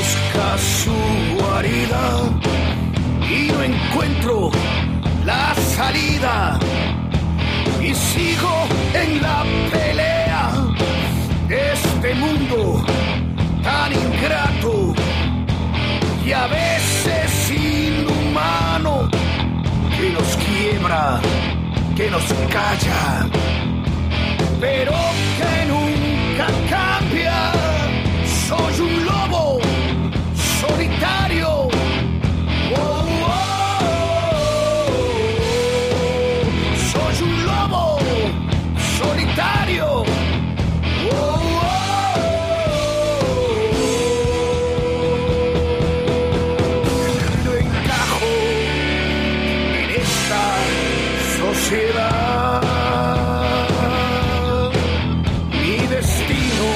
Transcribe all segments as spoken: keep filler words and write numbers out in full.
busca su guarida y no encuentro la salida y sigo en la pelea de este mundo tan ingrato y a veces inhumano, que nos quiebra, que nos calla, pero que nunca cambia. Soy un lobo solitario. Oh, oh, oh. Soy un lobo solitario. Oh, oh, oh. No encajo en esta sociedad. Mi destino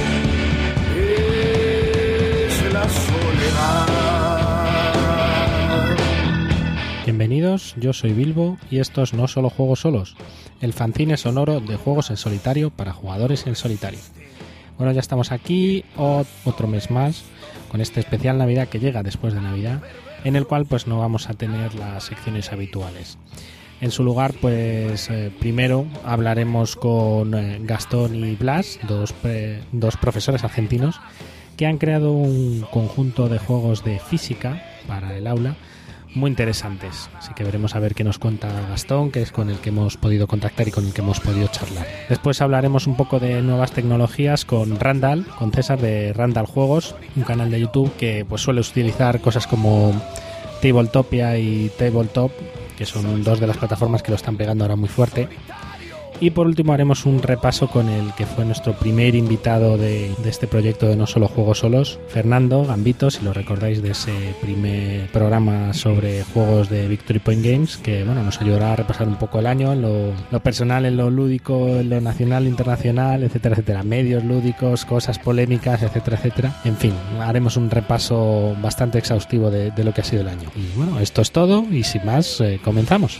Bienvenidos, yo soy Bilbo y esto es No Solo Juegos Solos, el fanzine sonoro de juegos en solitario para jugadores en solitario. Bueno, ya estamos aquí otro mes más con este especial Navidad que llega después de Navidad, en el cual pues no vamos a tener las secciones habituales. En su lugar, pues eh, primero hablaremos con eh, Gastón y Blas, dos, pre, dos profesores argentinos que han creado un conjunto de juegos de física para el aula muy interesantes. Así que veremos a ver qué nos cuenta Gastón, que es con el que hemos podido contactar y con el que hemos podido charlar. Después hablaremos un poco de nuevas tecnologías con Randall, con César de Randall Juegos, un canal de YouTube que pues suele utilizar cosas como Tabletopia y Tabletop, que son dos de las plataformas que lo están pegando ahora muy fuerte. Y por último haremos un repaso con el que fue nuestro primer invitado de, de este proyecto de No Solo Juegos Solos, Fernando Gambito, si lo recordáis, de ese primer programa sobre juegos de Victory Point Games, que bueno, nos ayudará a repasar un poco el año en lo, lo personal, en lo lúdico, en lo nacional, internacional, etcétera, etcétera, medios lúdicos, cosas polémicas, etcétera, etcétera. En fin, haremos un repaso bastante exhaustivo de, de lo que ha sido el año. Y bueno, esto es todo y sin más, eh, comenzamos.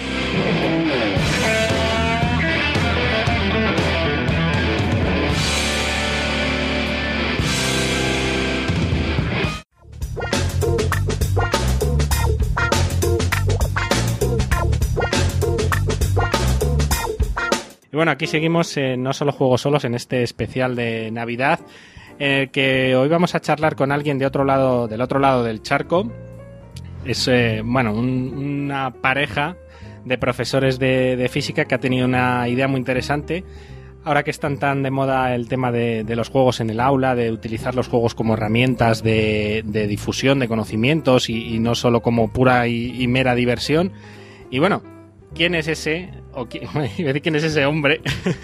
Y bueno, aquí seguimos en No Solo Juegos Solos, en este especial de Navidad, en el que hoy vamos a charlar con alguien de otro lado, del otro lado del charco. Es eh, bueno, un, una pareja de profesores de, de física que ha tenido una idea muy interesante. Ahora que están tan de moda el tema de, de los juegos en el aula, de utilizar los juegos como herramientas de, de difusión de conocimientos y, y no solo como pura y, y mera diversión. Y bueno, ¿quién es ese? O quién, ¿quién es ese hombre?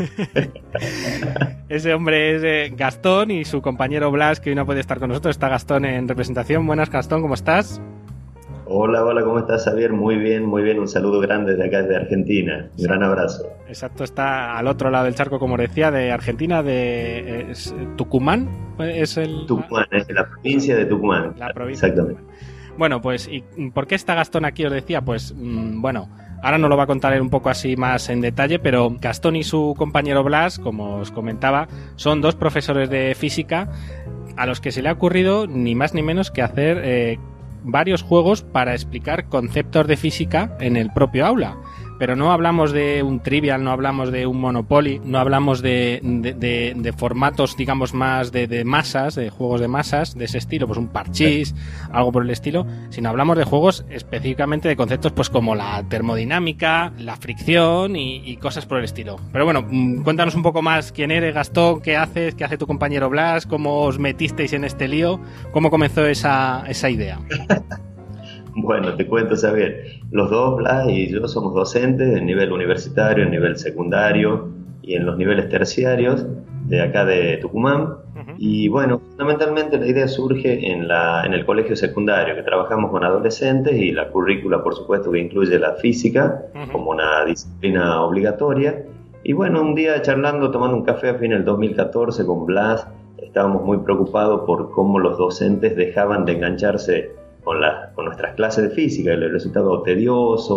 Ese hombre es eh, Gastón y su compañero Blas, que hoy no puede estar con nosotros. Está Gastón en representación. Buenas, Gastón, ¿cómo estás? Hola, hola, ¿cómo estás, Javier? Muy bien, muy bien. Un saludo grande desde acá, desde Argentina. Un gran abrazo. Exacto, está al otro lado del charco, como decía, de Argentina, de es, Tucumán. Es el... Tucumán, es la provincia de Tucumán. La provincia. Exactamente. Bueno, pues, ¿y por qué está Gastón aquí? Os decía, pues, mmm, bueno... Ahora nos lo va a contar él un poco así más en detalle, pero Gastón y su compañero Blas, como os comentaba, son dos profesores de física a los que se le ha ocurrido ni más ni menos que hacer eh, varios juegos para explicar conceptos de física en el propio aula. Pero no hablamos de un Trivial, no hablamos de un Monopoly, no hablamos de, de, de, de formatos, digamos, más de, de masas, de juegos de masas, de ese estilo, pues un parchís, algo por el estilo, sino hablamos de juegos específicamente de conceptos pues como la termodinámica, la fricción y, y cosas por el estilo. Pero bueno, cuéntanos un poco más quién eres, Gastón, qué haces, qué hace tu compañero Blas, cómo os metisteis en este lío, cómo comenzó esa, esa idea. Bueno, te cuento, Xavier. Los dos, Blas y yo, somos docentes en nivel universitario, en nivel secundario y en los niveles terciarios de acá de Tucumán. Uh-huh. Y bueno, fundamentalmente la idea surge en, la, en el colegio secundario, que trabajamos con adolescentes y la currícula, por supuesto, que incluye la física uh-huh. como una disciplina obligatoria. Y bueno, un día charlando, tomando un café a fin del dos mil catorce con Blas, estábamos muy preocupados por cómo los docentes dejaban de engancharse con, la, con nuestras clases de física, y les resultaba tedioso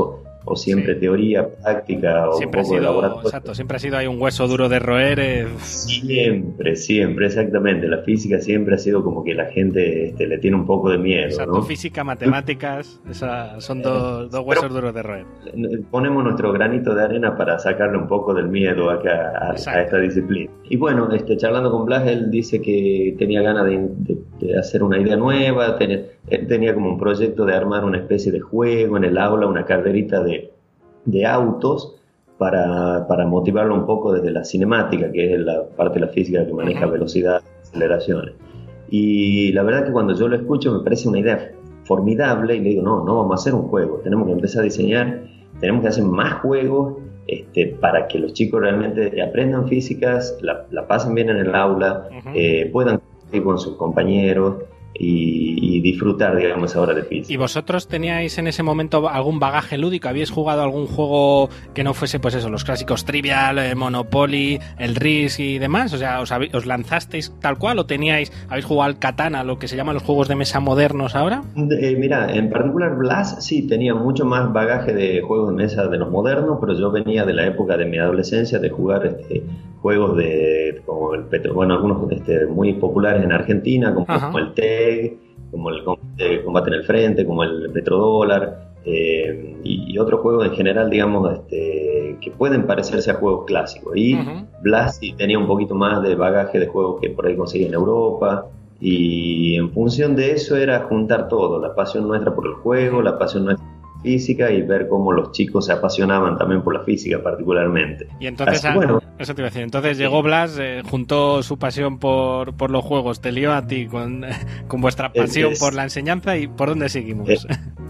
o siempre sí. teoría, práctica o siempre un poco ha sido, de laboratorio. Exacto, siempre ha sido ahí un hueso duro de roer. Eh. Siempre, siempre, exactamente. La física siempre ha sido como que la gente este, le tiene un poco de miedo. Exacto, ¿no? Física, matemáticas, esa, son dos, dos huesos Pero, duros de roer. Ponemos nuestro granito de arena para sacarle un poco del miedo acá a, a esta disciplina. Y bueno, este, charlando con Blas, él dice que tenía ganas de, de, de hacer una idea nueva, ten, él tenía como un proyecto de armar una especie de juego en el aula, una carrerita de, de autos, para, para motivarlo un poco desde la cinemática, que es la parte de la física que maneja uh-huh. velocidad, aceleraciones. Y la verdad que cuando yo lo escucho me parece una idea formidable y le digo, no, no vamos a hacer un juego, tenemos que empezar a diseñar, tenemos que hacer más juegos este, para que los chicos realmente aprendan físicas, la, la pasen bien en el aula, uh-huh. eh, puedan ir con sus compañeros y, y disfrutar, digamos, ahora de física. ¿Y vosotros teníais en ese momento algún bagaje lúdico? ¿Habíais jugado algún juego que no fuese, pues eso, los clásicos Trivial, eh, Monopoly, el Risk y demás? O sea, ¿os, habéis, ¿os lanzasteis tal cual o teníais, habéis jugado al Catán, a lo que se llaman los juegos de mesa modernos ahora? Eh, mira, en particular Blas sí tenía mucho más bagaje de juegos de mesa de los modernos, pero yo venía de la época de mi adolescencia de jugar este, juegos de como el Petro, bueno, algunos este, muy populares en Argentina, como, como el T E G, como el Combate en el Frente, como el Petrodólar, eh, y, y otros juegos en general, digamos, este, que pueden parecerse a juegos clásicos. Y uh-huh. Blas sí tenía un poquito más de bagaje de juegos que por ahí conseguí en Europa, y en función de eso era juntar todo, la pasión nuestra por el juego, la pasión nuestra física y ver cómo los chicos se apasionaban también por la física particularmente. Y entonces, Así, bueno, eso te iba a decir, entonces llegó Blas, eh, juntó su pasión por, por los juegos, te lió a ti con, con vuestra pasión es, por la enseñanza y ¿por dónde seguimos? Es,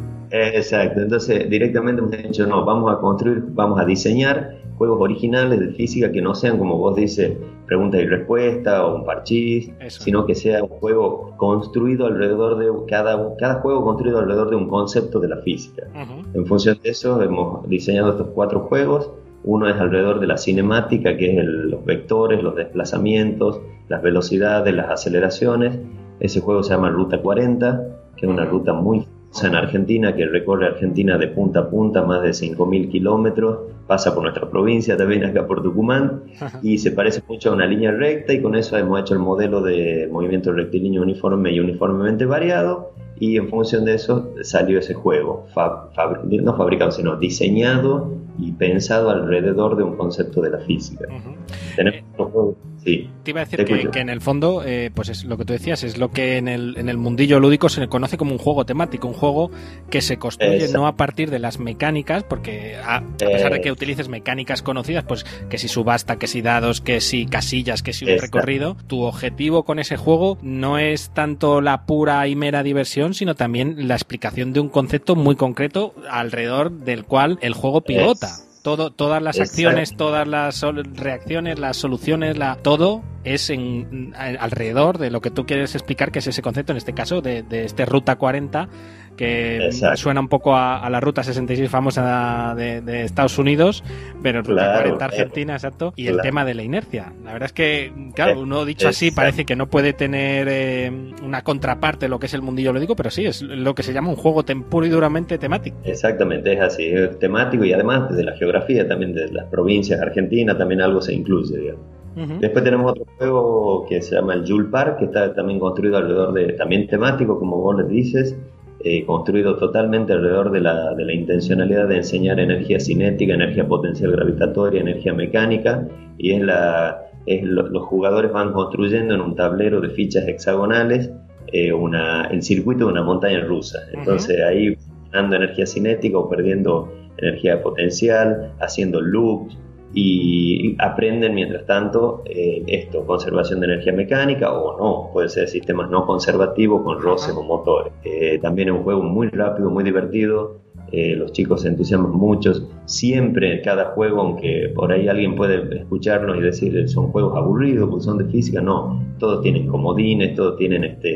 exacto, entonces directamente hemos dicho, no, vamos a construir, vamos a diseñar juegos originales de física que no sean, como vos dices, pregunta y respuesta o un parchís, Eso. sino que sea un juego construido alrededor de cada, cada juego construido alrededor de un concepto de la física. Uh-huh. En función de eso hemos diseñado estos cuatro juegos. Uno es alrededor de la cinemática, que es el, los vectores, los desplazamientos, las velocidades, las aceleraciones. Ese juego se llama Ruta cuarenta, que es una ruta muy famosa en Argentina, que recorre Argentina de punta a punta, más de cinco mil kilómetros, pasa por nuestra provincia, también acá por Tucumán, y se parece mucho a una línea recta, y con eso hemos hecho el modelo de movimiento rectilíneo uniforme y uniformemente variado, y en función de eso salió ese juego, fab, fab, no fabricado, sino diseñado y pensado alrededor de un concepto de la física. Uh-huh. Tenemos otro juego. Sí, te iba a decir que, que en el fondo, eh, pues es lo que tú decías, es lo que en el, en el mundillo lúdico se le conoce como un juego temático, un juego que se construye Exacto. no a partir de las mecánicas, porque a, a pesar de que utilices mecánicas conocidas, pues que si subasta, que si dados, que si casillas, que si un Exacto. recorrido, tu objetivo con ese juego no es tanto la pura y mera diversión, sino también la explicación de un concepto muy concreto alrededor del cual el juego pivota. Es... Todo, todas las Exacto. acciones, todas las reacciones, las soluciones, la, todo es en, alrededor de lo que tú quieres explicar, que es ese concepto, en este caso, de, de este Ruta cuarenta, que Exacto. suena un poco a, a la Ruta sesenta y seis famosa de, de Estados Unidos, pero Ruta claro, cuarenta Argentina, eh, exacto, y claro. el tema de la inercia. La verdad es que, claro, uno dicho Exacto. así parece que no puede tener eh, una contraparte de lo que es el mundillo lúdico, pero sí, es lo que se llama un juego tem- puro y duramente temático. Exactamente, es así, es temático, y además desde la geografía, también de las provincias argentinas, también algo se incluye, digamos. Uh-huh. Después tenemos otro juego que se llama el Joule Park, que está también construido alrededor de, también temático, como vos les dices, eh, construido totalmente alrededor de la, de la intencionalidad de enseñar energía cinética, energía potencial gravitatoria, energía mecánica, y es la, es lo, los jugadores van construyendo en un tablero de fichas hexagonales eh, una, el circuito de una montaña rusa. Entonces uh-huh. ahí ganando energía cinética o perdiendo energía potencial, haciendo loops, y aprenden mientras tanto eh, esto, conservación de energía mecánica o no, puede ser sistemas no conservativos con roces o motores. Eh, también es un juego muy rápido, muy divertido, eh, los chicos se entusiasman mucho, siempre en cada juego, aunque por ahí alguien puede escucharnos y decir son juegos aburridos porque son de física, no, todos tienen comodines, todos tienen este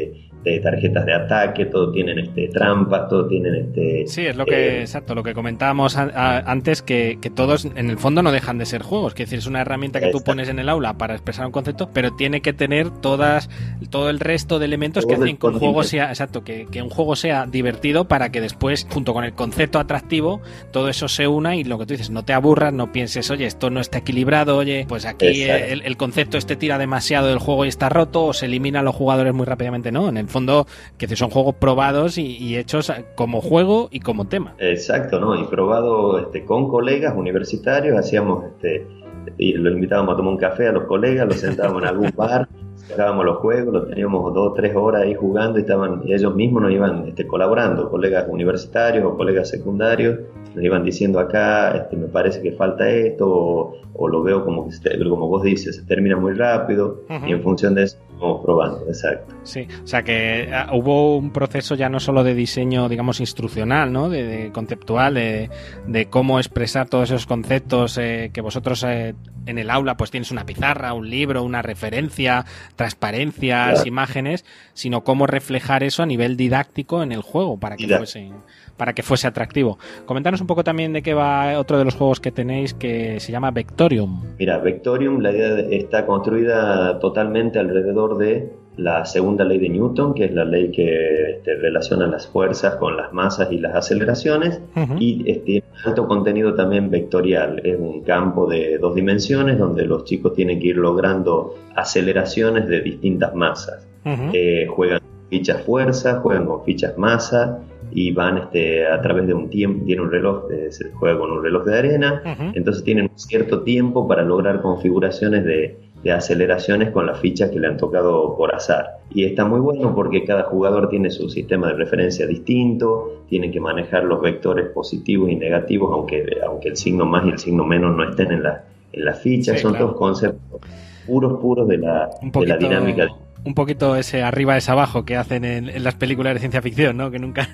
de tarjetas de ataque, todo tienen este trampas, todo tienen este... Sí, es lo que, eh, exacto, lo que comentábamos a, a, antes, que, que todos en el fondo no dejan de ser juegos, que es decir, es una herramienta que exacto. tú pones en el aula para expresar un concepto, pero tiene que tener todas todo el resto de elementos todo que hacen que un juego sea, exacto, que, que un juego sea divertido para que después, junto con el concepto atractivo, todo eso se una y lo que tú dices, no te aburras, no pienses, oye, esto no está equilibrado, oye, pues aquí el, el concepto este tira demasiado del juego y está roto, o se elimina a los jugadores muy rápidamente, no, en el fondo que son juegos probados y, y hechos como juego y como tema. Exacto, ¿no? Y probado este, con colegas universitarios, hacíamos, este, y los invitábamos a tomar un café a los colegas, los sentábamos en algún bar, sacábamos los juegos, los teníamos dos o tres horas ahí jugando y estaban, y ellos mismos nos iban este, colaborando, colegas universitarios o colegas secundarios, nos iban diciendo acá, este, me parece que falta esto, o, o lo veo como, como vos dices, se termina muy rápido, uh-huh. y en función de eso vamos probando, exacto. Sí, o sea que uh, hubo un proceso ya no solo de diseño, digamos, instruccional, ¿no? De, de conceptual, de, de cómo expresar todos esos conceptos eh, que vosotros eh, en el aula pues tienes una pizarra, un libro, una referencia, transparencias, claro. imágenes, sino cómo reflejar eso a nivel didáctico en el juego para que Didáctico. fuese para que fuese atractivo. Comentanos un poco también de qué va otro de los juegos que tenéis que se llama Vectorium. Mira, Vectorium, la idea de, está construida totalmente alrededor de la segunda ley de Newton, que es la ley que este, relaciona las fuerzas con las masas y las aceleraciones, uh-huh. y este, alto contenido también vectorial. Es un campo de dos dimensiones donde los chicos tienen que ir logrando aceleraciones de distintas masas. Uh-huh. Eh, juegan fichas fuerza, juegan con fichas masa y van este, a través de un tiempo, tiene un reloj, eh, se juega con un reloj de arena, uh-huh. entonces tienen un cierto tiempo para lograr configuraciones de, de aceleraciones con las fichas que le han tocado por azar. Y está muy bueno porque cada jugador tiene su sistema de referencia distinto, tiene que manejar los vectores positivos y negativos, aunque, aunque el signo más y el signo menos no estén en la, en la ficha, sí, son claro. todos conceptos puros, puros de la, poquito... de la dinámica. Un poquito ese arriba es abajo que hacen en, en las películas de ciencia ficción, ¿no? Que nunca...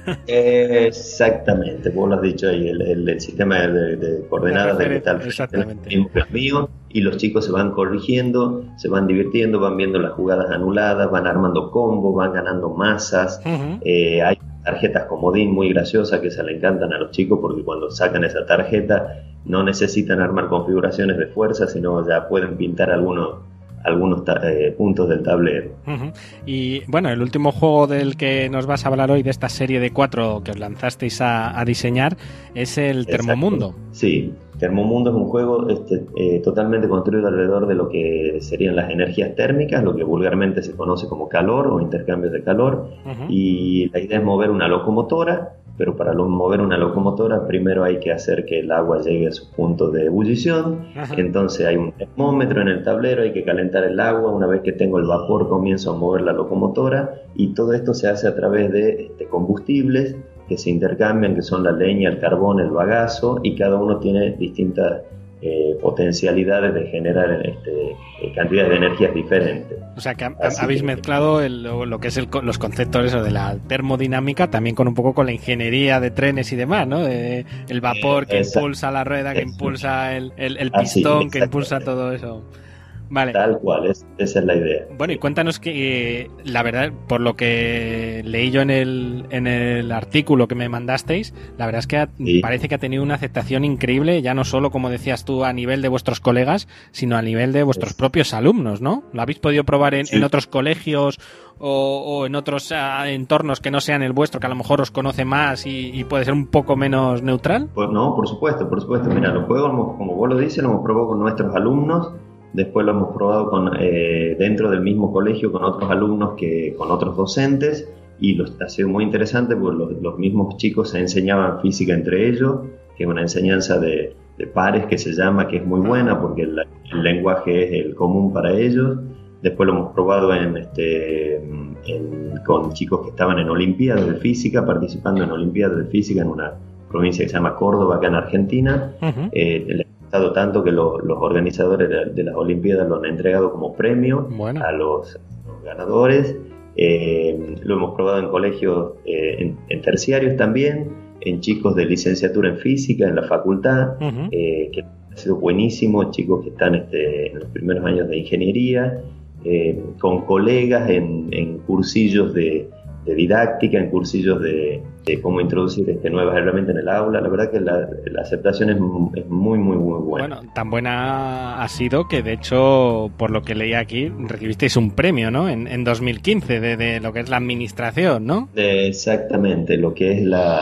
Exactamente, vos lo has dicho ahí, el, el, el sistema de, de coordenadas de que tal exactamente. El mío, y los chicos se van corrigiendo, se van divirtiendo, van viendo las jugadas anuladas, van armando combos, van ganando masas, uh-huh. eh, hay tarjetas comodín muy graciosas que se le encantan a los chicos porque cuando sacan esa tarjeta no necesitan armar configuraciones de fuerza, sino ya pueden pintar algunos algunos ta- eh, puntos del tablero. Uh-huh. Y bueno, el último juego del que nos vas a hablar hoy, de esta serie de cuatro que os lanzasteis a, a diseñar, es el Exacto. Termomundo. Sí, Termomundo es un juego este, eh, totalmente construido alrededor de lo que serían las energías térmicas, lo que vulgarmente se conoce como calor o intercambios de calor, uh-huh. y la idea es mover una locomotora, pero para lo, mover una locomotora primero hay que hacer que el agua llegue a su punto de ebullición. Ajá. Entonces hay un termómetro en el tablero, hay que calentar el agua, una vez que tengo el vapor comienzo a mover la locomotora y todo esto se hace a través de este, combustibles que se intercambian, que son la leña, el carbón, el bagazo, y cada uno tiene distintas eh, potencialidades de generar este, eh, cantidades de energías diferentes. O sea que ha, habéis que, mezclado el, lo que es el, los conceptos eso de la termodinámica también con un poco con la ingeniería de trenes y demás, ¿no? De, el vapor que Exacto. impulsa la rueda, que Exacto. impulsa el, el, el pistón, Así, que impulsa todo eso. Vale. Tal cual, es, esa es la idea. Bueno, y cuéntanos que, eh, la verdad, por lo que leí yo en el, en el artículo que me mandasteis, la verdad es que ha, sí. parece que ha tenido una aceptación increíble, ya no solo, como decías tú, a nivel de vuestros colegas, sino a nivel de vuestros sí. propios alumnos, ¿no? ¿Lo habéis podido probar en, sí. en otros colegios o, o en otros uh, entornos que no sean el vuestro, que a lo mejor os conoce más y, y puede ser un poco menos neutral? Pues no, por supuesto, por supuesto. Mira, los juegos, como vos lo dices, lo hemos probado con nuestros alumnos. Después lo hemos probado con, eh, dentro del mismo colegio con otros alumnos, que con otros docentes, y los, ha sido muy interesante porque los, los mismos chicos se enseñaban física entre ellos, que es una enseñanza de, de pares que se llama, que es muy buena porque el, el lenguaje es el común para ellos. Después lo hemos probado en, este, en, con chicos que estaban en Olimpiadas de Física, participando en Olimpiadas de Física en una provincia que se llama Córdoba, acá en Argentina. Uh-huh. Eh, tanto que lo, los organizadores de, de las Olimpiadas lo han entregado como premio bueno. a los, los ganadores. Eh, lo hemos probado en colegios, eh, en, en terciarios también, en chicos de licenciatura en física en la facultad, uh-huh. eh, que ha sido buenísimo, chicos que están este, en los primeros años de ingeniería, eh, con colegas en, en cursillos de, de didáctica, en cursillos de, de cómo introducir este, nuevas herramientas en el aula. La verdad que la, la aceptación es, es muy, muy, muy buena. Bueno, tan buena ha sido que, de hecho, por lo que leí aquí, recibisteis un premio, ¿no? En, en dos mil quince, de, de lo que es la administración, ¿no? De exactamente, lo que es la,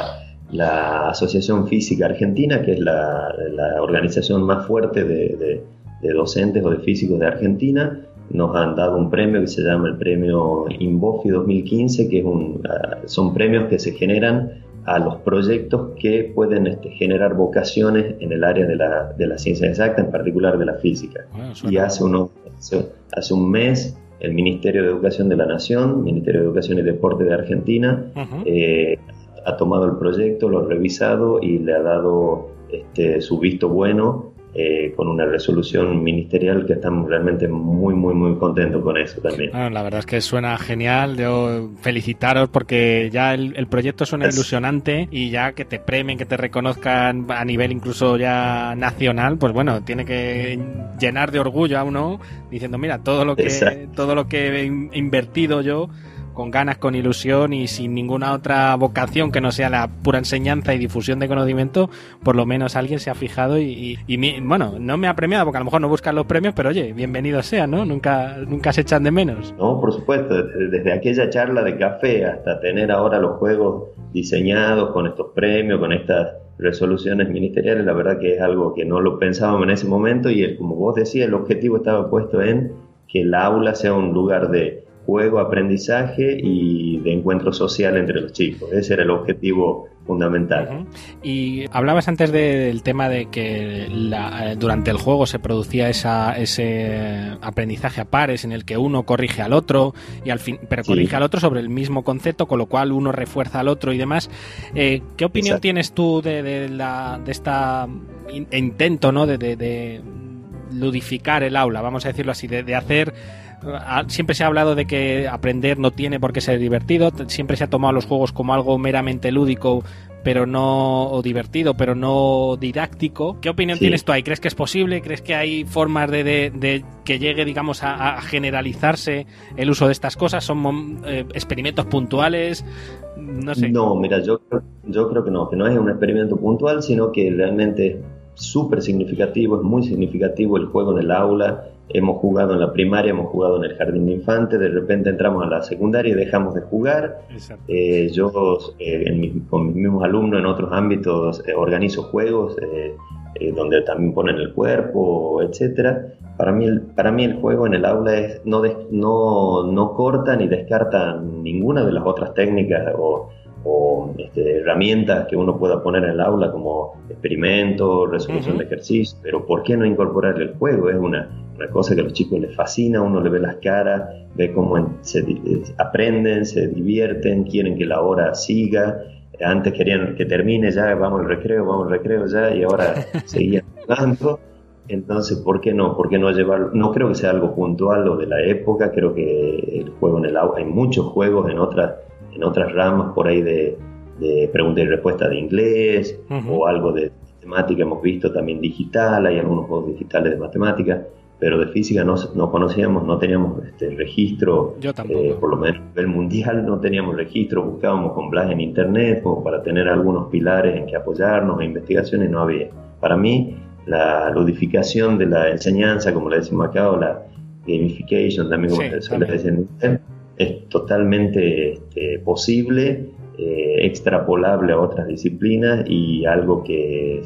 la Asociación Física Argentina, que es la, la organización más fuerte de, de, de docentes o de físicos de Argentina. Nos han dado un premio que se llama el premio INVOFI dos mil quince, que es un, uh, son premios que se generan a los proyectos que pueden este, generar vocaciones en el área de la, de la ciencia exacta, en particular de la física. Bueno, y hace, uno, hace, hace un mes el Ministerio de Educación de la Nación, Ministerio de Educación y Deporte de Argentina, uh-huh. eh, ha tomado el proyecto, lo ha revisado y le ha dado este, su visto bueno. Eh, con una resolución ministerial que estamos realmente muy, muy, muy contentos con eso también. Bueno, la verdad es que suena genial. Yo felicitaros porque ya el, el proyecto suena es... ilusionante y ya que te premien, que te reconozcan a nivel incluso ya nacional, pues bueno, tiene que llenar de orgullo a uno diciendo, mira, todo lo que, Exacto. todo lo que he invertido yo con ganas, con ilusión y sin ninguna otra vocación que no sea la pura enseñanza y difusión de conocimiento, por lo menos alguien se ha fijado y, y, y mi, bueno, no me ha premiado porque a lo mejor no buscan los premios, pero oye, bienvenido sea, ¿no? Nunca, nunca se echan de menos. No, por supuesto, desde, desde aquella charla de café hasta tener ahora los juegos diseñados con estos premios, con estas resoluciones ministeriales, la verdad que es algo que no lo pensábamos en ese momento y el, como vos decías, el objetivo estaba puesto en que el aula sea un lugar de juego, aprendizaje y de encuentro social entre los chicos. Ese era el objetivo fundamental. Uh-huh. Y hablabas antes de, del tema de que la, durante el juego se producía esa, ese aprendizaje a pares en el que uno corrige al otro, y al fin, pero corrige sí. al otro sobre el mismo concepto, con lo cual uno refuerza al otro y demás. Eh, ¿Qué opinión Exacto. tienes tú de, de, la, de esta in, intento, ¿no? de, de, de ludificar el aula, vamos a decirlo así, de, de hacer... Siempre se ha hablado de que aprender no tiene por qué ser divertido, siempre se ha tomado los juegos como algo meramente lúdico, pero no o divertido, pero no didáctico. ¿Qué opinión sí. tienes tú ahí? ¿Crees que es posible? ¿Crees que hay formas de, de, de que llegue, digamos, a, a generalizarse el uso de estas cosas? ¿Son eh, experimentos puntuales? No sé. No, mira, yo, yo creo que no, que no es un experimento puntual, sino que realmente es súper significativo, es muy significativo el juego en el aula. Hemos jugado en la primaria, hemos jugado en el jardín de infantes, de repente entramos a la secundaria y dejamos de jugar. Eh, yo eh, en mi, con mis mismos alumnos en otros ámbitos eh, organizo juegos eh, eh, donde también ponen el cuerpo, etcétera. Para mí, el, para mí el juego en el aula es no, des, no, no corta ni descarta ninguna de las otras técnicas o, o este, herramientas que uno pueda poner en el aula como experimento, resolución uh-huh. de ejercicio, pero ¿por qué no incorporar el juego? Es una Una cosa que a los chicos les fascina, uno le ve las caras, ve cómo se aprenden, se divierten, quieren que la hora siga. Antes querían que termine ya, vamos al recreo, vamos al recreo ya, y ahora seguían jugando. Entonces, ¿por qué no? ¿Por qué no llevarlo? No creo que sea algo puntual o de la época, creo que el juego en el aula, hay muchos juegos en otras, en otras ramas por ahí de, de pregunta y respuesta de inglés, uh-huh. o algo de matemática, hemos visto también digital, hay algunos juegos digitales de matemática. Pero de física no, no conocíamos, no teníamos este registro, eh, por lo menos a nivel mundial no teníamos registro, buscábamos con Blas en internet como para tener algunos pilares en que apoyarnos, e investigaciones no había. Para mí, la ludificación de la enseñanza, como le decimos acá, o la gamification, también como sí, se le dice en internet, es totalmente este, posible, eh, extrapolable a otras disciplinas y algo que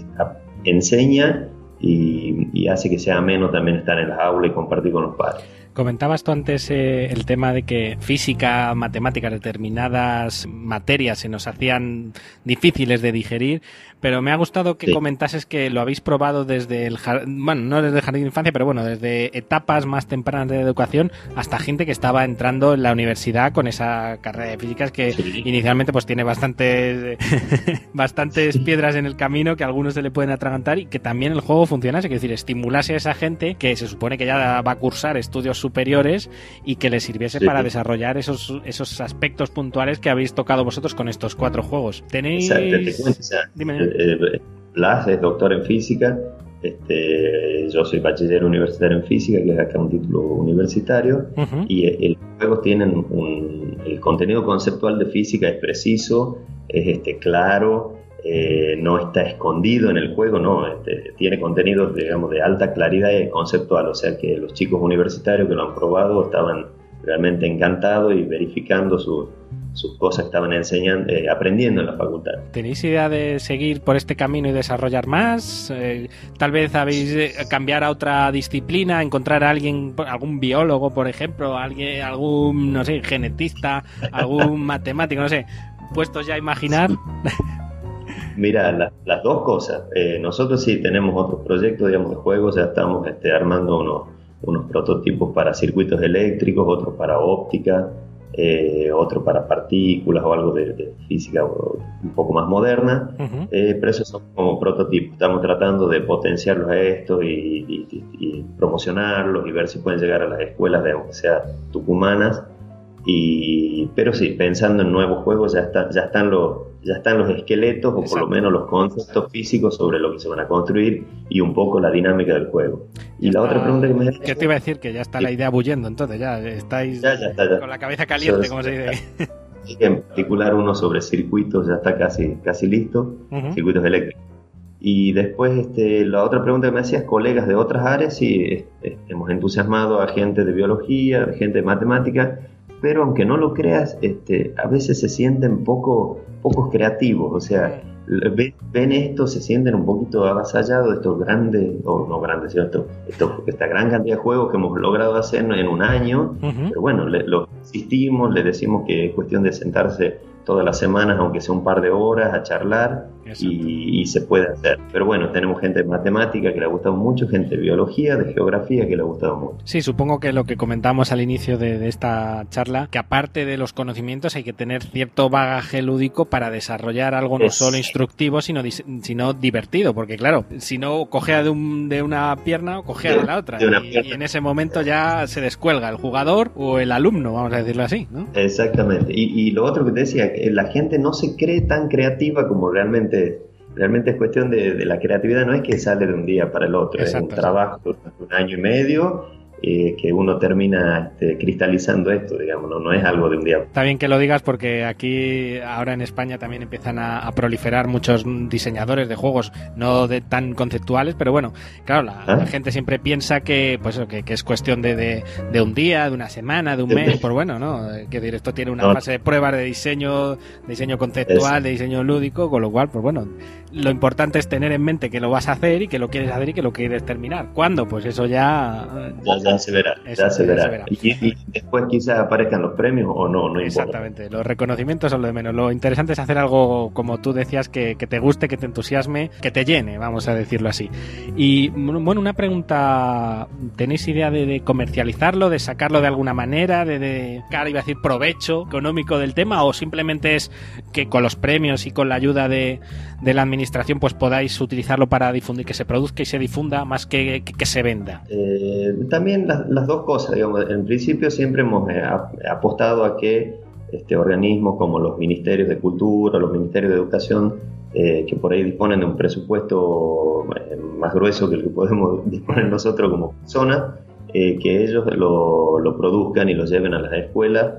enseña Y, y hace que sea ameno también estar en las aulas y compartir con los padres. Comentabas tú antes eh, el tema de que física, matemáticas, determinadas materias se nos hacían difíciles de digerir, pero me ha gustado que sí. comentases que lo habéis probado desde el jardín, bueno, no desde el jardín de infancia, pero bueno, desde etapas más tempranas de educación hasta gente que estaba entrando en la universidad con esa carrera de físicas que sí. inicialmente pues tiene bastantes bastantes sí. piedras en el camino que a algunos se le pueden atragantar y que también el juego funcionase, es decir, estimulase a esa gente que se supone que ya va a cursar estudios superiores y que les sirviese sí. para desarrollar esos esos aspectos puntuales que habéis tocado vosotros con estos cuatro juegos. ¿Tenéis...? Exacto, te cuento, o sea, Dime. Eh, Blas es doctor en física Este, yo soy bachiller universitario en física, que es acá un título universitario, uh-huh. y el juegos tienen un, el contenido conceptual de física es preciso, es este, claro, eh, no está escondido en el juego, no, este, tiene contenidos, digamos, de alta claridad y conceptual, o sea que los chicos universitarios que lo han probado estaban realmente encantados y verificando su sus cosas estaban enseñando, eh, aprendiendo en la facultad. ¿Tenéis idea de seguir por este camino y desarrollar más? Eh, tal vez habéis eh, cambiar a otra disciplina, encontrar a alguien, algún biólogo, por ejemplo, alguien, algún, no sé, genetista, algún matemático, no sé, puestos ya a imaginar. Mira, la, las dos cosas. Eh, nosotros sí tenemos otros proyectos, digamos, de juegos, ya estamos este, armando unos, unos prototipos para circuitos eléctricos, otros para óptica, Eh, otro para partículas o algo de, de física un poco más moderna, uh-huh. eh, pero esos son como prototipos. Estamos tratando de potenciarlos a esto y, y, y promocionarlos y ver si pueden llegar a las escuelas de aunque sea tucumanas. Y, pero sí, pensando en nuevos juegos ya, está, ya, están los, ya están los esqueletos, o Exacto. por lo menos los conceptos físicos sobre lo que se van a construir y un poco la dinámica del juego. Y ya la está, otra pregunta que me hacía... ¿Qué te iba a decir? Que ya está la idea bullendo, entonces ya estáis ya, ya está, ya. con la cabeza caliente, como se dice. En particular uno sobre circuitos ya está casi, casi listo, uh-huh. circuitos eléctricos. Y después este, la otra pregunta que me hacías, colegas de otras áreas, sí, es, es, hemos entusiasmado a gente de biología, a gente de matemática, pero aunque no lo creas, este, a veces se sienten poco, pocos creativos, o sea, ven, ven esto, se sienten un poquito avasallados, estos grandes, o no grandes, ¿cierto? Esto, esta gran cantidad de juegos que hemos logrado hacer en un año, uh-huh. pero bueno, le, lo insistimos, le decimos que es cuestión de sentarse todas las semanas, aunque sea un par de horas, a charlar y, y se puede hacer. Pero bueno, tenemos gente de matemática que le ha gustado mucho, gente de biología, de geografía que le ha gustado mucho. Sí, supongo que lo que comentamos al inicio de, de esta charla, que aparte de los conocimientos hay que tener cierto bagaje lúdico para desarrollar algo no es... solo instructivo, sino, sino divertido, porque claro, si no cojea de, un, de una pierna o cojea de, de la otra, de y, y en ese momento ya se descuelga el jugador o el alumno, vamos a decirlo así, ¿no? Exactamente. Y, y lo otro que te decía, la gente no se cree tan creativa como realmente realmente es cuestión de, de la creatividad, no es que sale de un día para el otro. Exacto, es un trabajo durante un año y medio eh, que uno termina este, cristalizando esto, digamos, ¿no? No es algo de un día. Está bien que lo digas porque aquí ahora en España también empiezan a, a proliferar muchos diseñadores de juegos no de tan conceptuales, pero bueno, claro, la, ¿Ah? la gente siempre piensa que pues que, que es cuestión de, de, de un día, de una semana, de un mes, pues bueno, ¿no? Que decir, esto tiene una no. fase de pruebas de diseño, diseño conceptual, es. de diseño lúdico, con lo cual, pues bueno, lo importante es tener en mente que lo vas a hacer y que lo quieres hacer y que lo quieres terminar. ¿Cuándo? Pues eso ya... Ya, ya se verá, eso, ya se verá. Ya se verá. Y, y después quizás aparezcan los premios o no, no importa. Exactamente, los reconocimientos son lo de menos. Lo interesante es hacer algo, como tú decías, que, que te guste, que te entusiasme, que te llene, vamos a decirlo así. Y bueno, una pregunta, ¿tenéis idea de, de comercializarlo, de sacarlo de alguna manera, de, de cara, iba a decir, provecho económico del tema, o simplemente es que con los premios y con la ayuda de, de la administración pues podáis utilizarlo para difundir, que se produzca y se difunda más que, que, que se venda? Eh, también las, las dos cosas, digamos. En principio siempre hemos eh, apostado a que este, organismos como los ministerios de cultura, los ministerios de educación, eh, que por ahí disponen de un presupuesto eh, más grueso que el que podemos disponer nosotros como personas, eh, que ellos lo, lo produzcan y lo lleven a las escuelas,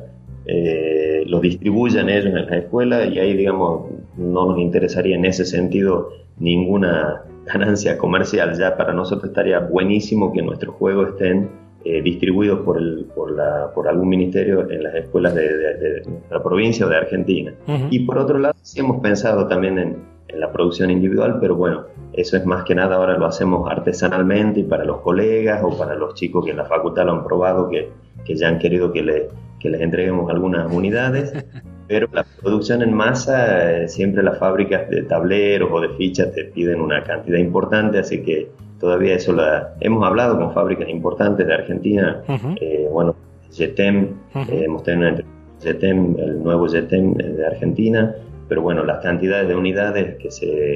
eh, lo distribuyan ellos en las escuelas, y ahí, digamos, no nos interesaría en ese sentido ninguna ganancia comercial. Ya para nosotros estaría buenísimo que nuestros juegos estén eh, distribuidos por, el, por, la, por algún ministerio en las escuelas de, de, de nuestra provincia o de Argentina. Uh-huh. Y por otro lado, sí hemos pensado también en, en la producción individual, pero bueno, eso es más que nada ahora lo hacemos artesanalmente y para los colegas o para los chicos que en la facultad lo han probado, que, que ya han querido que, le, que les entreguemos algunas unidades. Pero la producción en masa, eh, siempre las fábricas de tableros o de fichas te piden una cantidad importante, así que todavía eso la hemos hablado con fábricas importantes de Argentina. Uh-huh. eh, bueno, Jetem, uh-huh. eh, hemos tenido una entrevista con Jetem, el nuevo Jetem de Argentina, pero bueno, las cantidades de unidades que se,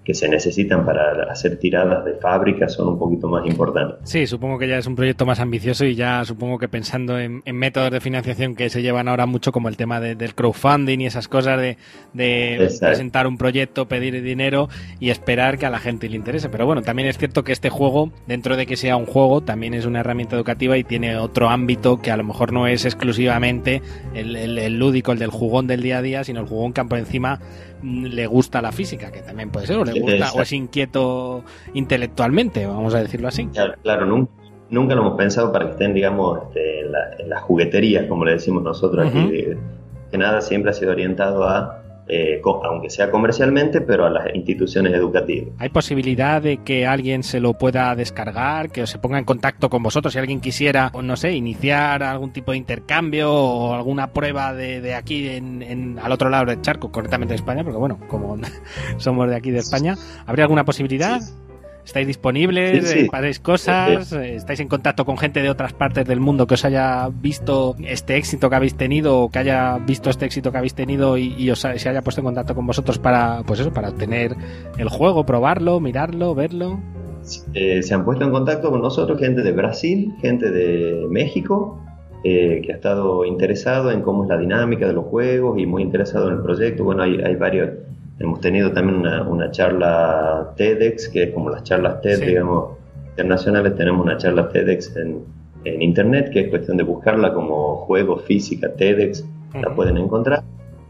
que se necesitan para hacer tiradas de fábrica son un poquito más importantes. Sí, supongo que ya es un proyecto más ambicioso y ya supongo que pensando en, en métodos de financiación que se llevan ahora mucho, como el tema de, del crowdfunding y esas cosas de, de presentar un proyecto, pedir dinero y esperar que a la gente le interese. Pero bueno, también es cierto que este juego, dentro de que sea un juego, también es una herramienta educativa y tiene otro ámbito que a lo mejor no es exclusivamente el, el, el lúdico, el del jugón del día a día, sino el jugón que por encima le gusta la física, que también puede ser, o le gusta, exacto, o es inquieto intelectualmente, vamos a decirlo así. Claro, claro nunca, nunca lo hemos pensado para que estén, digamos, este, en, la, en las jugueterías, como le decimos nosotros aquí, uh-huh. de, que nada siempre ha sido orientado a, eh, aunque sea comercialmente, pero a las instituciones educativas. ¿Hay posibilidad de que alguien se lo pueda descargar, que se ponga en contacto con vosotros si alguien quisiera, no sé, iniciar algún tipo de intercambio o alguna prueba de, de aquí en, en, al otro lado del charco, correctamente de España, porque bueno, como somos de aquí de España, ¿habría alguna posibilidad? Sí. ¿Estáis disponibles? Sí, sí. ¿Paréis cosas? Sí. ¿Estáis en contacto con gente de otras partes del mundo que os haya visto este éxito que habéis tenido o que haya visto este éxito que habéis tenido y, y os se haya puesto en contacto con vosotros para, pues eso, para obtener el juego, probarlo, mirarlo, verlo? Eh, se han puesto en contacto con nosotros gente de Brasil, gente de México, eh, que ha estado interesado en cómo es la dinámica de los juegos y muy interesado en el proyecto. Bueno, hay, hay varios... Hemos tenido también una, una charla TEDx, que es como las charlas TED, sí. digamos, internacionales. Tenemos una charla TEDx en, en internet, que es cuestión de buscarla como juego física TEDx, uh-huh. la pueden encontrar.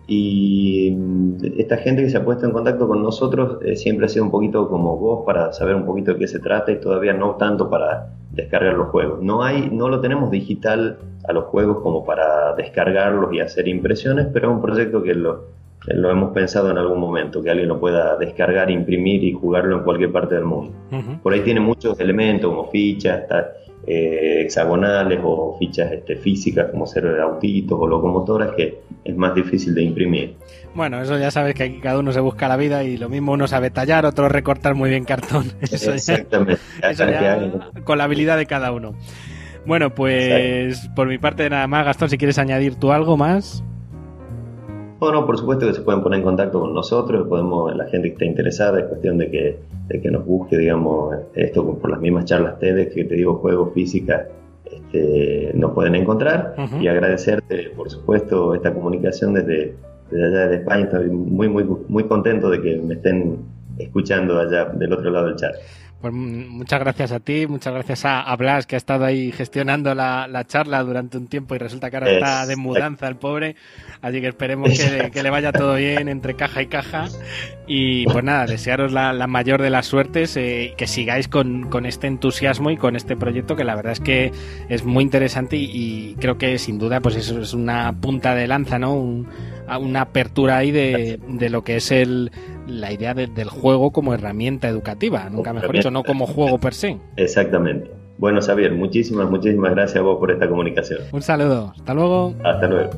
Y esta gente que se ha puesto en contacto con nosotros eh, siempre ha sido un poquito como vos para saber un poquito de qué se trata y todavía no tanto para descargar los juegos. No hay, no lo tenemos digital a los juegos como para descargarlos y hacer impresiones, pero es un proyecto que lo... Lo hemos pensado en algún momento, que alguien lo pueda descargar, imprimir y jugarlo en cualquier parte del mundo. Uh-huh. Por ahí tiene muchos elementos como fichas eh, hexagonales o fichas este, físicas como ser autitos o locomotoras que es más difícil de imprimir. Bueno, eso ya sabes que aquí cada uno se busca la vida y lo mismo uno sabe tallar, otro recortar muy bien cartón. Eso Exactamente. Ya, eso ya con la habilidad de cada uno. Bueno, pues Exacto. Por mi parte nada más, Gastón, si quieres añadir tú algo más. Bueno, por supuesto que se pueden poner en contacto con nosotros, podemos, la gente que esté interesada, es cuestión de que, de que nos busque, digamos, esto por las mismas charlas TEDx que te digo, juegos, física, este, nos pueden encontrar. Uh-huh. Y agradecerte, por supuesto, esta comunicación desde, desde allá de España. Estoy muy, muy, muy contento de que me estén escuchando allá del otro lado del chat. Pues muchas gracias a ti, muchas gracias a, a Blas, que ha estado ahí gestionando la, la charla durante un tiempo y resulta que ahora es, está de mudanza el pobre, así que esperemos que, que le vaya todo bien entre caja y caja y pues nada, desearos la, la mayor de las suertes, eh, que sigáis con, con este entusiasmo y con este proyecto que la verdad es que es muy interesante y, y creo que sin duda pues eso es una punta de lanza, ¿no? Un, una apertura ahí de, de lo que es el la idea de, del juego como herramienta educativa, nunca mejor dicho, no como juego per se. Exactamente. Bueno, Xavier, muchísimas, muchísimas gracias a vos por esta comunicación. Un saludo, hasta luego. Hasta luego.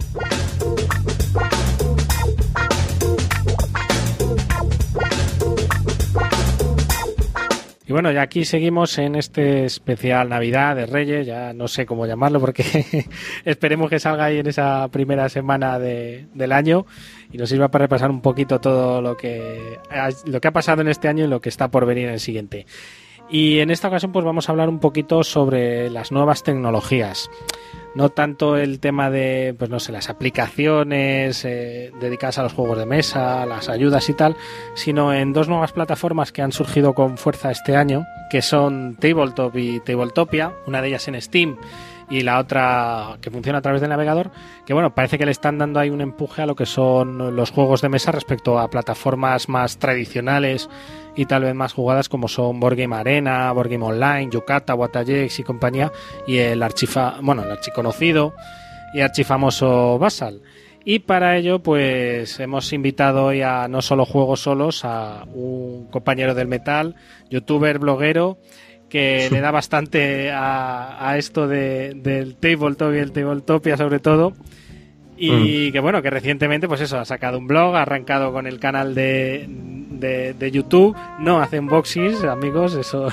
Y bueno, ya aquí seguimos en este especial Navidad de Reyes, ya no sé cómo llamarlo porque esperemos que salga ahí en esa primera semana de, del año y nos sirva para repasar un poquito todo lo que, lo que ha pasado en este año y lo que está por venir en el siguiente. Y en esta ocasión pues vamos a hablar un poquito sobre las nuevas tecnologías. No tanto el tema de, pues no sé, las aplicaciones eh, dedicadas a los juegos de mesa, las ayudas y tal, sino en dos nuevas plataformas que han surgido con fuerza este año, que son Tabletop y Tabletopia, una de ellas en Steam y la otra que funciona a través del navegador, que bueno, parece que le están dando ahí un empuje a lo que son los juegos de mesa respecto a plataformas más tradicionales y tal vez más jugadas como son Board Game Arena, Board Game Online, Yucata, Watagex y compañía, y el archifa, bueno, el archiconocido y archifamoso Vassal. Y para ello pues hemos invitado hoy a No Solo Juegos Solos, a un compañero del metal, youtuber, bloguero, que le da bastante a, a esto de, del Tabletop y el Tabletopia sobre todo. Y mm. que bueno, que recientemente pues eso, ha sacado un blog, ha arrancado con el canal de, de, de YouTube, no hace unboxings, amigos, eso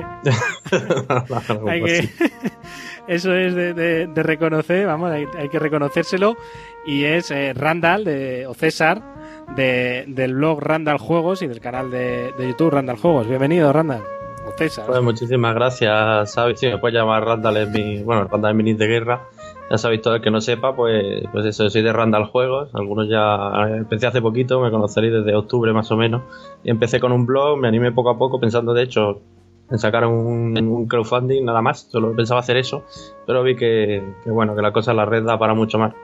hay que, eso es de, de, de reconocer, vamos, hay, hay que reconocérselo, y es eh, Randall de, o César de, del blog Randall Juegos y del canal de, de YouTube Randall Juegos. Bienvenido, Randall. César. Pues muchísimas gracias, Xavi. Sí, me puedes llamar Randall, es mi, bueno, Randall es mi nick de guerra. Ya sabéis, todo el que no sepa, pues, pues eso, soy de Randall Juegos. Algunos ya empecé hace poquito, me conoceréis desde octubre más o menos. Y empecé con un blog, me animé poco a poco, pensando de hecho en sacar un, un crowdfunding, nada más. Solo pensaba hacer eso, pero vi que, que bueno, que la cosa en la red da para mucho más.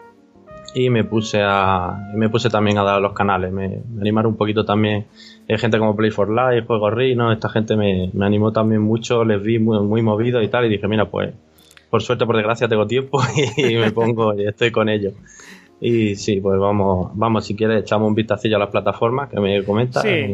Y me puse a me puse también a dar a los canales, me, me animaron un poquito también. Hay gente como Play for Life, Juegos Rino, esta gente me, me animó también mucho, les vi muy, muy movidos y tal, y dije, mira, pues por suerte, por desgracia tengo tiempo y me pongo y estoy con ellos. Y sí, pues vamos, vamos si quieres echamos un vistacillo a las plataformas que me comentas. Sí,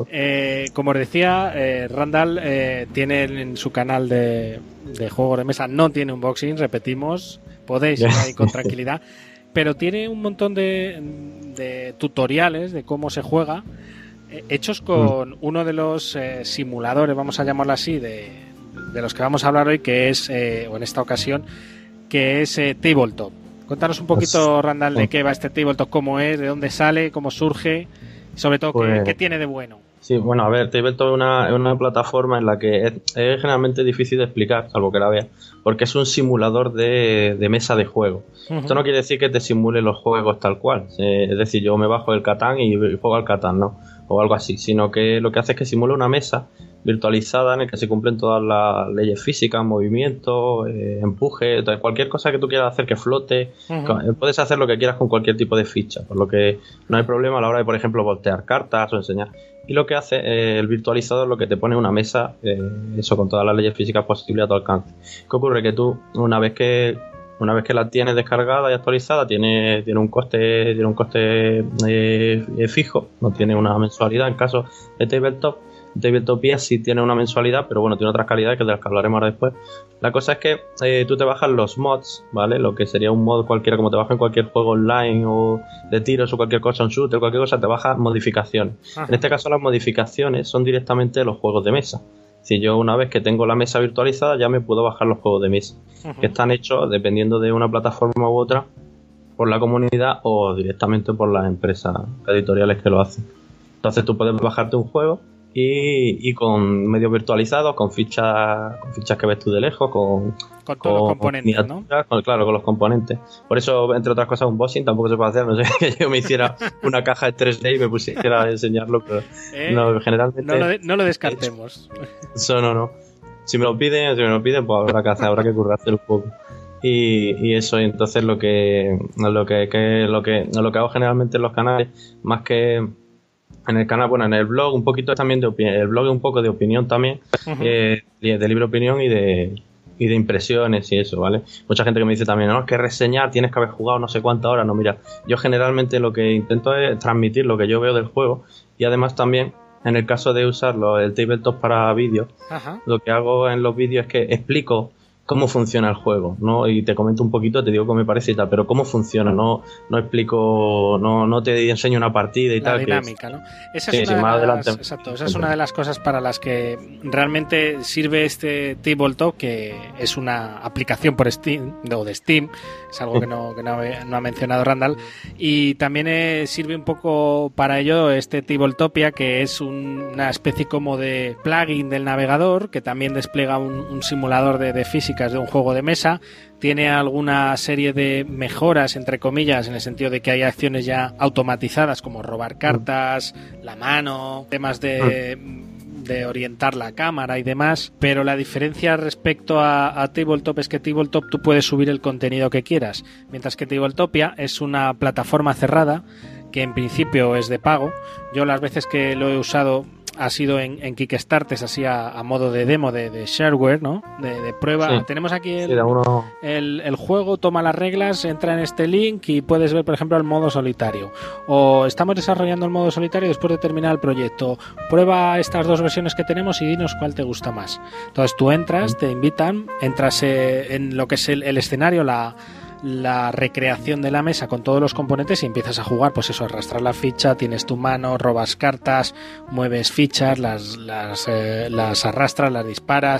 eh, como os decía, eh, Randall eh, tiene en su canal de, de juegos de mesa, no tiene unboxing, repetimos, podéis ir ahí con tranquilidad, pero tiene un montón de, de tutoriales de cómo se juega, eh, hechos con mm. uno de los eh, simuladores, vamos a llamarlo así, de, de los que vamos a hablar hoy, que es, eh, o en esta ocasión, que es eh, Tabletop. Cuéntanos un poquito, pues, Randall, de qué va este Tabletop, cómo es, de dónde sale, cómo surge y sobre todo pues, qué, qué tiene de bueno. Sí, bueno, a ver, Tabletop es una, es una plataforma en la que es, es generalmente difícil de explicar, salvo que la veas, porque es un simulador de, de mesa de juego. Uh-huh. Esto no quiere decir que te simule los juegos tal cual, eh, es decir, yo me bajo el Catán y juego al Catán, ¿no? O algo así, sino que lo que hace es que simula una mesa virtualizada en el que se cumplen todas las leyes físicas, movimiento, eh, empuje, cualquier cosa que tú quieras hacer que flote. Uh-huh. Puedes hacer lo que quieras con cualquier tipo de ficha, por lo que no hay problema a la hora de, por ejemplo, voltear cartas o enseñar. Y lo que hace eh, el virtualizador, lo que te pone una mesa, eh, eso con todas las leyes físicas posibles a tu alcance. ¿Qué ocurre? Que tú, una vez que una vez que la tienes descargada y actualizada, tiene, tiene un coste tiene un coste eh, fijo, no tiene una mensualidad. En caso de Tabletop, Tabletopia sí tiene una mensualidad, pero bueno, tiene otras calidades que de las que hablaremos ahora después. La cosa es que eh, tú te bajas los mods, ¿vale? Lo que sería un mod cualquiera, como te bajas en cualquier juego online o de tiros o cualquier cosa, un shooter, cualquier cosa, te bajas modificaciones. Ajá. En este caso las modificaciones son directamente los juegos de mesa. Si yo una vez que tengo la mesa virtualizada ya me puedo bajar los juegos de mesa, uh-huh. que están hechos dependiendo de una plataforma u otra por la comunidad o directamente por las empresas editoriales que lo hacen. Entonces tú puedes bajarte un juego y, y con medios virtualizados, con fichas con fichas que ves tú de lejos, con, con todos los componentes, ¿no? Con, claro, con los componentes. Por eso, entre otras cosas, un unboxing tampoco se puede hacer. No sé, que yo me hiciera una caja de tres D y me pusiera a enseñarlo, pero eh, no, generalmente... No lo, de, no lo descartemos. Eso no, no. Si me lo piden, si me lo piden, pues habrá que hacer, habrá que currarse un poco. Y, y eso, y entonces lo que, lo que, que, lo que, lo que hago generalmente en los canales, más que... En el canal, bueno, en el blog un poquito también de opinión, el blog es un poco de opinión también, uh-huh. eh, de libre opinión y de y de impresiones y eso, ¿vale? Mucha gente que me dice también, no, es que reseñar, tienes que haber jugado no sé cuántas horas. No, mira, yo generalmente lo que intento es transmitir lo que yo veo del juego y además también, en el caso de usarlo, el Tabletop para vídeos, uh-huh. lo que hago en los vídeos es que explico cómo funciona el juego, ¿no? Y te comento un poquito, te digo cómo me parece y tal, pero cómo funciona, no no explico, no no te enseño una partida y la tal. La dinámica, ¿no? Esa sí, es, una sí, de más las, adelante. Exacto, esa es una de las cosas para las que realmente sirve este Tabletop, que es una aplicación por Steam, o de Steam, es algo que no, que no, no ha mencionado Randall, y también eh, sirve un poco para ello este Tabletopia, que es un, una especie como de plugin del navegador, que también despliega un, un simulador de, de física de un juego de mesa. Tiene alguna serie de mejoras, entre comillas, en el sentido de que hay acciones ya automatizadas como robar cartas, la mano, temas de, de orientar la cámara y demás, pero la diferencia respecto a, a Tabletop es que Tabletop tú puedes subir el contenido que quieras, mientras que Tabletopia es una plataforma cerrada que en principio es de pago. Yo las veces que lo he usado ha sido en, en Kickstarter, así a, a modo de demo, de, de shareware, ¿no? De, de prueba. Sí. Tenemos aquí el, sí, uno... el, el juego, toma las reglas, entra en este link y puedes ver, por ejemplo, el modo solitario. O estamos desarrollando el modo solitario después de terminar el proyecto. Prueba estas dos versiones que tenemos y dinos cuál te gusta más. Entonces tú entras, te invitan, entras eh, en lo que es el, el escenario, la... la recreación de la mesa con todos los componentes y empiezas a jugar, pues eso, arrastrar la ficha, tienes tu mano, robas cartas, mueves fichas, las las, eh, las arrastras, las disparas,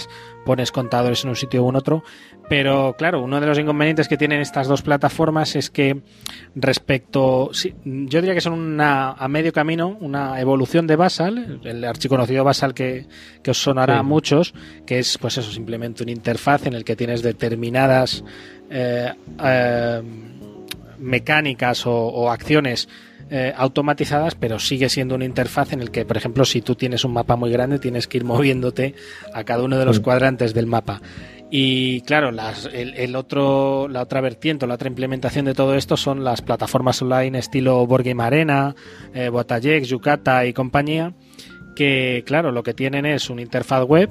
pones contadores en un sitio u en otro, pero claro, uno de los inconvenientes que tienen estas dos plataformas es que respecto, sí, yo diría que son una, a medio camino, una evolución de Basal, el archiconocido Basal que, que os sonará sí. a muchos, que es pues eso, simplemente una interfaz en el que tienes determinadas eh, eh, mecánicas o, o acciones Eh, automatizadas, pero sigue siendo una interfaz en el que, por ejemplo, si tú tienes un mapa muy grande, tienes que ir moviéndote a cada uno de los cuadrantes del mapa. Y claro, las, el, el otro, la otra vertiente, la otra implementación de todo esto son las plataformas online estilo Board Game Arena, eh, Botajex, Yucata y compañía, que claro, lo que tienen es una interfaz web,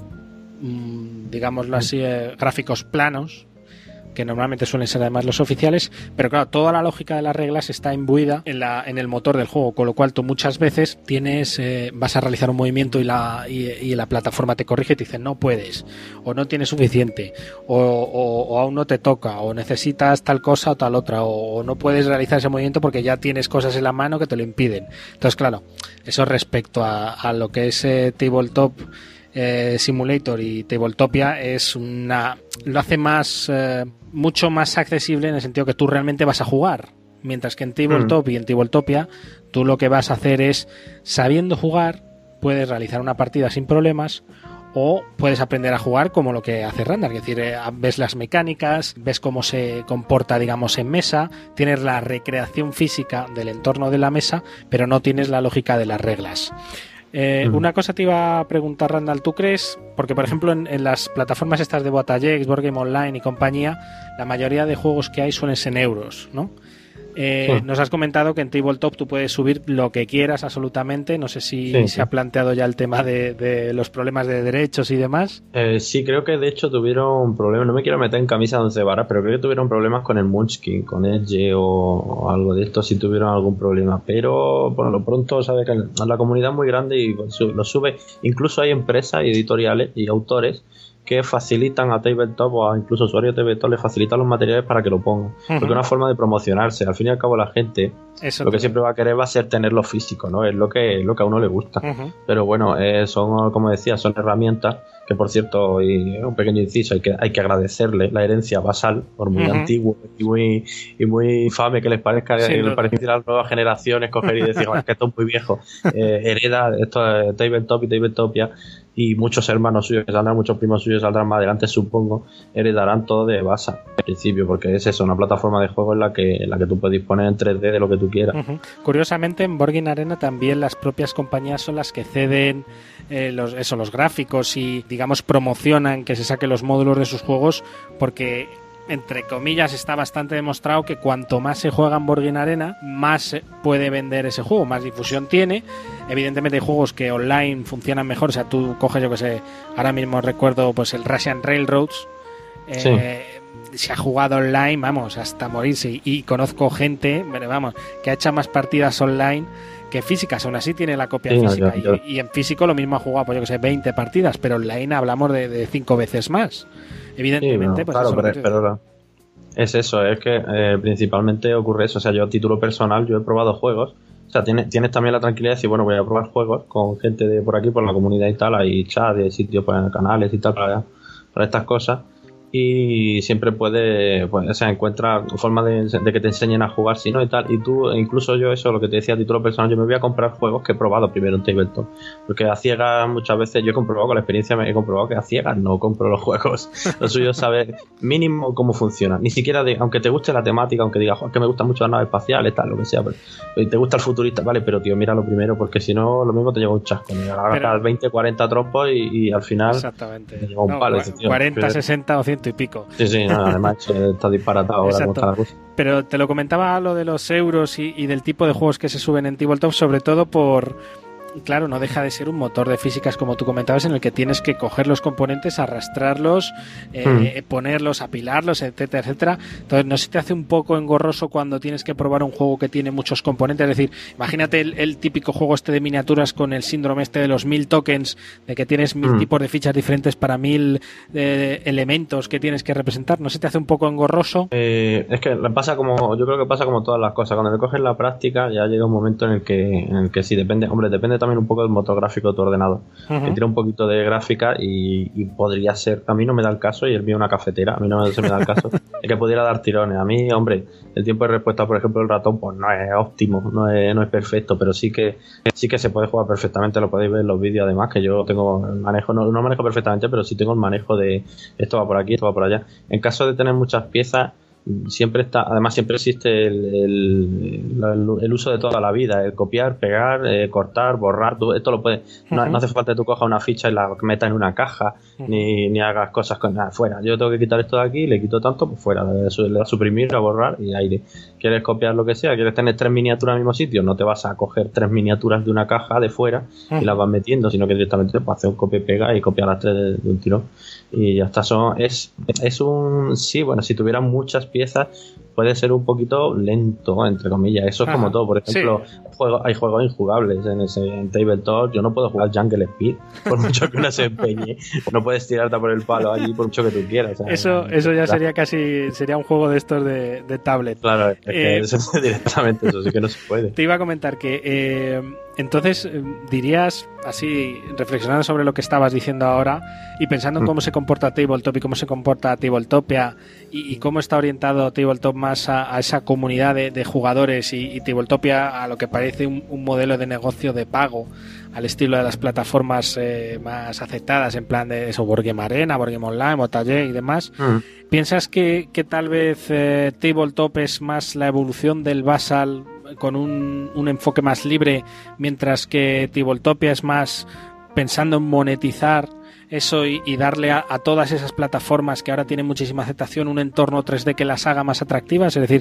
mmm, digámoslo así, eh, gráficos planos, que normalmente suelen ser además los oficiales, pero claro, toda la lógica de las reglas está imbuida en, la, en el motor del juego, con lo cual tú muchas veces tienes eh, vas a realizar un movimiento y la, y, y la plataforma te corrige y te dice no puedes, o no tienes suficiente, o, o, o aún no te toca, o necesitas tal cosa o tal otra, o, o no puedes realizar ese movimiento porque ya tienes cosas en la mano que te lo impiden. Entonces claro, eso respecto a, a lo que es eh, Tabletop Eh, Simulator y Tabletopia es una lo hace más eh, mucho más accesible en el sentido que tú realmente vas a jugar, mientras que en Tabletop mm. y en Tabletopia tú lo que vas a hacer es, sabiendo jugar, puedes realizar una partida sin problemas o puedes aprender a jugar como lo que hace Randall, es decir, eh, ves las mecánicas, ves cómo se comporta, digamos, en mesa, tienes la recreación física del entorno de la mesa, pero no tienes la lógica de las reglas. Eh, mm. Una cosa te iba a preguntar, Randall, ¿tú crees? Porque, por ejemplo, en, en las plataformas estas de Botajex, Board Game Online y compañía, la mayoría de juegos que hay suelen ser en euros, ¿no? Eh, sí. Nos has comentado que en Tabletop tú puedes subir lo que quieras absolutamente. No sé si sí, se sí. ha planteado ya el tema de, de los problemas de derechos y demás. Eh, sí, creo que de hecho tuvieron problemas. No me quiero meter en camisa de once varas, pero creo que tuvieron problemas con el Munchkin, con Edge o, o algo de esto. Si tuvieron algún problema, pero por lo pronto sabe que la comunidad es muy grande y lo sube. Incluso hay empresas y editoriales y autores que facilitan a Tabletop o a incluso usuarios de Tabletop, le facilitan los materiales para que lo pongan. Uh-huh. Porque es una forma de promocionarse. Al fin y al cabo la gente Eso lo que siempre va a querer va a ser tenerlo físico, ¿no? Es lo que, lo que a uno le gusta. Uh-huh. Pero bueno, eh, son, como decía, son herramientas que, por cierto, y un pequeño inciso, hay que, hay que agradecerle la herencia Basal, por muy uh-huh. antiguo y muy, y muy infame que les parezca, sí, que les parezca a las nuevas generaciones coger y decir, oh, es que esto es muy viejo. Eh, hereda esto de Tabletop y Tabletopia, y muchos hermanos suyos que saldrán, muchos primos suyos saldrán más adelante, supongo, heredarán todo de Basal al principio, porque es eso, una plataforma de juego en la que, en la que tú puedes disponer en tres D de lo que tú quieras. Uh-huh. Curiosamente, en Board Game Arena también las propias compañías son las que ceden eh, los, eso, los gráficos y, digamos, promocionan que se saquen los módulos de sus juegos, porque entre comillas está bastante demostrado que cuanto más se juega en Board Game Arena, más puede vender ese juego, más difusión tiene. Evidentemente hay juegos que online funcionan mejor, o sea, tú coges, yo que sé, ahora mismo recuerdo pues el Russian Railroads, eh, sí. se ha jugado online, vamos, hasta morirse, y, y conozco gente, vamos, que ha hecho más partidas online que físicas, aún así tiene la copia sí, física, no, yo, yo. Y, y en físico lo mismo ha jugado, pues yo que sé, veinte partidas, pero online hablamos de, de cinco veces más. Evidentemente, sí, bueno, pues claro, eso pero, pero es eso, es que eh, principalmente ocurre eso. O sea, yo a título personal, yo he probado juegos. O sea, tienes, tienes también la tranquilidad de decir, bueno, voy a probar juegos con gente de por aquí, por la comunidad y tal, hay chat, hay sitios para canales y tal para, para estas cosas. Y siempre puede, pues, o sea, encuentra forma de, de que te enseñen a jugar, si no y tal. Y tú, incluso yo, eso, lo que te decía a título personal, yo me voy a comprar juegos que he probado primero en Tabletop. Porque a ciegas muchas veces, yo he comprobado con la experiencia, me he comprobado que a ciegas no compro los juegos. Lo suyo es saber mínimo cómo funciona. Ni siquiera, de, aunque te guste la temática, aunque digas, que me gustan mucho las naves espaciales, tal, lo que sea. Pero, pero te gusta el futurista, vale, pero tío, míralo primero, porque si no, lo mismo te lleva un chasco. Me agarras veinte, cuarenta trompos y, y al final exactamente. te lleva un no, palo. cuarenta, sesenta o ciento y pico. Sí, sí, no, además está disparatado ahora con cada cosa. Pero te lo comentaba lo de los euros y, y del tipo de juegos que se suben en Tabletop, sobre todo por... Claro, no deja de ser un motor de físicas, como tú comentabas, en el que tienes que coger los componentes, arrastrarlos, eh, mm. ponerlos, apilarlos, etcétera, etcétera. Entonces, ¿no se te hace un poco engorroso cuando tienes que probar un juego que tiene muchos componentes? Es decir, imagínate el, el típico juego este de miniaturas con el síndrome este de los mil tokens, de que tienes mil mm. tipos de fichas diferentes para mil eh, elementos que tienes que representar. ¿No se te hace un poco engorroso? Eh, es que pasa como, yo creo que pasa como todas las cosas. Cuando le coges la práctica, ya llega un momento en el que, en el que sí, depende, hombre, depende también un poco del motor gráfico de tu ordenador. Uh-huh. Que tira un poquito de gráfica y, y podría ser, a mí no me da el caso, y el mío una cafetera, a mí no se me da el caso, de que pudiera dar tirones. A mí, hombre, el tiempo de respuesta, por ejemplo, el ratón, pues no es óptimo, no es, no es perfecto, pero sí que sí que se puede jugar perfectamente, lo podéis ver en los vídeos además, que yo tengo el manejo, no, no manejo perfectamente, pero sí tengo el manejo de esto va por aquí, esto va por allá. En caso de tener muchas piezas, siempre está, además siempre existe el, el, el, el uso de toda la vida, el copiar, pegar, eh, cortar, borrar, tú, esto lo puedes, no, uh-huh. no hace falta que tú cojas una ficha y la metas en una caja, uh-huh. ni, ni hagas cosas con nada, fuera, yo tengo que quitar esto de aquí, le quito tanto, pues fuera, le das a suprimir, a borrar y aire. ¿Quieres copiar lo que sea? ¿Quieres tener tres miniaturas al mismo sitio? No te vas a coger tres miniaturas de una caja de fuera uh-huh. y las vas metiendo, sino que directamente pues, hacer un copia y pega y copiar las tres de, de un tirón y ya está. Son, es, es un, sí, bueno, si tuvieran muchas piezas puede ser un poquito lento, entre comillas. Eso es Ajá, como todo. Por ejemplo, sí. juego, hay juegos injugables en ese en Tabletop. Yo no puedo jugar Jungle Speed por mucho que uno se empeñe. No puedes tirarte por el palo allí por mucho que tú quieras. O sea, eso eso ya sería casi sería un juego de estos de, de tablet. Claro, es que eh, eso, directamente eso sí que no se puede. Te iba a comentar que eh, entonces dirías, así reflexionando sobre lo que estabas diciendo ahora y pensando en cómo se comporta Tabletop y cómo se comporta Tabletopia y, y cómo está orientado Tabletop más a, a esa comunidad de, de jugadores y, y Tabletopia a lo que parece un, un modelo de negocio de pago al estilo de las plataformas eh, más aceptadas, en plan de eso, Board Game Arena, Board Game Online, Motaller y demás. Mm. ¿Piensas que, que tal vez eh, Tabletop es más la evolución del Basal con un, un enfoque más libre, mientras que Tabletopia es más pensando en monetizar eso y, y darle a, a todas esas plataformas que ahora tienen muchísima aceptación un entorno tres D que las haga más atractivas? Es decir,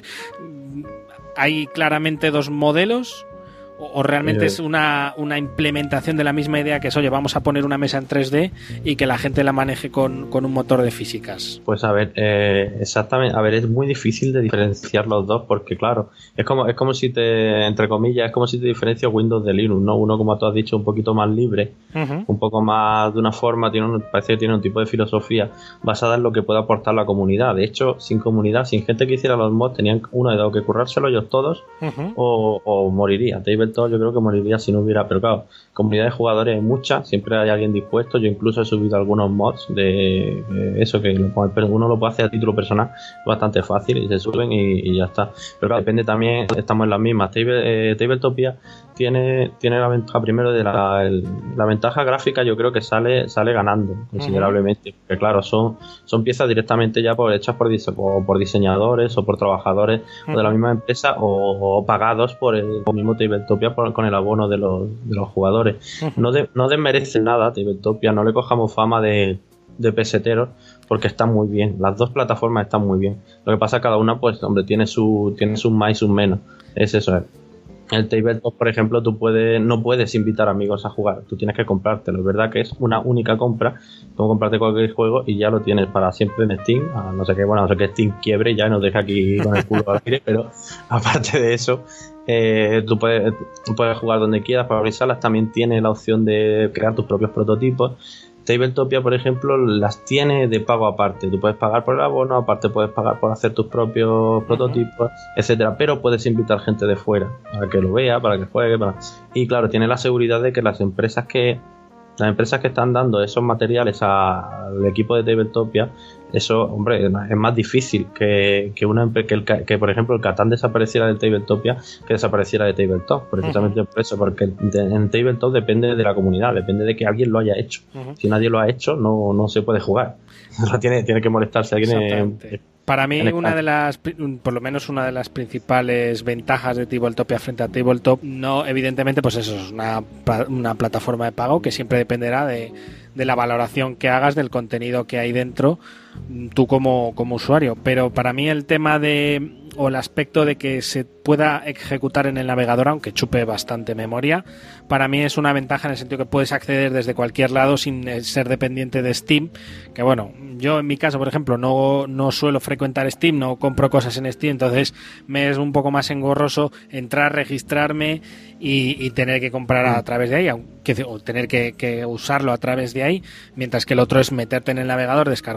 ¿hay claramente dos modelos? ¿O realmente eh, es una, una implementación de la misma idea que es, oye, vamos a poner una mesa en tres D y que la gente la maneje con, con un motor de físicas? Pues a ver, eh, exactamente, a ver, es muy difícil de diferenciar los dos porque claro, es como es como si te, entre comillas, es como si te diferencias Windows de Linux, ¿no? Uno, como tú has dicho, un poquito más libre, uh-huh. un poco más de una forma, tiene un, parece que tiene un tipo de filosofía basada en lo que puede aportar la comunidad. De hecho, sin comunidad, sin gente que hiciera los mods, tenían uno de dos, que currárselo ellos todos uh-huh. o, o moriría. Tabletop yo creo que moriría si no hubiera, pero claro, comunidad de jugadores hay mucha, siempre hay alguien dispuesto. Yo incluso he subido algunos mods de, de eso, que uno lo puede hacer a título personal, bastante fácil, y se suben y, y ya está. Pero claro, depende también, estamos en las mismas. Table, eh, Tabletopia tiene, tiene la ventaja primero de la, el, la ventaja gráfica, yo creo que sale sale ganando considerablemente, uh-huh. porque claro, son, son piezas directamente ya por, hechas por, por, por diseñadores o por trabajadores uh-huh. o de la misma empresa o, o pagados por el mismo Tabletopia por, con el abono de los, de los jugadores. Uh-huh. No, de, no desmerece nada Tabletopia, no le cojamos fama de, de peseteros, porque está muy bien, las dos plataformas están muy bien. Lo que pasa, cada una pues hombre tiene su tiene sus más y sus menos, es eso. Es. El Tabletop, por ejemplo, tú puedes no puedes invitar amigos a jugar, tú tienes que comprártelo. Es verdad que es una única compra, como comprarte cualquier juego y ya lo tienes para siempre en Steam, a no sé qué, bueno, no sé qué Steam quiebre y ya nos deja aquí con el culo al aire, pero aparte de eso, eh, tú, puedes, tú puedes jugar donde quieras. Para abrir salas también tiene la opción de crear tus propios prototipos. Tabletopia, por ejemplo, las tiene de pago aparte. Tú puedes pagar por el abono, aparte puedes pagar por hacer tus propios prototipos, etcétera. Pero puedes invitar gente de fuera para que lo vea, para que juegue, para... y claro, tiene la seguridad de que las empresas que las empresas que están dando esos materiales a, al equipo de Tabletopia, eso, hombre, es más difícil que, que una que, el, que, por ejemplo, el Catán desapareciera de Tabletopia que desapareciera de Tabletop, precisamente uh-huh. por eso, porque en Tabletop depende de la comunidad, depende de que alguien lo haya hecho. Uh-huh. Si nadie lo ha hecho, no, no se puede jugar. tiene, tiene que molestarse alguien. En, Para mí, una de las, por lo menos una de las principales ventajas de Tabletopia frente a Tabletop, no, evidentemente, pues eso es una, una plataforma de pago que siempre dependerá de, de la valoración que hagas del contenido que hay dentro, tú como, como usuario. Pero para mí el tema de, o el aspecto de que se pueda ejecutar en el navegador, aunque chupe bastante memoria, para mí es una ventaja en el sentido que puedes acceder desde cualquier lado sin ser dependiente de Steam, que bueno, yo en mi caso, por ejemplo, no, no suelo frecuentar Steam, no compro cosas en Steam, entonces me es un poco más engorroso entrar, registrarme y, y tener que comprar a través de ahí, aunque, o tener que, que usarlo a través de ahí, mientras que el otro es meterte en el navegador, descargarte el plan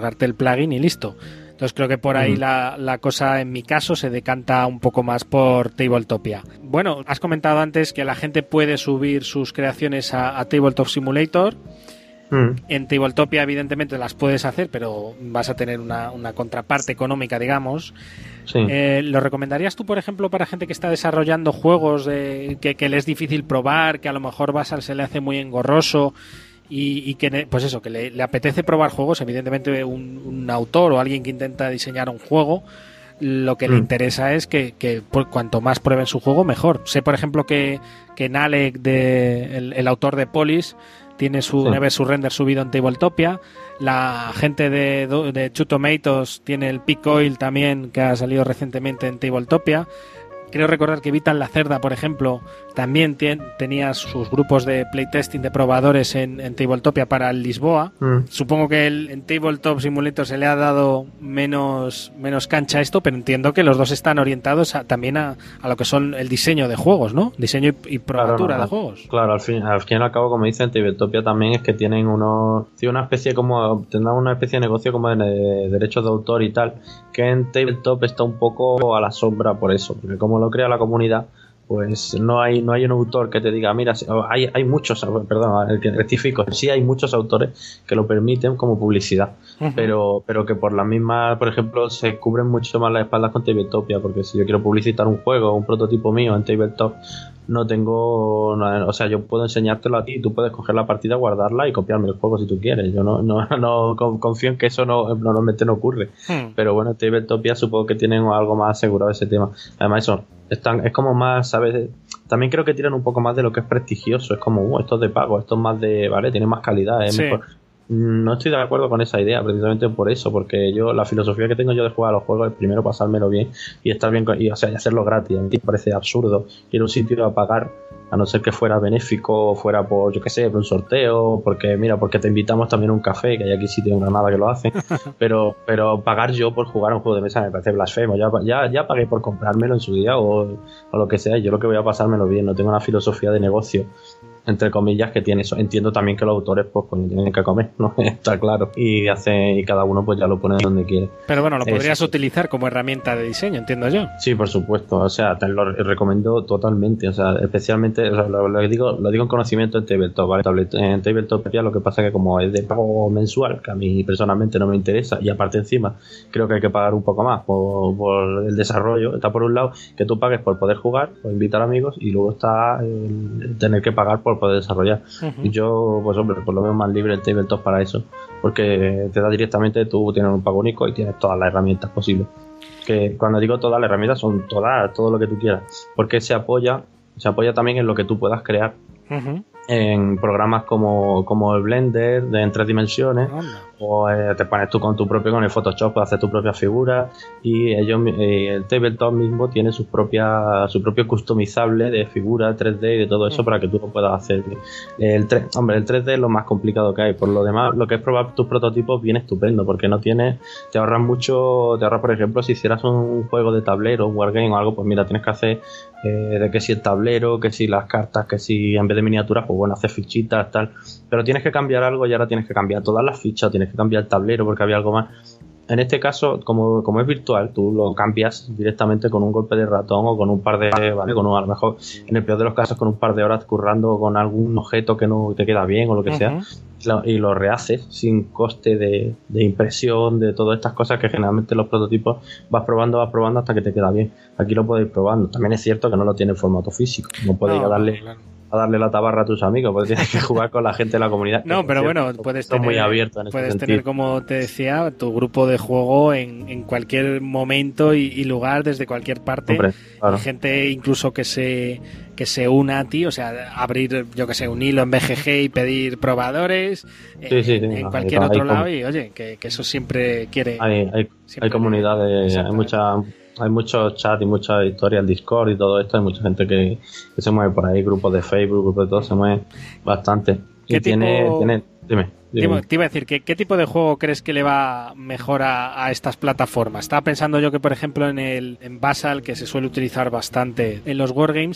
plugin y listo. Entonces creo que por ahí mm. la, la cosa, en mi caso, se decanta un poco más por Tabletopia. Bueno, has comentado antes que la gente puede subir sus creaciones a, a Tabletop Simulator. Mm. En Tabletopia evidentemente las puedes hacer, pero vas a tener una, una contraparte económica, digamos. Sí. Eh, ¿Lo recomendarías tú, por ejemplo, para gente que está desarrollando juegos de, que, que le es difícil probar, que a lo mejor Basal se le hace muy engorroso y, y que, pues eso, que le, le apetece probar juegos? Evidentemente un, un autor o alguien que intenta diseñar un juego, lo que mm. le interesa es que, que por, cuanto más prueben su juego, mejor. Sé, por ejemplo, que, que Nalek, de, el, el autor de Polis, tiene su sí. Never Surrender subido en Tabletopia. La gente de, de Two Tomatoes tiene el Peak Oil también, que ha salido recientemente en Tabletopia. Creo recordar que Vital La Cerda, por ejemplo, también ten, tenía sus grupos de playtesting de probadores en, en Tabletopia para el Lisboa. Mm. Supongo que el, en Tabletop Simulator se le ha dado menos, menos cancha a esto, pero entiendo que los dos están orientados a, también a, a lo que son el diseño de juegos, ¿no? Diseño y, y probatura claro, no, de juegos. Claro, al fin, al fin y al cabo, como dicen, Tabletopia también es que tienen unos, una especie como, tendrán una especie de negocio como de, de derechos de autor y tal, que en Tabletop está un poco a la sombra por eso, porque como lo crea la comunidad, pues no hay no hay un autor que te diga, mira, hay hay muchos, perdón, el que rectifico, sí hay muchos autores que lo permiten como publicidad, uh-huh. pero pero que por la misma, por ejemplo, se cubren mucho más las espaldas con Tabletopia, porque si yo quiero publicitar un juego, un prototipo mío en Tabletop, no tengo, o sea, yo puedo enseñártelo a ti, tú puedes coger la partida, guardarla y copiarme el juego si tú quieres. Yo no no, no confío en que eso no normalmente no ocurre, hmm. pero bueno, Tabletopia supongo que tienen algo más asegurado ese tema. Además eso están, es como más, ¿sabes? También creo que tiran un poco más de lo que es prestigioso, es como, uh, esto es de pago, esto es más de, vale, tiene más calidad, es sí. mejor. No estoy de acuerdo con esa idea, precisamente por eso, porque yo, la filosofía que tengo yo de jugar a los juegos es primero pasármelo bien y estar bien con, y, o sea, y hacerlo gratis. A mí me parece absurdo ir a un sitio a pagar, a no ser que fuera benéfico, fuera por, yo qué sé, por un sorteo, porque mira, porque te invitamos también a un café, que hay aquí sitio en Granada que lo hacen, pero pero pagar yo por jugar a un juego de mesa me parece blasfemo. Ya, ya, ya pagué por comprármelo en su día o, o lo que sea, yo lo que voy a pasármelo bien, no tengo una filosofía de negocio, entre comillas, que tiene eso. Entiendo también que los autores pues, pues tienen que comer, ¿no? Está claro, y hace y cada uno pues ya lo pone donde quiere. Pero bueno, lo podrías eso. utilizar como herramienta de diseño, entiendo yo. Sí, por supuesto, o sea, te lo recomiendo totalmente, o sea, especialmente, o sea, lo, lo digo lo digo en conocimiento en Tabletop, ¿vale? En Tabletop ya lo que pasa es que como es de pago mensual, que a mí personalmente no me interesa, y aparte encima creo que hay que pagar un poco más por, por el desarrollo, está por un lado que tú pagues por poder jugar, por invitar amigos, y luego está el tener que pagar por poder desarrollar. Uh-huh. Y yo, pues hombre, por lo menos más libre el Tabletop para eso, porque te da directamente, tú tienes un pago único y tienes todas las herramientas posibles. Que cuando digo todas las herramientas son todas, todo lo que tú quieras, porque se apoya, se apoya también en lo que tú puedas crear. Uh-huh. En programas como, como el Blender de en tres dimensiones, oh, o eh, te pones tú con tu propio, con el Photoshop, puedes hacer tu propia figura, y ellos, eh, el Tabletop mismo tiene su propia su propio customizable de figura tres D y de todo eso, mm. para que tú lo puedas hacer. El tres, hombre, el tres D es lo más complicado que hay. Por lo demás, lo que es probar tus prototipos viene estupendo, porque no tienes, te ahorras mucho, te ahorras, por ejemplo, si hicieras un juego de tablero, un wargame o algo, pues mira, tienes que hacer eh, de que si el tablero, que si las cartas, que si en vez de miniaturas, pues bueno, hacer fichitas, tal, pero tienes que cambiar algo y ahora tienes que cambiar todas las fichas, tienes que cambiar el tablero porque había algo más. En este caso, como, como es virtual, tú lo cambias directamente con un golpe de ratón o con un par de, vale, con un, a lo mejor, en el peor de los casos, con un par de horas currando con algún objeto que no te queda bien o lo que uh-huh. sea, y lo, y lo rehaces sin coste de, de impresión, de todas estas cosas que generalmente los prototipos vas probando, vas probando hasta que te queda bien. Aquí lo podéis probando. También es cierto que no lo tiene en formato físico, no podéis no, darle... Claro. a darle la tabarra a tus amigos, porque tienes que jugar con la gente de la comunidad. No, pero bueno, puedes tener, muy abierto en puedes tener, como te decía, tu grupo de juego en, en cualquier momento y, y lugar, desde cualquier parte. Hombre, claro. Hay gente incluso que se que se una a ti, o sea, abrir, yo que sé, un hilo en B G G y pedir probadores sí, en, sí, sí, en no, cualquier hay, otro hay, lado hay, y oye, que, que eso siempre quiere... Hay, hay, siempre hay comunidades, hay mucha... Hay muchos chats y muchas historias en Discord y todo esto. Hay mucha gente que, que se mueve por ahí, grupos de Facebook, grupos de todo, se mueve bastante. ¿Qué y tipo... tiene, tiene, dime, dime. Te iba a decir, ¿qué, ¿qué tipo de juego crees que le va mejor a, a estas plataformas? Estaba pensando yo que, por ejemplo, en el en Basal, que se suele utilizar bastante en los Wargames,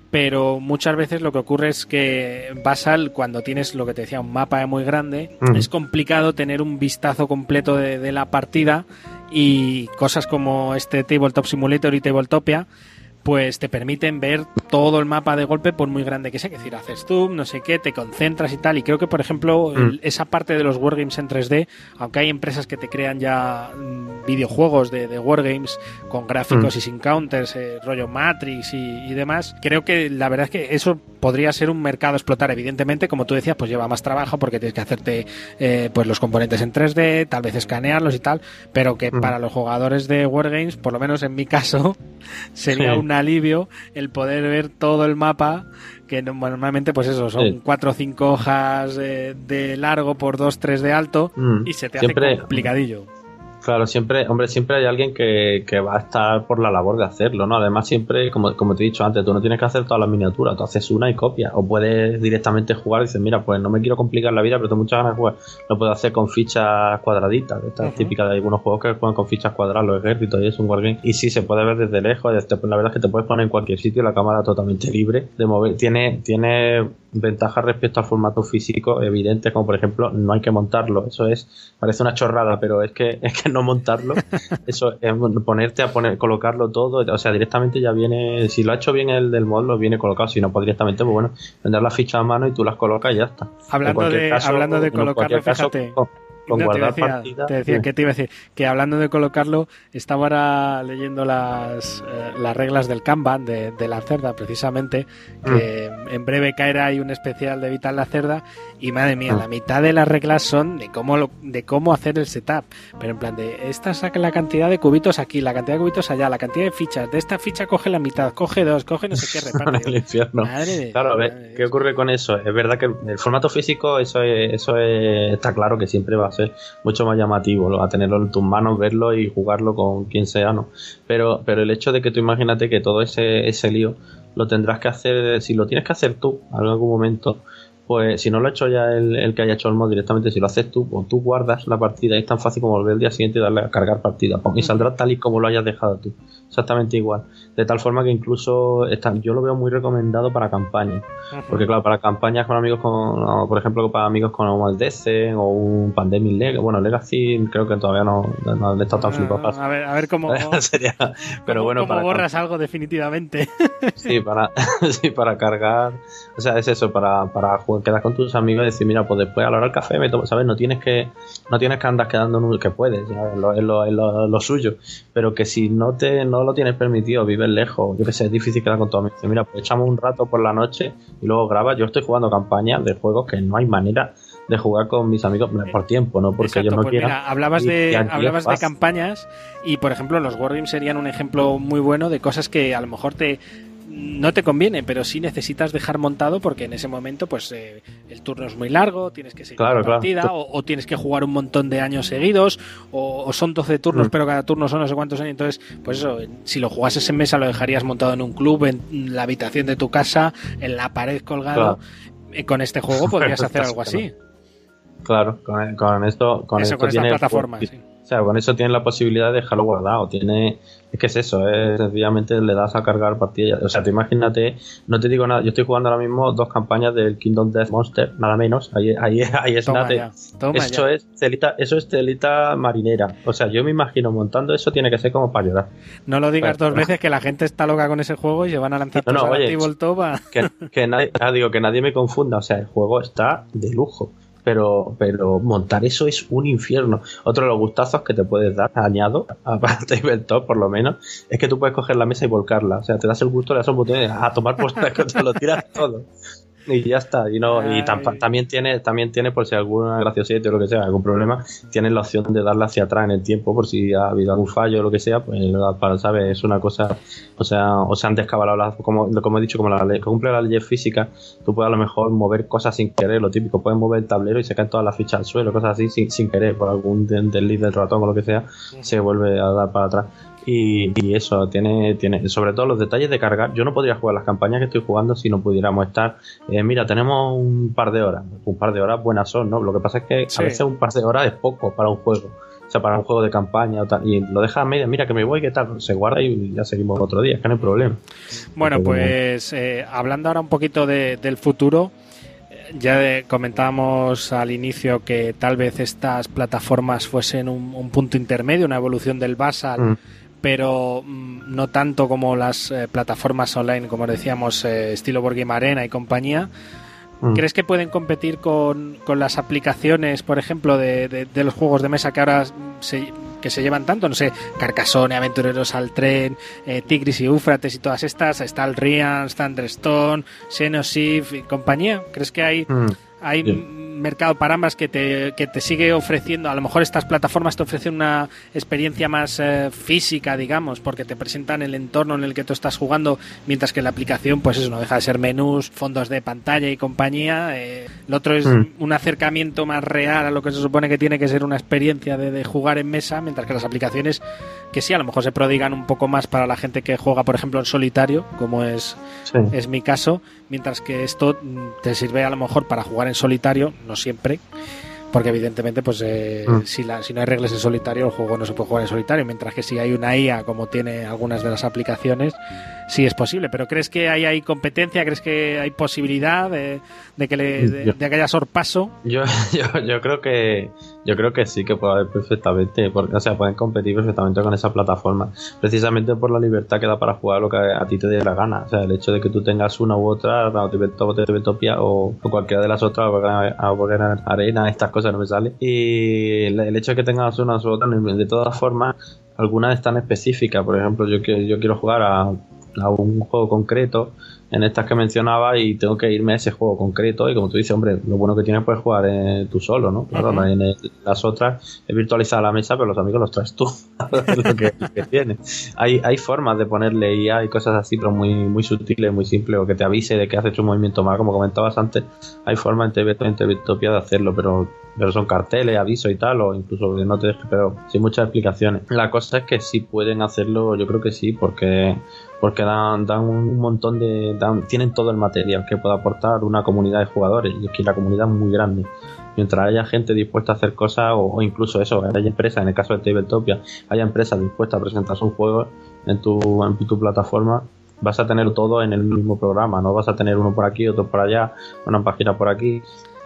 pero muchas veces lo que ocurre es que vas al, cuando tienes lo que te decía, un mapa muy grande, Mm. es complicado tener un vistazo completo de, de la partida, y cosas como este Tabletop Simulator y Tabletopia pues te permiten ver todo el mapa de golpe por muy grande que sea, es decir, haces zoom, no sé qué, te concentras y tal, y creo que por ejemplo Mm. el, esa parte de los wargames en tres D, aunque hay empresas que te crean ya mm, videojuegos de, de wargames con gráficos Mm. y sin counters, eh, rollo Matrix y, y demás, creo que la verdad es que eso podría ser un mercado a explotar. Evidentemente, como tú decías, pues lleva más trabajo porque tienes que hacerte eh, pues los componentes en tres D, tal vez escanearlos y tal, pero que Mm. para los jugadores de wargames, por lo menos en mi caso, sería Sí. un alivio el poder ver todo el mapa, que normalmente pues eso, son Sí. cuatro o cinco hojas eh, de largo por dos, tres de alto, Mm. y se te Siempre- hace complicadillo. Claro, siempre, hombre, siempre hay alguien que, que va a estar por la labor de hacerlo, ¿no? Además, siempre, como, como te he dicho antes, tú no tienes que hacer todas las miniaturas, tú haces una y copias, o puedes directamente jugar y dices, mira, pues no me quiero complicar la vida, pero tengo muchas ganas de jugar, lo puedo hacer con fichas cuadraditas, esta Ujú. típica de algunos juegos que juegan con fichas cuadradas, los ejércitos, y es un wargame, y sí, se puede ver desde lejos, desde, pues, la verdad es que te puedes poner en cualquier sitio, la cámara totalmente libre de mover, tiene, tiene ventajas respecto al formato físico evidentes, como por ejemplo, no hay que montarlo, eso es, parece una chorrada, pero es que, es que no montarlo, eso es ponerte a poner, colocarlo todo, o sea, directamente ya viene, si lo ha hecho bien el del módulo, viene colocado, si no, pues directamente, pues bueno, tendrás las fichas a mano y tú las colocas y ya está. Hablando En cualquier de, caso, hablando de en cualquier colocarlo, caso, fíjate. con, con No, te guardar decía, partida, te decía dime. que te iba a decir que hablando de colocarlo, estaba ahora leyendo las, eh, las reglas del Kanban de, de la cerda, precisamente, que Mm. en breve caerá ahí un especial de Vital la cerda, y madre mía, Mm. la mitad de las reglas son de cómo lo- de cómo hacer el setup, pero en plan de esta saca la cantidad de cubitos aquí, la cantidad de cubitos allá, la cantidad de fichas, de esta ficha coge la mitad, coge dos, coge no sé qué, reparte. el infierno. Madre de Claro, a madre ver, de ¿qué Dios. ocurre con eso? Es verdad que el formato físico, eso es, eso es- está claro que siempre va a ser mucho más llamativo, ¿no? A tenerlo en tus manos, verlo y jugarlo con quien sea, ¿no? Pero, pero el hecho de que tú imagínate que todo ese, ese lío lo tendrás que hacer, si lo tienes que hacer tú en algún momento, pues si no lo ha hecho ya el, el que haya hecho el mod directamente, si lo haces tú, pues tú guardas la partida y es tan fácil como volver el día siguiente y darle a cargar partida, y saldrá tal y como lo hayas dejado tú, exactamente igual, de tal forma que incluso está, yo lo veo muy recomendado para campañas, porque claro, para campañas con amigos con, o, por ejemplo, para amigos con un Decen o un Pandemic Legacy, bueno, Legacy creo que todavía no, no he estado tan flipado. a ver, a ver cómo, Sería, pero cómo- bueno, cómo para borras algo definitivamente. Sí, para, sí, para cargar, o sea, es eso, para, para jugar, quedar con tus amigos y decir, mira, pues después a la hora del café me tomo, ¿sabes? No tienes que, no tienes que andar quedando en un, que puedes, ¿sabes? Es lo, es lo, es lo, lo suyo, pero que si no te, no lo tienes permitido, vives lejos, yo que sé, es difícil quedar con tus amigos. Dice, mira, pues echamos un rato por la noche y luego grabas. Yo estoy jugando campañas de juegos que no hay manera de jugar con mis amigos por tiempo, no porque Exacto, ellos no pues quieran. mira, hablabas y- de y aquí hablabas es de fácil. campañas, y por ejemplo los wargames serían un ejemplo muy bueno de cosas que a lo mejor te no te conviene, pero sí necesitas dejar montado porque en ese momento pues eh, el turno es muy largo, tienes que seguir Claro, la claro. partida, o, o tienes que jugar un montón de años seguidos, o, o son doce turnos, Mm. pero cada turno son no sé cuántos años. Entonces, pues eso, si lo jugases en mesa lo dejarías montado en un club, en la habitación de tu casa, en la pared colgado. Claro. Eh, Con este juego podrías hacer algo así. Claro, con, con esto, con Eso, esto con estas tiene, plataformas, sí. O sea, con eso tienes la posibilidad de dejarlo guardado. Tiene, es que es eso, es sencillamente le das a cargar partida. O sea, tú imagínate, no te digo nada, yo estoy jugando ahora mismo dos campañas del Kingdom Death Monster, nada menos. Ahí, ahí, ahí es Toma nada. ya, toma Eso ya. es telita, eso es telita marinera. O sea, yo me imagino montando eso tiene que ser como para llorar. No lo digas Pero- dos veces, que la gente está loca con ese juego y se van a lanzar No, no, todos a la oye, Tabletop a- Que, que nadie, ah, digo, que nadie me confunda. O sea, el juego está de lujo. Pero, pero montar eso es un infierno. Otro de los gustazos que te puedes dar, añado, a Tabletop por lo menos, es que tú puedes coger la mesa y volcarla. O sea, te das el gusto, le das un botón y a tomar por que te lo tiras todo. Y ya está. Y no y tam- Ay. también tiene, también tiene, por si alguna graciosita o lo que sea, algún problema, tienes la opción de darle hacia atrás en el tiempo, por si ha habido algún fallo o lo que sea, pues para, ¿sabes? Es una cosa, o sea, o se han descabalado las, como, como he dicho, como la ley, que cumple la ley física, tú puedes a lo mejor mover cosas sin querer, lo típico, puedes mover el tablero y se caen todas las fichas al suelo, cosas así, sin, sin querer, por algún de- desliz del ratón o lo que sea, se vuelve a dar para atrás. Y, y eso, tiene, tiene, sobre todo los detalles de cargar. Yo no podría jugar las campañas que estoy jugando si no pudiéramos estar. Eh, mira, tenemos un par de horas. Un par de horas buenas son, ¿no? Lo que pasa es que Sí. a veces un par de horas es poco para un juego. O sea, para un juego de campaña o tal, y lo dejas a media, mira que me voy, ¿qué tal? Se guarda y ya seguimos otro día, es que no hay problema. Bueno, pues eh, hablando ahora un poquito de, del futuro, ya de, comentábamos al inicio que tal vez estas plataformas fuesen un, un punto intermedio, una evolución del Basal, mm. pero mm, no tanto como las eh, plataformas online, como decíamos, eh, estilo Board Game Arena y compañía. ¿Crees que pueden competir con, con las aplicaciones, por ejemplo, de, de, de los juegos de mesa que ahora se, que se llevan tanto? No sé, Carcassonne, Aventureros al Tren, eh, Tigris y Éufrates y todas estas. Está el Rian, Thunderstone, Xenosif y compañía. ¿Crees que hay, mm. hay yeah. mercado para ambas que te, que te sigue ofreciendo? A lo mejor estas plataformas te ofrecen una experiencia más eh, física, digamos, porque te presentan el entorno en el que tú estás jugando, mientras que la aplicación, pues eso, no deja de ser menús, fondos de pantalla y compañía. Eh, lo otro es mm. un acercamiento más real a lo que se supone que tiene que ser una experiencia de, de jugar en mesa, mientras que las aplicaciones, que sí, a lo mejor se prodigan un poco más para la gente que juega, por ejemplo, en solitario, como es, sí. es mi caso, mientras que esto te sirve a lo mejor para jugar en solitario, no siempre, porque evidentemente pues eh, mm. si, la, si no hay reglas en solitario, el juego no se puede jugar en solitario, mientras que si hay una I A, como tiene algunas de las aplicaciones, sí es posible. Pero ¿crees que hay, hay competencia? ¿Crees que hay posibilidad de, de que le, de, de que haya sorpaso? Yo, yo, yo creo que yo creo que sí que puede haber perfectamente, porque, o sea, pueden competir perfectamente con esa plataforma, precisamente por la libertad que da para jugar lo que a ti te dé la gana. O sea, el hecho de que tú tengas una u otra, Tabletopia o, o cualquiera de las otras, Arena, estas cosas no me sale, y el, el hecho de que tengas una u otra, de todas formas, algunas están específicas. Por ejemplo, yo, yo quiero jugar a, a un juego concreto en estas que mencionaba y tengo que irme a ese juego concreto, y como tú dices, hombre, lo bueno que tienes puedes jugar eh, tú solo, ¿no? Claro, uh-huh. en el, las otras es virtualizada la mesa, pero los amigos los traes tú. lo, que, lo que tiene. Hay, hay formas de ponerle I A y cosas así, pero muy, muy sutiles, muy simples, o que te avise de que has hecho un movimiento mal, como comentabas antes. Hay formas en Tabletopia de hacerlo, pero pero son carteles, avisos y tal, o incluso que no te dejes, pero sin muchas explicaciones. La cosa es que sí pueden hacerlo, yo creo que sí, porque porque dan, dan un montón de dan, tienen todo el material que puede aportar una comunidad de jugadores, y es que la comunidad es muy grande. Mientras haya gente dispuesta a hacer cosas, o, o incluso eso, haya empresas, en el caso de Tabletopia, haya empresas dispuestas a presentar sus juegos en tu, en tu plataforma, vas a tener todo en el mismo programa, no vas a tener uno por aquí, otro por allá, una página por aquí.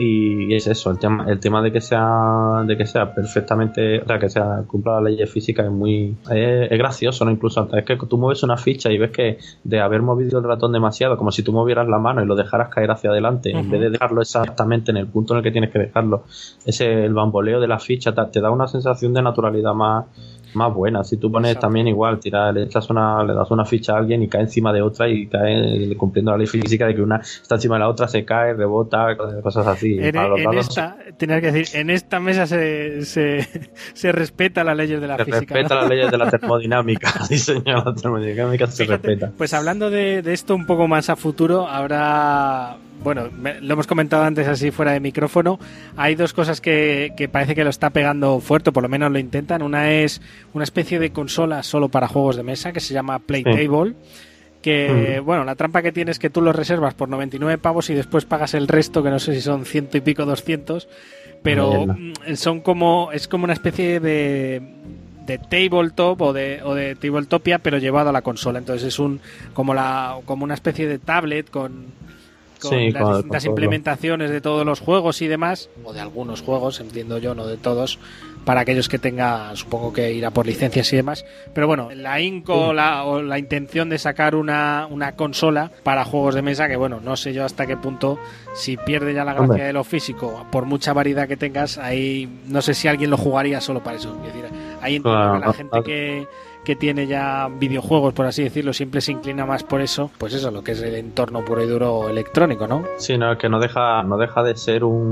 Y es eso, el tema, el tema de que sea de que sea perfectamente, o sea, que sea cumpla las leyes físicas es muy es, es gracioso, ¿no? Incluso es que tú mueves una ficha y ves que de haber movido el ratón demasiado, como si tú movieras la mano y lo dejaras caer hacia adelante, uh-huh. en vez de dejarlo exactamente en el punto en el que tienes que dejarlo, ese el bamboleo de la ficha te, te da una sensación de naturalidad más más buena. Si tú pones Exacto. también igual, tira, le echas una, le das una ficha a alguien y cae encima de otra y cae cumpliendo la ley física de que una está encima de la otra, se cae, rebota, cosas así. En, en esta, tenías que decir, en esta mesa se, se, se respeta las leyes de la se física. Se respeta ¿no? las leyes de la termodinámica. Sí, señor, la termodinámica se Fíjate, respeta. Pues hablando de, de esto un poco más a futuro, habrá... Bueno, lo hemos comentado antes así fuera de micrófono. Hay dos cosas que, que parece que lo está pegando fuerte, por lo menos lo intentan. Una es una especie de consola solo para juegos de mesa que se llama Playtable. Sí. Que, mm. bueno, la trampa que tienes es que tú los reservas por noventa y nueve pavos y después pagas el resto, que no sé si son ciento y pico, doscientos. Pero no. son como, es como una especie de... de tabletop o de, o de Tabletopia, pero llevado a la consola. Entonces es un como la como una especie de tablet con... con sí, las distintas implementaciones de todos los juegos y demás, o de algunos juegos, entiendo yo, no de todos, para aquellos que tengan, supongo que irá por licencias y demás, pero bueno, la Inco sí. la, o la intención de sacar una, una consola para juegos de mesa, que bueno, no sé yo hasta qué punto, si pierde ya la gracia Hombre. de lo físico, por mucha variedad que tengas, ahí no sé si alguien lo jugaría solo para eso, es decir, ahí entiendo claro, que la gente que que tiene ya videojuegos, por así decirlo, siempre se inclina más por eso, pues eso, lo que es el entorno puro y duro electrónico, ¿no? Sí, no, es que no deja no deja de ser un,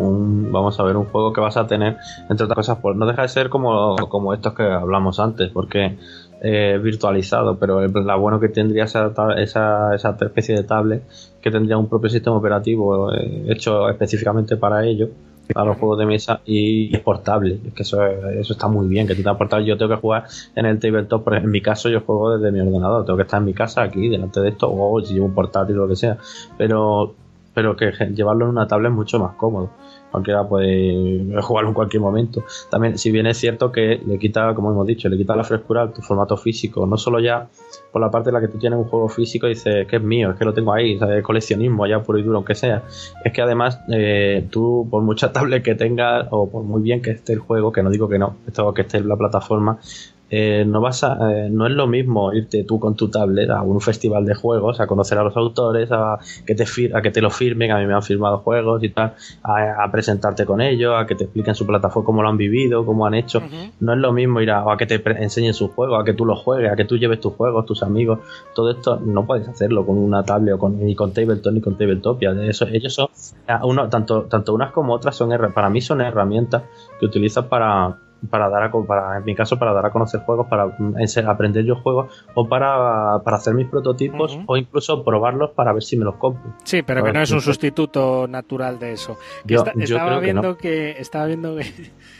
un vamos a ver, un juego que vas a tener, entre otras cosas, pues no deja de ser como, como estos que hablamos antes, porque eh, virtualizado, pero la bueno que tendría esa, esa, esa especie de tablet, que tendría un propio sistema operativo eh, hecho específicamente para ello, a los juegos de mesa, y es portable. Es que eso, eso está muy bien, que tú te portable. Yo tengo que jugar en el tabletop, pero en mi caso yo juego desde mi ordenador, tengo que estar en mi casa aquí delante de esto, o si llevo un portátil o lo que sea, pero pero que llevarlo en una tablet es mucho más cómodo. cualquiera puede jugarlo en cualquier momento. También, si bien es cierto que le quita, como hemos dicho, le quita la frescura a tu formato físico, no solo ya por la parte en la que tú tienes un juego físico y dices que es mío, es que lo tengo ahí, ¿sabes? Coleccionismo ya puro y duro, aunque sea. Es que además eh, tú, por mucha tablet que tengas o por muy bien que esté el juego, que no digo que no, esto que esté en la plataforma, Eh, no vas a, eh, no es lo mismo irte tú con tu tablet a un festival de juegos, a conocer a los autores, a que te fir a que te lo firmen, a mí me han firmado juegos y tal, a, a presentarte con ellos, a que te expliquen su plataforma, cómo lo han vivido, cómo han hecho. Uh-huh. No es lo mismo ir a, a que te enseñen sus juegos, a que tú los juegues, a que tú lleves tus juegos, tus amigos. Todo esto no puedes hacerlo con una tablet o con, ni con Tabletop ni con Tabletopia. Eso, ellos son, uno, tanto, tanto unas como otras son, para mí son herramientas que utilizas para para dar a, para, en mi caso para dar a conocer juegos, para aprender yo juegos o para, para hacer mis prototipos, uh-huh, o incluso probarlos para ver si me los compro. Sí, pero que no es un sustituto natural de eso. Que yo, está, yo estaba, creo viendo que no. que, estaba viendo que,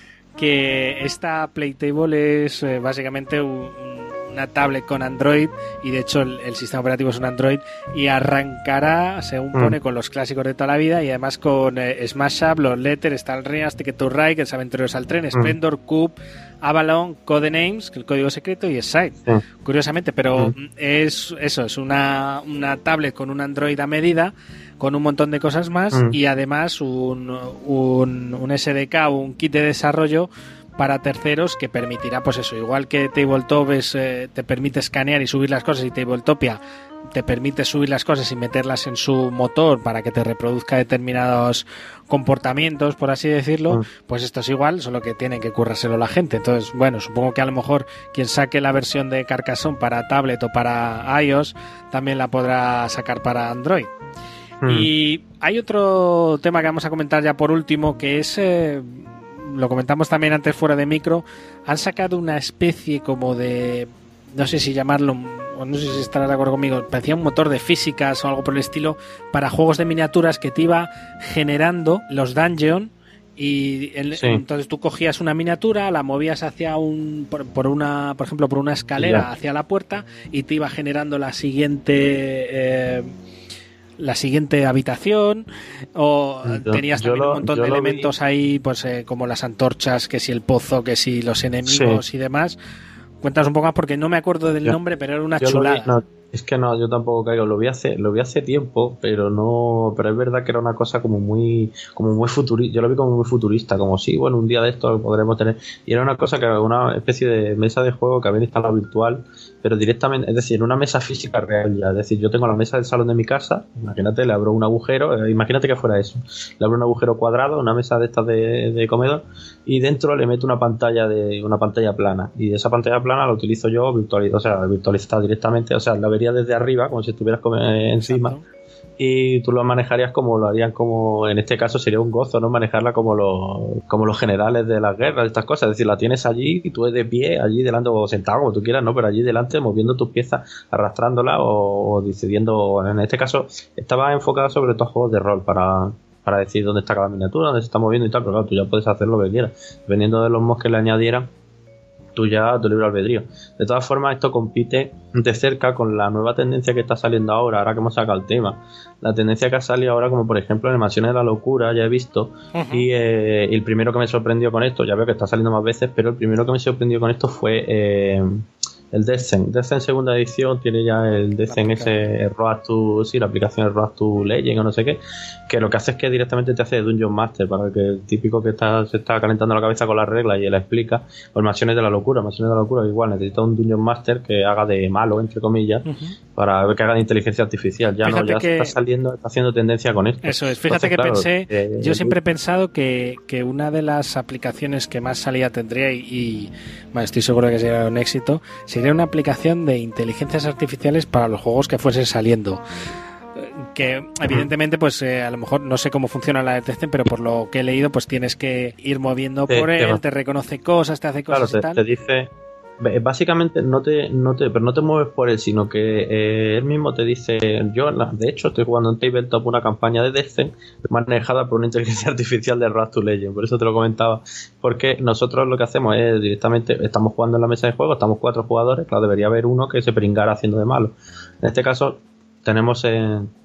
que esta Playtable es eh, básicamente un, una tablet con Android, y de hecho el, el sistema operativo es un Android, y arrancará, según pone, mm. con los clásicos de toda la vida, y además con eh, Smash Up, los Letters, Star Reas, Ticket to Ride, que es Aventureros al Tren, mm. Splendor, Cube, Avalon, Codenames, que el código secreto, y Side, sí. Curiosamente, pero mm. es eso, es una, una tablet con un Android a medida, con un montón de cosas más, mm. y además un, un, un S D K, un kit de desarrollo para terceros que permitirá, pues eso, igual que Tabletop es, eh, te permite escanear y subir las cosas, y Tabletopia te permite subir las cosas y meterlas en su motor para que te reproduzca determinados comportamientos, por así decirlo, mm. pues esto es igual, solo que tienen que currárselo la gente. Entonces, bueno, supongo que a lo mejor quien saque la versión de Carcassonne para tablet o para iOS también la podrá sacar para Android. Mm. Y hay otro tema que vamos a comentar ya por último, que es... Eh, lo comentamos también antes fuera de micro, han sacado una especie como de, no sé si llamarlo, o no sé si estarás de acuerdo conmigo, parecía un motor de físicas o algo por el estilo, para juegos de miniaturas que te iba generando los dungeons, y el, sí. entonces tú cogías una miniatura, la movías hacia un, por, por una, por ejemplo, por una escalera yeah. hacia la puerta, y te iba generando la siguiente... Eh, la siguiente habitación, o yo, tenías también lo, un montón de elementos vi. ahí, pues eh, como las antorchas, que si el pozo, que si los enemigos sí. y demás. Cuéntanos un poco más, porque no me acuerdo del yo, nombre, pero era una chulada. Vi, no, es que no, yo tampoco caigo, lo vi hace, lo vi hace tiempo, pero no, pero es verdad que era una cosa como muy, como muy futurista, yo lo vi como muy futurista, como sí, bueno, un día de esto lo podremos tener, y era una cosa que una especie de mesa de juego que habían instalado virtual, pero directamente, es decir, una mesa física real ya, es decir, yo tengo la mesa del salón de mi casa, imagínate, le abro un agujero, eh, imagínate que fuera eso, le abro un agujero cuadrado, una mesa de estas de, de comedor, y dentro le meto una pantalla de, una pantalla plana, y esa pantalla plana la utilizo yo virtualizada, o sea, virtualizada directamente, o sea, la vería desde arriba, como si estuvieras encima. Exacto. Y tú lo manejarías como lo harían, como en este caso sería un gozo, ¿no? Manejarla como los, como los generales de las guerras, estas cosas, es decir, la tienes allí y tú de pie, allí delante, o sentado como tú quieras, ¿no? Pero allí delante moviendo tus piezas, arrastrándola o, o decidiendo, en este caso estaba enfocada sobre todo a juegos de rol para, para decir dónde está cada miniatura, dónde se está moviendo y tal, pero claro, tú ya puedes hacer lo que quieras, dependiendo de los mods que le añadieran, tú ya tu libre albedrío. De todas formas, esto compite de cerca con la nueva tendencia que está saliendo ahora, ahora que hemos sacado el tema. La tendencia que ha salido ahora, como por ejemplo en Mansiones de la Locura, ya he visto, uh-huh. y eh, el primero que me sorprendió con esto, ya veo que está saliendo más veces, pero el primero que me sorprendió con esto fue eh, el Descent. Descent segunda edición tiene ya el Descent ese Road to, sí, la aplicación Road to Legend o no sé qué, que lo que hace es que directamente te hace Dungeon Master, para que el típico que está, se está calentando la cabeza con las reglas y él la explica. Pues Mansiones de la Locura, Mansiones de la Locura igual, necesita un Dungeon Master que haga de malo, entre comillas, uh-huh. para que haga de inteligencia artificial. Ya fíjate no, ya que... está saliendo, está haciendo tendencia con esto. Eso es, fíjate Entonces, que claro, pensé, eh, yo siempre he pensado que, que una de las aplicaciones que más salida tendría, y, y bueno, estoy seguro de que sería un éxito, sería una aplicación de inteligencias artificiales para los juegos que fuesen saliendo, que evidentemente pues eh, a lo mejor no sé cómo funciona la detección, pero por lo que he leído pues tienes que ir moviendo te, por él, te, te reconoce cosas, te hace cosas, claro, te, y tal. Te dice, básicamente no te, no te, pero no te mueves por él, sino que eh, él mismo te dice, yo de hecho estoy jugando en Tabletop una campaña de Descent manejada por una inteligencia artificial de Road to Legend, por eso te lo comentaba, porque nosotros lo que hacemos es directamente, estamos jugando en la mesa de juego, estamos cuatro jugadores, claro, debería haber uno que se pringara haciendo de malo. En este caso tenemos en,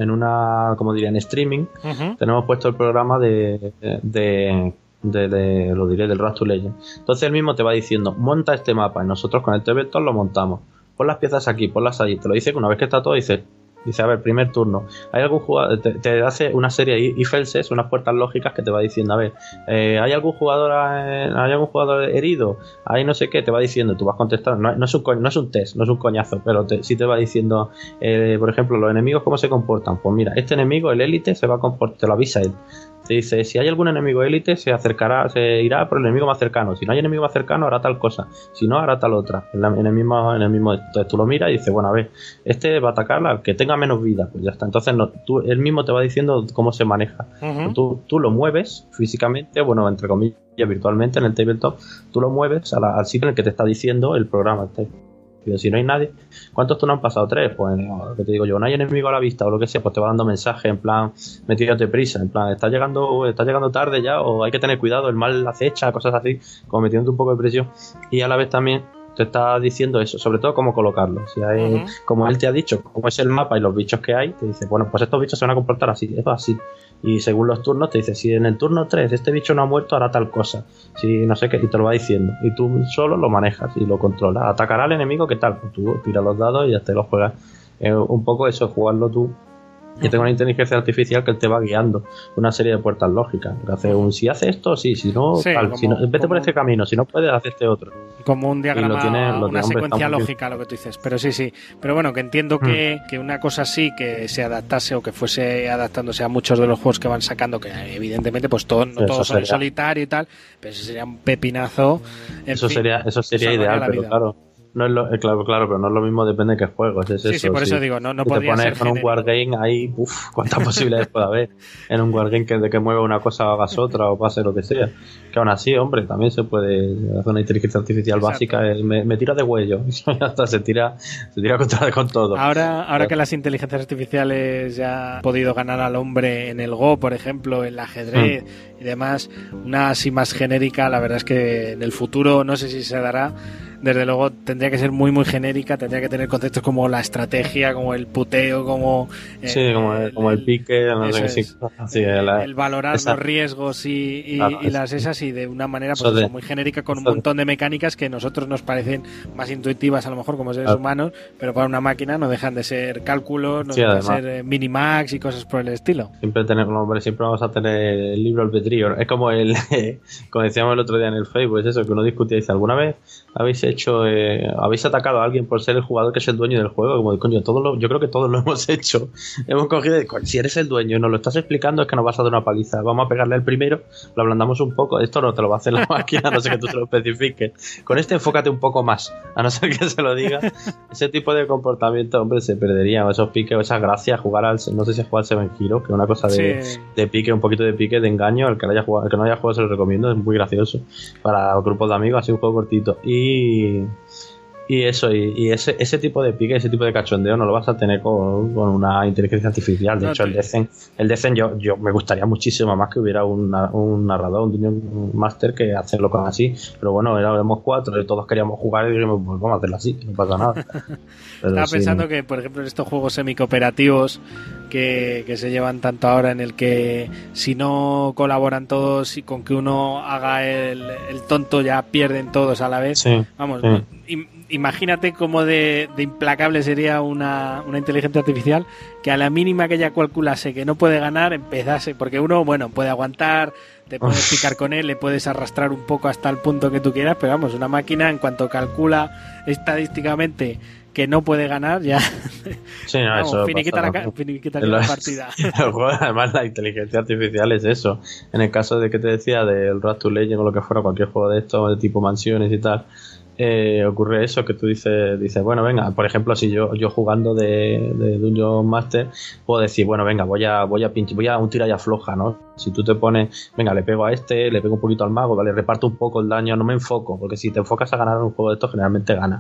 en una, como diría, en streaming, uh-huh. tenemos puesto el programa de, de, de, de lo diré, del Wrath to Legend. Entonces él mismo te va diciendo, monta este mapa, y nosotros con el T-Vector lo montamos. Pon las piezas aquí, ponlas ahí. Te lo dice que una vez que está todo, dice, dice a ver, primer turno. Hay algún jugador, te, te hace una serie de if elses, unas puertas lógicas que te va diciendo, a ver, eh, ¿hay algún jugador eh, hay algún jugador herido? Hay no sé qué, te va diciendo, tú vas contestando. No, no, es, un, no es un test, no es un coñazo, pero te, sí te va diciendo, eh, por ejemplo, los enemigos, ¿cómo se comportan? Pues mira, este enemigo, el élite, se va a comportar, te lo avisa él. Te dice, si hay algún enemigo élite, se acercará, se irá por el enemigo más cercano. Si no hay enemigo más cercano, hará tal cosa. Si no, hará tal otra. En, la, en el mismo, en el mismo. Entonces tú lo miras y dices, bueno, a ver, este va a atacar al que tenga menos vida. Pues ya está. Entonces no, tú, él mismo te va diciendo cómo se maneja. Uh-huh. Tú, tú lo mueves físicamente, bueno, entre comillas, virtualmente en el tabletop, tú lo mueves a la, al sitio en el que te está diciendo el programa. Pero si no hay nadie, ¿cuántos turnos han pasado? Tres, pues no, que te digo yo, no hay enemigo a la vista o lo que sea, pues te va dando mensaje en plan, metiéndote prisa, en plan, está llegando, está llegando tarde ya, o hay que tener cuidado, el mal acecha, cosas así, como metiéndote un poco de presión. Y a la vez también te está diciendo eso, sobre todo cómo colocarlo. Si hay, uh-huh. como él te ha dicho, cómo es el mapa y los bichos que hay, te dice, bueno, pues estos bichos se van a comportar así, esto así. Y según los turnos te dice, si en el turno tres este bicho no ha muerto, hará tal cosa. Si no sé qué, y te lo va diciendo. Y tú solo lo manejas y lo controlas. Atacará al enemigo, ¿qué tal? Pues tú tiras los dados y ya te los juegas. Eh, un poco eso, jugarlo tú. Y tengo una inteligencia artificial que te va guiando una serie de puertas lógicas. Hace un, si hace esto, sí, si no, sí, tal, como, si no vete como, por este camino, si no puedes, hace este otro. Como un diagrama, lo tiene, lo una secuencia lógica, bien. Lo que tú dices. Pero sí, sí. Pero bueno, que entiendo hmm. que, que una cosa así, que se adaptase o que fuese adaptándose a muchos de los juegos que van sacando, que evidentemente pues todo, no todos son en solitario y tal, pero eso sería un pepinazo. Eso fin, sería, eso sería ideal, pero claro. No es lo, eh, claro, claro, pero no es lo mismo, depende de qué juegos. Es sí, eso, sí, por sí. eso digo, no, no si podría te ser pones con un wargame ahí, uff, cuántas posibilidades puede haber en un wargame que de que mueva una cosa hagas otra o pase lo que sea. Que aún así, hombre, también se puede hacer una inteligencia artificial Exacto. básica. Es, me, me tira de huello y hasta se tira, se tira contra con todo. Ahora, ahora que las inteligencias artificiales ya han podido ganar al hombre en el Go, por ejemplo, en el ajedrez mm. y demás, una así más genérica, la verdad es que en el futuro no sé si se dará. Desde luego tendría que ser muy muy genérica, tendría que tener conceptos como la estrategia, como el puteo, como eh, sí, como el, como el pique, no sé, es, sí, sí, el, el valorar esa, los riesgos y, y, claro, y las esas y de una manera pues, de, muy genérica con un montón de mecánicas que a nosotros nos parecen más intuitivas a lo mejor como seres claro. humanos, pero para una máquina no dejan de ser cálculos, no sí, dejan además, de ser minimax y cosas por el estilo. Siempre tenemos, hombre, siempre vamos a tener el libro albedrío, es como el como decíamos el otro día en el Facebook, es eso que uno discutía y dice, ¿alguna vez habéis hecho, eh, habéis atacado a alguien por ser el jugador que es el dueño del juego? Como de coño, todos lo, yo creo que todos lo hemos hecho. Hemos cogido, si eres el dueño y nos lo estás explicando, es que nos vas a dar una paliza. Vamos a pegarle el primero, lo ablandamos un poco. Esto no te lo va a hacer la máquina, a no ser que tú se lo especifiques. Con este enfócate un poco más, a no ser que se lo diga. Ese tipo de comportamiento, hombre, se perdería. Esos piques, esas gracias, jugar al, no sé si jugar al Seven Heroes, que es una cosa de, sí. de pique, un poquito de pique, de engaño. El que no haya jugado, el que no haya jugado se lo recomiendo, es muy gracioso. Para grupos de amigos, así un juego cortito. Y Y eso, y, y ese, ese tipo de pique, ese tipo de cachondeo no lo vas a tener con, con una inteligencia artificial. De no, hecho, tío. el Descent, el Descent yo, yo me gustaría muchísimo más que hubiera un, un narrador, un Dungeon Master que hacerlo con así. Pero bueno, éramos cuatro y todos queríamos jugar y dijimos, pues vamos a hacerlo así, no pasa nada. Pero Estaba sí, pensando no. que, por ejemplo, en estos juegos semi-cooperativos que, que se llevan tanto ahora, en el que si no colaboran todos y con que uno haga el, el tonto ya pierden todos a la vez. Sí, vamos, sí. ¿no? Imagínate cómo de, de implacable sería una, una inteligencia artificial que a la mínima que ella calculase que no puede ganar, empezase, porque uno, bueno, puede aguantar, te puedes picar con él, le puedes arrastrar un poco hasta el punto que tú quieras, pero vamos, una máquina en cuanto calcula estadísticamente que no puede ganar, ya sí, no, vamos, eso finiquita, pasa, la, ¿no? finiquita el, la partida. El juego, además, la inteligencia artificial es eso. En el caso de que te decía del Wrath to Legend o lo que fuera, cualquier juego de estos, de tipo mansiones y tal, Eh, ocurre eso que tú dices, dices, bueno, venga, por ejemplo, si yo yo jugando de, de Dungeon Master puedo decir, bueno, venga, voy a voy a pinchar, voy a un tira y afloja, ¿no? Si tú te pones, venga, le pego a este, le pego un poquito al mago, vale, reparto un poco el daño, no me enfoco, porque si te enfocas a ganar un juego de estos, generalmente ganas.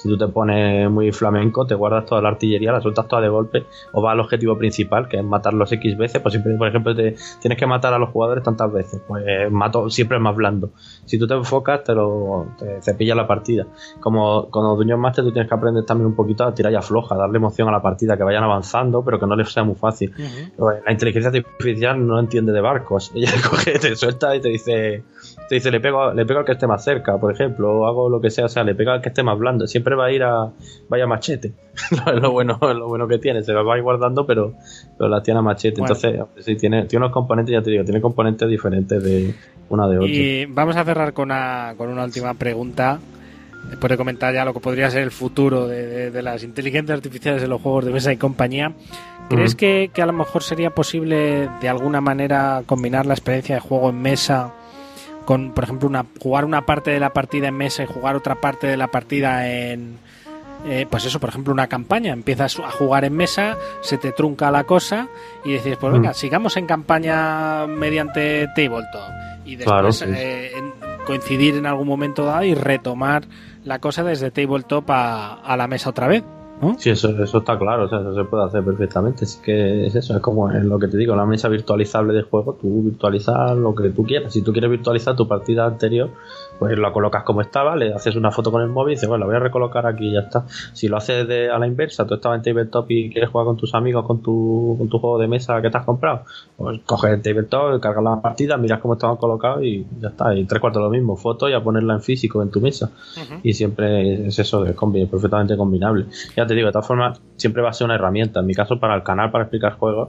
Si tú te pones muy flamenco, te guardas toda la artillería, la sueltas toda de golpe, o vas al objetivo principal, que es matarlos X veces. Pues siempre, por ejemplo, te, tienes que matar a los jugadores tantas veces, pues mato siempre es más blando. Si tú te enfocas, te lo te cepilla la partida. Como con los Dungeon Master, tú tienes que aprender también un poquito a tirar ya floja, darle emoción a la partida, que vayan avanzando, pero que no les sea muy fácil. Uh-huh. La inteligencia artificial no entiende de barcos. Ella coge, te suelta y te dice, te dice le pego, le pego al que esté más cerca, por ejemplo, o hago lo que sea, o sea, le pega al que esté más blando. Siempre va a ir a vaya machete. Es lo bueno, es lo bueno que tiene, se lo va a ir guardando, pero, pero la tiene a machete. Bueno. Entonces, sí, tiene, tiene unos componentes, ya te digo, tiene componentes diferentes de una de otra. Y vamos a cerrar con una, con una última pregunta. Después de comentar ya lo que podría ser el futuro de, de, de las inteligencias artificiales en los juegos de mesa y compañía, ¿crees uh-huh. que, que a lo mejor sería posible de alguna manera combinar la experiencia de juego en mesa con, por ejemplo, una, jugar una parte de la partida en mesa y jugar otra parte de la partida en... Eh, pues eso, por ejemplo, una campaña? Empiezas a jugar en mesa, se te trunca la cosa y dices, pues venga, uh-huh. sigamos en campaña mediante tabletop. Y después claro, sí. eh, en, coincidir en algún momento dado y retomar la cosa desde tabletop a, a la mesa otra vez, ¿no? Sí, eso, eso está claro, o sea, eso se puede hacer perfectamente. Así que es eso, es como en lo que te digo, la mesa virtualizable de juego, tú virtualizas lo que tú quieras. Si tú quieres virtualizar tu partida anterior, pues la colocas como estaba, le haces una foto con el móvil y dices, bueno, la voy a recolocar aquí y ya está. Si lo haces de, a la inversa, tú estabas en tabletop y quieres jugar con tus amigos con tu, con tu juego de mesa que te has comprado, pues coges el tabletop, cargas la partida, miras cómo estaban colocados y ya está. Y tres cuartos lo mismo, foto y a ponerla en físico en tu mesa. Uh-huh. Y siempre es eso, es combi- perfectamente combinable. Ya te digo, de todas formas, siempre va a ser una herramienta. En mi caso, para el canal, para explicar juegos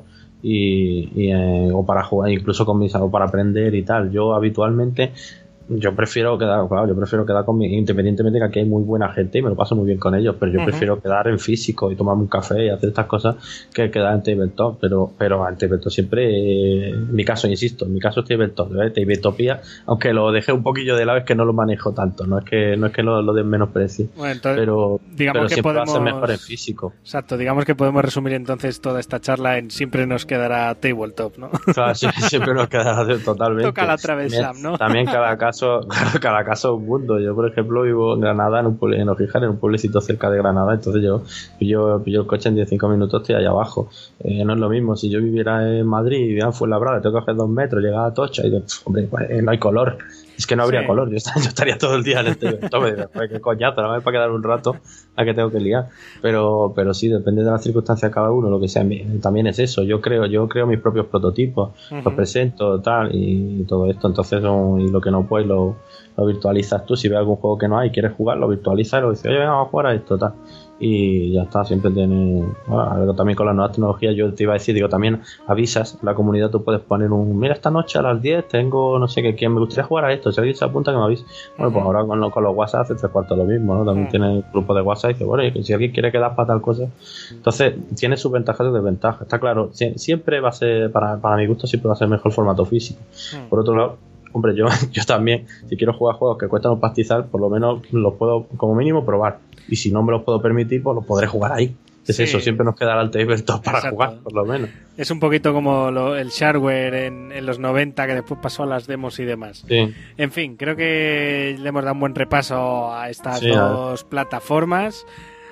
y, y eh, o para jugar, incluso con mis o para aprender y tal. Yo habitualmente yo prefiero quedar, claro, yo prefiero quedar con mi, independientemente de que aquí hay muy buena gente y me lo paso muy bien con ellos, pero yo uh-huh. prefiero quedar en físico y tomarme un café y hacer estas cosas que quedar en tabletop, pero, pero en tabletop siempre, eh, en mi caso, insisto, en mi caso es tabletop, ¿eh? Tabletopía, aunque lo dejé un poquillo de lado, es que no lo manejo tanto, no es que no es que lo, lo den menosprecio, bueno, entonces, pero, digamos pero que siempre podemos, va a ser mejor en físico. Exacto, digamos que podemos resumir entonces toda esta charla en siempre nos quedará tabletop, ¿no? Claro, sí, siempre nos quedará totalmente. Toca la travesa, ¿no? También cada caso, cada caso un mundo. Yo, por ejemplo, vivo en Granada, en un pueblo, en Ojijar, en un pueblecito cerca de Granada, entonces yo pillo, pillo el coche en diez a cinco minutos, estoy allá abajo. Eh, no es lo mismo, si yo viviera en Madrid y viviera en Fuenlabrada, tengo que coger dos metros, llegar a Tocha y digo, hombre, pues, eh, no hay color. Es que no habría sí. color, yo estaría, yo estaría todo el día en el teléfono, pues qué coñazo, nada más para quedar un rato a que tengo que liar. Pero, pero sí, depende de las circunstancias de cada uno, lo que sea. También es eso, yo creo, yo creo mis propios prototipos, uh-huh. los presento, tal, y todo esto. Entonces, y lo que no puedes, lo, lo virtualizas tú. Si ves algún juego que no hay, quieres jugar, lo virtualizas y lo dices, oye, venga, vamos a jugar a esto, tal. Y ya está, siempre tiene, bueno, también con las nuevas tecnologías, yo te iba a decir, digo, también avisas, en la comunidad tú puedes poner un, mira, esta noche a las diez tengo, no sé qué, quién me gustaría jugar a esto, si alguien se apunta que me avise. Bueno, uh-huh. pues ahora con, lo, con los WhatsApp hace tres cuartos lo mismo, ¿no? También uh-huh. tiene un grupo de WhatsApp y dice, bueno, y si alguien quiere quedar para tal cosa, entonces tiene sus ventajas y desventajas, está claro, si, siempre va a ser, para, para mi gusto, siempre va a ser mejor formato físico. Uh-huh. Por otro lado, hombre, yo, yo también, si quiero jugar juegos que cuestan un pastizal, por lo menos los puedo, como mínimo, probar. Y si no me los puedo permitir, pues los podré jugar ahí. Es sí. eso, siempre nos quedará el tabletop para Exacto. jugar, por lo menos. Es un poquito como lo, el shareware en, en los noventa, que después pasó a las demos y demás. Sí. En fin, creo que le hemos dado un buen repaso a estas sí, dos a plataformas.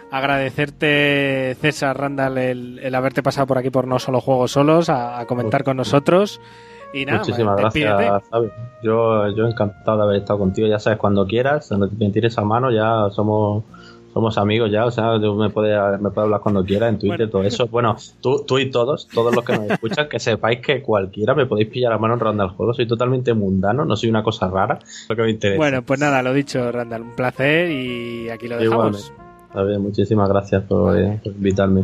Agradecerte, César Randall, el, el haberte pasado por aquí por No Solo Juegos Solos, a, a comentar Uf. con nosotros. Y nada, muchísimas gracias, ¿sabes? Yo, yo encantado de haber estado contigo, ya sabes, cuando quieras, cuando te tires a mano, ya somos somos amigos ya, o sea, me puedes me puede hablar cuando quieras en Twitter, bueno. todo eso. Bueno, tú, tú y todos, todos los que nos escuchan, que sepáis que cualquiera me podéis pillar a mano en Randall Juegos, soy totalmente mundano, no soy una cosa rara, lo que me interesa. Bueno, pues nada, lo dicho, Randall, un placer y aquí lo dejamos. Está bien, muchísimas gracias por, eh, por invitarme.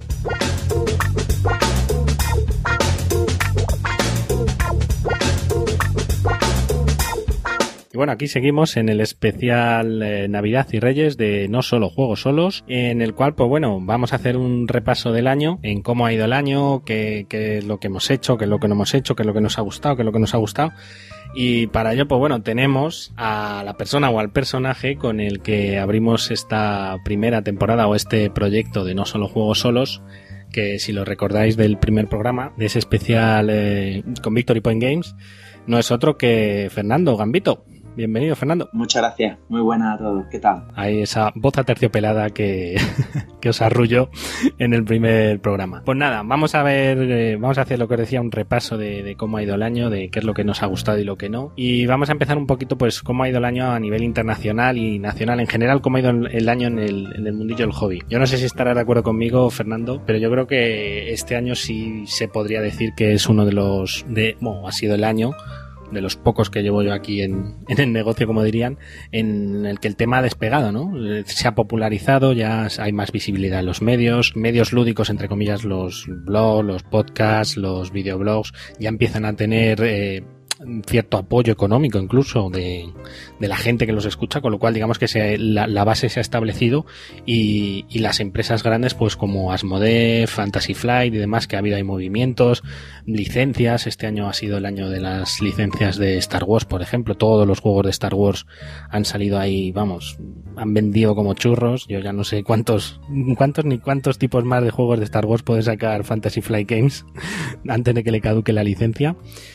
Y bueno, aquí seguimos en el especial eh, Navidad y Reyes de No Solo Juegos Solos, en el cual, pues bueno, vamos a hacer un repaso del año, en cómo ha ido el año, qué, qué es lo que hemos hecho, qué es lo que no hemos hecho, qué es lo que nos ha gustado, qué es lo que nos ha gustado. Y para ello, pues bueno, tenemos a la persona o al personaje con el que abrimos esta primera temporada o este proyecto de No Solo Juegos Solos, que si lo recordáis del primer programa, de ese especial eh, con Victory Point Games, no es otro que Fernando Gambito. Bienvenido, Fernando. Muchas gracias. Muy buenas a todos. ¿Qué tal? Ahí esa voz aterciopelada que, que os arrullo en el primer programa. Pues nada, vamos a ver, eh, vamos a hacer lo que os decía, un repaso de, de cómo ha ido el año, de qué es lo que nos ha gustado y lo que no. Y vamos a empezar un poquito, pues, cómo ha ido el año a nivel internacional y nacional en general, cómo ha ido el año en el, en el mundillo del hobby. Yo no sé si estarás de acuerdo conmigo, Fernando, pero yo creo que este año sí se podría decir que es uno de los, de, bueno, ha sido el año de los pocos que llevo yo aquí en, en el negocio, como dirían, en el que el tema ha despegado, ¿no? Se ha popularizado, ya hay más visibilidad en los medios, medios lúdicos, entre comillas, los blogs, los podcasts, los videoblogs, ya empiezan a tener eh, cierto apoyo económico incluso de, de la gente que los escucha, con lo cual digamos que se, la, la base se ha establecido y, y las empresas grandes pues como Asmodee, Fantasy Flight y demás, que ha habido ahí movimientos, licencias. Este año ha sido el año de las licencias de Star Wars, por ejemplo. Todos los juegos de Star Wars han salido ahí, vamos, han vendido como churros. Yo ya no sé cuántos cuántos ni cuántos tipos más de juegos de Star Wars puede sacar Fantasy Flight Games antes de que le caduque la licencia.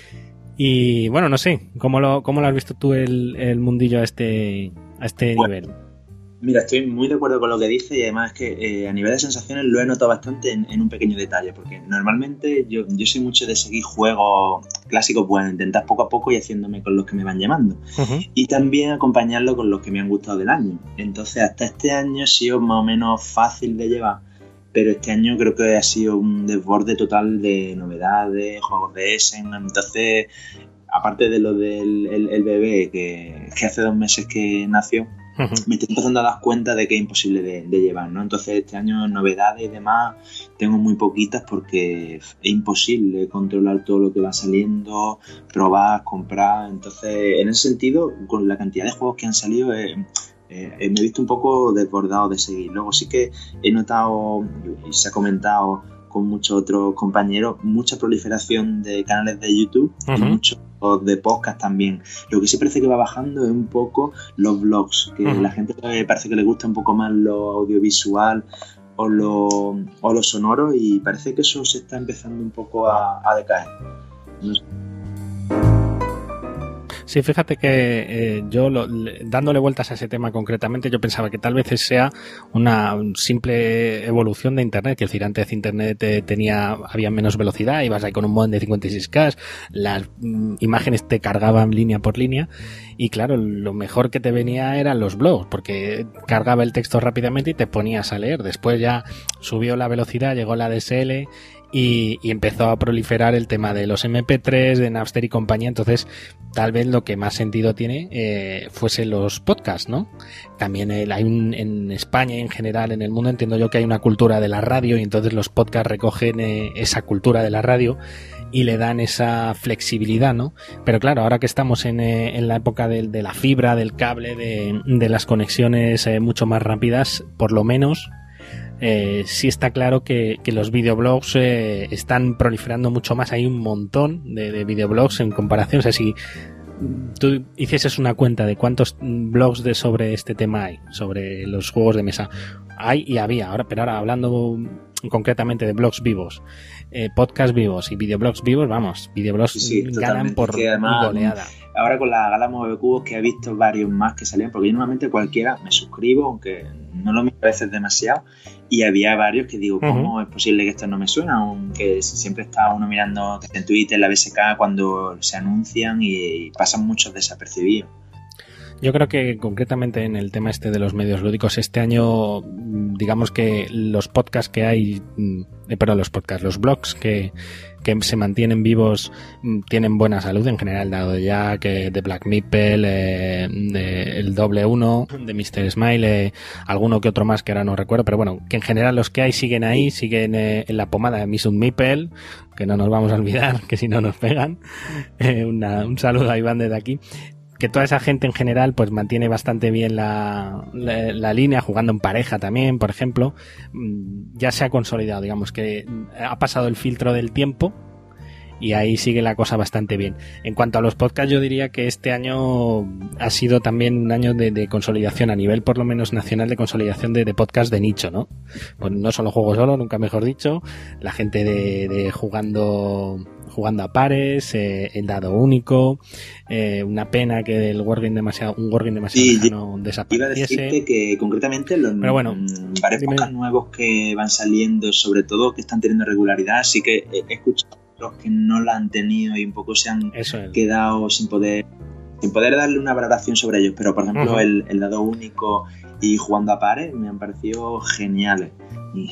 Y bueno, no sé, ¿cómo lo, cómo lo has visto tú el, el mundillo a este, a este bueno, nivel? Mira, estoy muy de acuerdo con lo que dice y además es que eh, a nivel de sensaciones lo he notado bastante en, en un pequeño detalle, porque normalmente yo, yo soy mucho de seguir juegos clásicos, bueno, intentar poco a poco y haciéndome con los que me van llamando. Uh-huh. Y también acompañarlo con los que me han gustado del año. Entonces, hasta este año ha sido más o menos fácil de llevar. Pero este año creo que ha sido un desborde total de novedades, juegos de Essen. Entonces, aparte de lo del el, el bebé, que, que hace dos meses que nació, uh-huh. me estoy empezando a dar cuenta de que es imposible de, de llevar, ¿no? Entonces, este año novedades y demás tengo muy poquitas porque es imposible controlar todo lo que va saliendo, probar, comprar. Entonces, en ese sentido, con la cantidad de juegos que han salido... Eh, Eh, me he visto un poco desbordado de seguir. Luego sí que he notado, y se ha comentado con muchos otros compañeros, mucha proliferación de canales de YouTube, uh-huh. y muchos de podcast también. Lo que sí parece que va bajando es un poco los blogs, que uh-huh. la gente parece que le gusta un poco más lo audiovisual o lo, o lo sonoro, y parece que eso se está empezando un poco a, a decaer. No sé. Sí, fíjate que eh, yo lo, le, dándole vueltas a ese tema concretamente, yo pensaba que tal vez sea una simple evolución de Internet, que es decir, antes Internet eh, tenía, había menos velocidad, ibas ahí con un modem de cincuenta y seis K, las mm, imágenes te cargaban línea por línea, y claro, lo mejor que te venía eran los blogs, porque cargaba el texto rápidamente y te ponías a leer. Después ya subió la velocidad, llegó la D S L y, y empezó a proliferar el tema de los eme pe tres, de Napster y compañía. Entonces tal vez lo que más sentido tiene eh, fuese los podcasts, ¿no? También el, hay un, en España y en general en el mundo entiendo yo que hay una cultura de la radio, y entonces los podcasts recogen eh, esa cultura de la radio y le dan esa flexibilidad, ¿no? Pero claro, ahora que estamos en, eh, en la época de, de la fibra, del cable, de, de las conexiones eh, mucho más rápidas, por lo menos eh, sí está claro que, que los videoblogs eh, están proliferando mucho más. Hay un montón de, de videoblogs en comparación. O sea, si tú hicieses una cuenta de cuántos blogs de sobre este tema hay, sobre los juegos de mesa, hay y había, ahora, pero ahora hablando concretamente de blogs vivos, eh, podcasts vivos y videoblogs vivos, vamos, videoblogs sí, sí, ganan por además, goleada. Ahora con la gala Movecubos, que he visto varios más que salían, porque yo normalmente cualquiera me suscribo, aunque no lo miro a veces demasiado, y había varios que digo, ¿cómo uh-huh. es posible que esto no me suena? Aunque siempre está uno mirando en Twitter, la B S K, cuando se anuncian y pasan muchos desapercibidos. Yo creo que concretamente en el tema este de los medios lúdicos, este año, digamos que los podcasts que hay, eh, perdón, los podcasts, los blogs que, que se mantienen vivos tienen buena salud en general, dado de Jack, eh, de Black Meeple, eh, de el Doble Uno, de mister Smile, eh, alguno que otro más que ahora no recuerdo, pero bueno, que en general los que hay siguen ahí, siguen eh, en la pomada de Miss Meeple, que no nos vamos a olvidar, que si no nos pegan. Eh, una, un saludo a Iván desde aquí. Que toda esa gente en general pues mantiene bastante bien la, la, la línea, jugando en pareja también, por ejemplo. Ya se ha consolidado, digamos que ha pasado el filtro del tiempo y ahí sigue la cosa bastante bien. En cuanto a los podcasts, yo diría que este año ha sido también un año de, de consolidación a nivel por lo menos nacional, de consolidación de, de podcast de nicho, ¿no? Pues no solo juego solo, nunca mejor dicho, la gente de, de jugando jugando a pares, eh, el dado único, eh, una pena que el Wargame demasiado, un Wargame demasiado sí, lejano desapareciese. Iba a decirte que concretamente los Pero bueno, varios dime. podcasts nuevos que van saliendo, sobre todo que están teniendo regularidad, sí que he, he escuchado los que no la han tenido y un poco se han Eso es. quedado sin poder sin poder darle una valoración sobre ellos, pero por ejemplo Uh-huh. el, el dado único y jugando a pares me han parecido geniales. Y...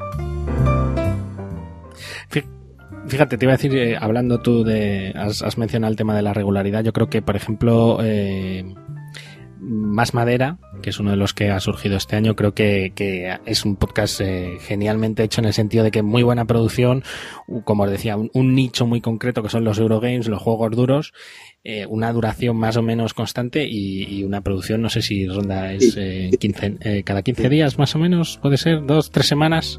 Fíjate, te iba a decir, eh, hablando tú de... Has, has mencionado el tema de la regularidad. Yo creo que, por ejemplo, eh, Más Madera, que es uno de los que ha surgido este año, creo que, que es un podcast eh, genialmente hecho en el sentido de que muy buena producción, como os decía, un, un nicho muy concreto que son los Eurogames, los juegos duros, eh, una duración más o menos constante y, y una producción, no sé si ronda es eh, quince, eh, cada quince días más o menos, puede ser, dos, tres semanas.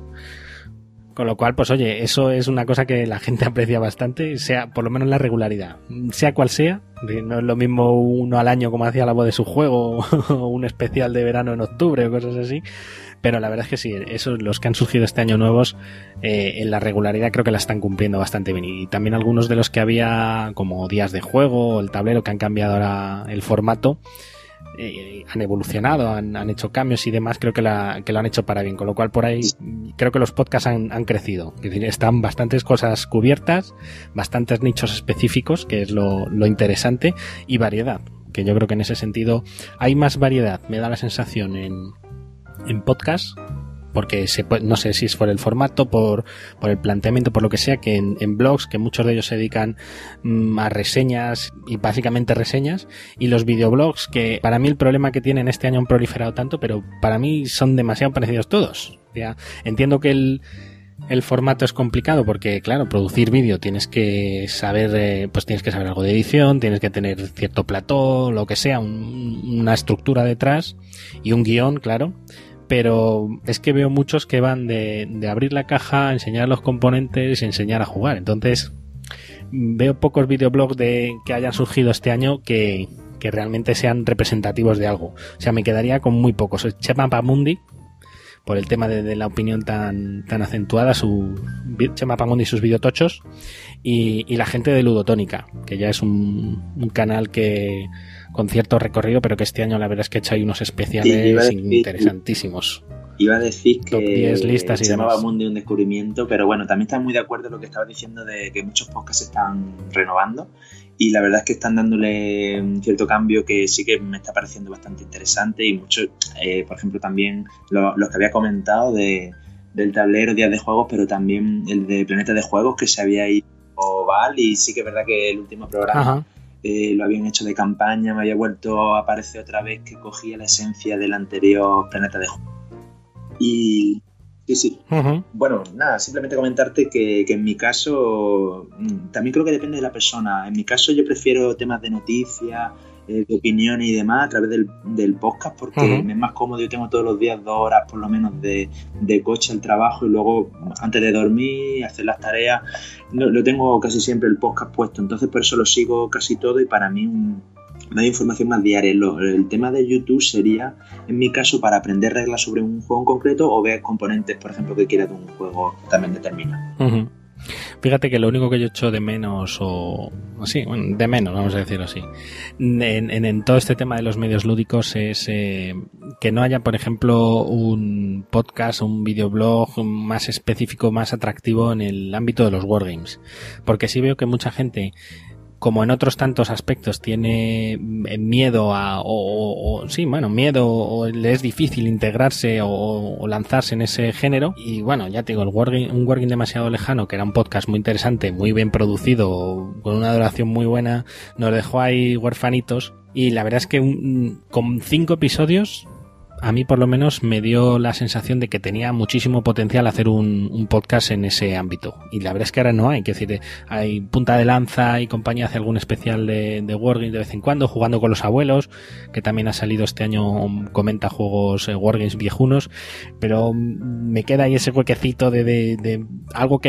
Con lo cual, pues oye, eso es una cosa que la gente aprecia bastante, sea por lo menos la regularidad, sea cual sea. No es lo mismo uno al año como hacía la voz de su juego o un especial de verano en octubre o cosas así. Pero la verdad es que sí, esos los que han surgido este año nuevos, eh, en la regularidad creo que la están cumpliendo bastante bien. Y también algunos de los que había como días de juego o el tablero que han cambiado ahora el formato, Eh, han evolucionado, han, han hecho cambios y demás, creo que, la, que lo han hecho para bien, con lo cual por ahí creo que los podcasts han, han crecido, es decir, están bastantes cosas cubiertas, bastantes nichos específicos, que es lo, lo interesante, y variedad, que yo creo que en ese sentido hay más variedad, me da la sensación en, en podcasts, porque se puede, no sé si es por el formato, por, por el planteamiento, por lo que sea, que en, en blogs, que muchos de ellos se dedican mmm, a reseñas y básicamente reseñas, y los videoblogs, que para mí el problema que tienen este año han proliferado tanto, pero para mí son demasiado parecidos todos. Ya, entiendo que el, el formato es complicado porque, claro, producir vídeo tienes que saber, eh, pues tienes que saber algo de edición, tienes que tener cierto plató, lo que sea, un, una estructura detrás y un guión, claro. Pero es que veo muchos que van de, de abrir la caja, enseñar los componentes y enseñar a jugar. Entonces veo pocos videoblogs de, que hayan surgido este año que, que realmente sean representativos de algo. O sea, me quedaría con muy pocos. Chemapamundi, por el tema de, de la opinión tan, tan acentuada, su Chemapamundi y sus videotochos, y, y la gente de Ludotónica, que ya es un, un canal que con cierto recorrido, pero que este año la verdad es que ha hecho ahí unos especiales sí, interesantísimos. Iba a decir que Top diez listas y se llamaba demás. Mundi un descubrimiento, pero bueno, también están muy de acuerdo en lo que estabas diciendo de que muchos podcasts se están renovando y la verdad es que están dándole un cierto cambio que sí que me está pareciendo bastante interesante y muchos, eh, por ejemplo, también lo, los que había comentado de, del tablero, días de juegos, pero también el de Planeta de Juegos que se había ido Val y sí que es verdad que el último programa Ajá. Eh, lo habían hecho de campaña, me había vuelto a aparecer otra vez que cogía la esencia del anterior Planeta de Juegos. Y sí, sí. Uh-huh. Bueno, nada, simplemente comentarte que, que en mi caso también creo que depende de la persona. En mi caso yo prefiero temas de noticias, eh, de opinión y demás a través del, del podcast porque Uh-huh. me es más cómodo. Yo tengo todos los días dos horas por lo menos de, de coche al trabajo y luego antes de dormir, hacer las tareas, lo, lo tengo casi siempre el podcast puesto. Entonces por eso lo sigo casi todo y para mí un... me da información más diaria. Lo, el tema de YouTube sería, en mi caso, para aprender reglas sobre un juego en concreto o ver componentes, por ejemplo, que quieras de un juego también determinado. Uh-huh. Fíjate que lo único que yo echo de menos, o así, bueno, de menos, vamos a decirlo así, en, en, en todo este tema de los medios lúdicos es eh, que no haya, por ejemplo, un podcast, un videoblog más específico, más atractivo en el ámbito de los wargames. Porque sí veo que mucha gente, como en otros tantos aspectos, tiene miedo a, o, o, o sí, bueno, miedo, o le es difícil integrarse o, o lanzarse en ese género. Y bueno, ya te digo, el Wargame, un Wargame demasiado lejano, que era un podcast muy interesante, muy bien producido, con una duración muy buena, nos dejó ahí huerfanitos. Y la verdad es que un, con cinco episodios, a mí por lo menos me dio la sensación de que tenía muchísimo potencial hacer un, un podcast en ese ámbito. Y la verdad es que ahora no hay, que decir, hay Punta de Lanza y compañía hace algún especial de, de Wargames de vez en cuando, jugando con los abuelos, que también ha salido este año, comenta juegos eh, Wargames viejunos, pero me queda ahí ese huequecito de, de, de algo que me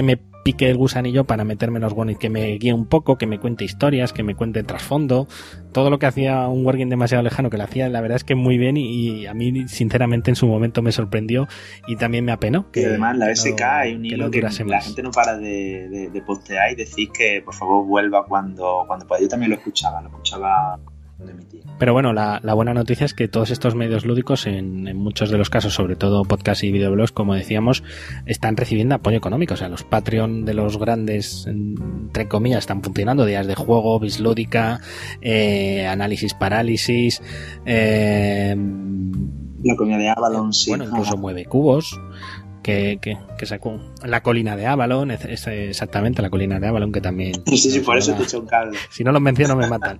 pique el gusanillo para meterme en los wargames, que me guíe un poco, que me cuente historias, que me cuente trasfondo, todo lo que hacía un wargame demasiado lejano, que lo hacía la verdad es que muy bien y, y a mí sinceramente en su momento me sorprendió y también me apenó. Que, y además la B S K no, hay un hilo que, que no la gente no para de, de, de postear y decir que por favor vuelva cuando, cuando pueda. Yo también lo escuchaba, lo escuchaba de mi tía. Pero bueno, la, la buena noticia es que todos estos medios lúdicos, en, en muchos de los casos, sobre todo podcast y videoblogs, como decíamos, están recibiendo apoyo económico. O sea, los Patreon de los grandes, entre comillas, están funcionando. Días de juego, Bislúdica, eh, Análisis Parálisis, eh, la comunidad de Avalon, sí. Bueno, incluso ah. Mueve Cubos. Que, que, que sacó la colina de Avalon, es, es exactamente la colina de Avalon, que también... Sí, sí, por eso te he hecho un cable. Si no los menciono me matan.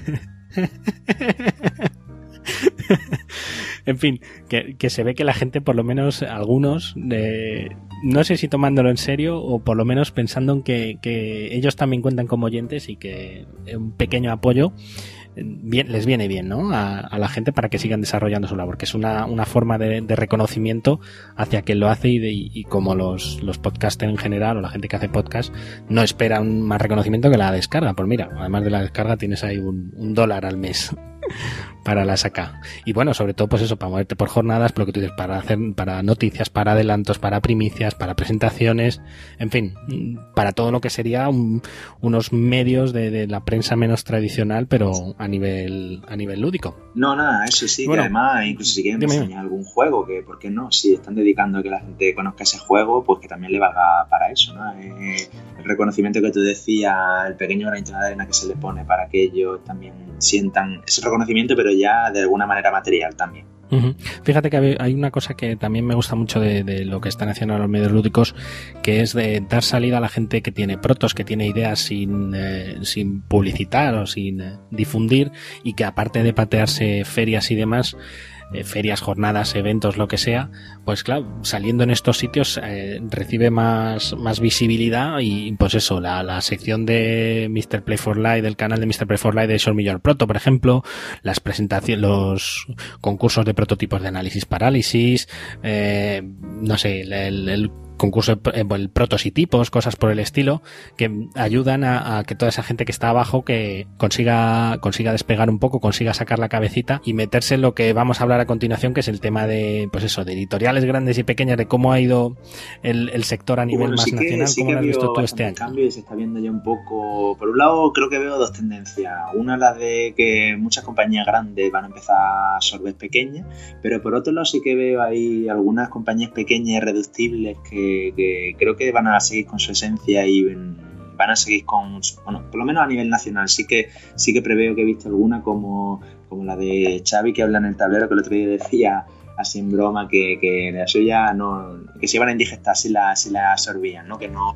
En fin, que, que se ve que la gente, por lo menos algunos, de, no sé si tomándolo en serio o por lo menos pensando en que, que ellos también cuentan como oyentes y que un pequeño apoyo bien, les viene bien, ¿no? A, a la gente para que sigan desarrollando su labor, que es una, una forma de, de reconocimiento hacia quien lo hace y, de, y como los, los podcasters en general o la gente que hace podcast no espera un más reconocimiento que la descarga. Pues mira, además de la descarga tienes ahí un, un dólar al mes para la saca. Y bueno, sobre todo pues eso, para moverte por jornadas, pero que tú dices, para hacer, para noticias, para adelantos, para primicias, para presentaciones, en fin, para todo lo que sería un, unos medios de, de la prensa menos tradicional, pero a nivel a nivel lúdico. No, nada, eso sí, bueno, que además incluso si quieren dime. enseñar algún juego, que por qué no, si están dedicando a que la gente conozca ese juego, pues que también le valga para eso, ¿no? Eh, el reconocimiento que tú decías, el pequeño granito de arena que se le pone para que ellos también sientan ese reconocimiento, pero ya de alguna manera material también. Uh-huh. Fíjate que hay una cosa que también me gusta mucho de, de lo que están haciendo los medios lúdicos, que es de dar salida a la gente que tiene protos, que tiene ideas sin, eh, sin publicitar o sin eh, difundir, y que aparte de patearse ferias y demás, eh, ferias, jornadas, eventos, lo que sea, pues claro, saliendo en estos sitios eh, recibe más, más visibilidad y pues eso, la, la sección de mister Play for Life, del canal de mister Play for Life de Show Me Your Proto, por ejemplo, las presentaciones, los concursos de prototipos de análisis parálisis, eh, no sé, el, el, el concurso de el prototipos, cosas por el estilo, que ayudan a, a que toda esa gente que está abajo que consiga consiga despegar un poco, consiga sacar la cabecita y meterse en lo que vamos a hablar a continuación, que es el tema de, pues eso, de editoriales grandes y pequeñas, de cómo ha ido el, el sector a nivel bueno, más sí que, nacional. Sí, ¿cómo lo has visto tú este año? Cambio y se está viendo ya un poco. Por un lado, creo que veo dos tendencias. Una, la de que muchas compañías grandes van a empezar a absorber pequeñas, pero por otro lado sí que veo ahí algunas compañías pequeñas y reductibles que que creo que van a seguir con su esencia y van a seguir con, bueno, por lo menos a nivel nacional sí que sí que preveo que he visto alguna como, como la de Xavi, que habla en el tablero, que el otro día decía así en broma que, que la suya no, que se iban a indigestar si la, si la absorbían, ¿no? Que no.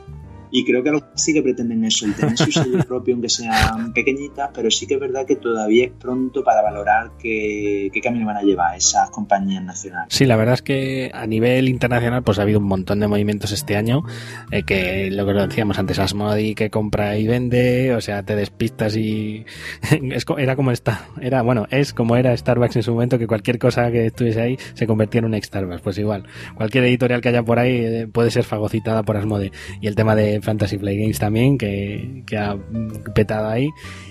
Y creo que sí que pretenden eso, el tener su sello propio, aunque sean pequeñitas, pero sí que es verdad que todavía es pronto para valorar qué, qué camino van a llevar esas compañías nacionales. Sí, la verdad es que a nivel internacional pues ha habido un montón de movimientos este año, eh, que lo que decíamos antes, Asmodee que compra y vende, o sea, te despistas y es, era como está, era bueno, es como era Starbucks en su momento, que cualquier cosa que estuviese ahí se convertía en un Starbucks, pues igual, cualquier editorial que haya por ahí eh, puede ser fagocitada por Asmodee. Y el tema de Fantasy Flight Games también, que, que ha petado ahí.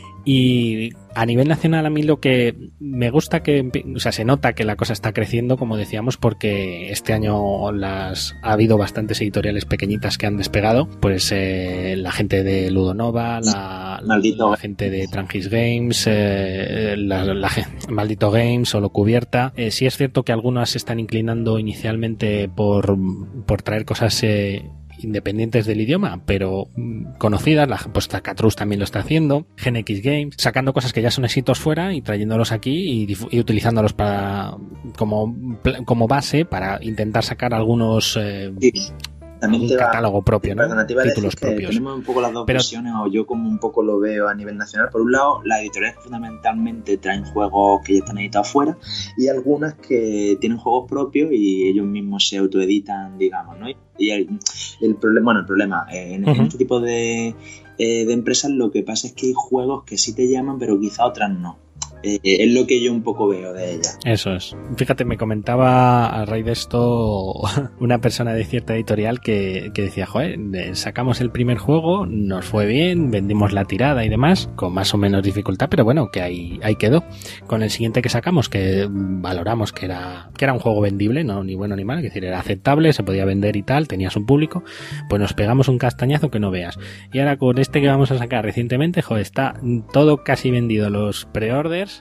Y a nivel nacional a mí lo que me gusta que, o sea, se nota que la cosa está creciendo, como decíamos, porque este año las ha habido bastantes editoriales pequeñitas que han despegado, pues eh, la gente de Ludonova, la, Maldito. la gente de Trangis Games, eh, la, la, la Maldito Games, Solo Cubierta. Eh, sí es cierto que algunas se están inclinando inicialmente por, por traer cosas eh, independientes del idioma, pero conocidas, la, pues Tacatrus también lo está haciendo, Gen X Games, sacando cosas que ya son éxitos fuera y trayéndolos aquí y, y utilizándolos para como, como base para intentar sacar algunos eh, sí. También un te va, catálogo propio, ¿no? Títulos propios. Tenemos un poco las dos Pero, versiones, o yo como un poco lo veo a nivel nacional. Por un lado, las editoriales fundamentalmente traen juegos que ya están editados fuera, y algunas que tienen juegos propios y ellos mismos se autoeditan, digamos, ¿no? Y el, el problema, bueno, el problema, eh, en, uh-huh. en este tipo de, eh, de empresas lo que pasa es que hay juegos que sí te llaman, pero quizá otras no. Eh, es lo que yo un poco veo de ella. Eso es. Fíjate, me comentaba a raíz de esto una persona de cierta editorial que, que decía, joder, sacamos el primer juego, nos fue bien, vendimos la tirada y demás, con más o menos dificultad, pero bueno, que ahí, ahí quedó. Con el siguiente que sacamos, que valoramos que era, que era un juego vendible, no ni bueno ni mal, es decir, era aceptable, se podía vender y tal, tenías un público, pues nos pegamos un castañazo que no veas. Y ahora con este que vamos a sacar recientemente, joder, está todo casi vendido, los pre-orders,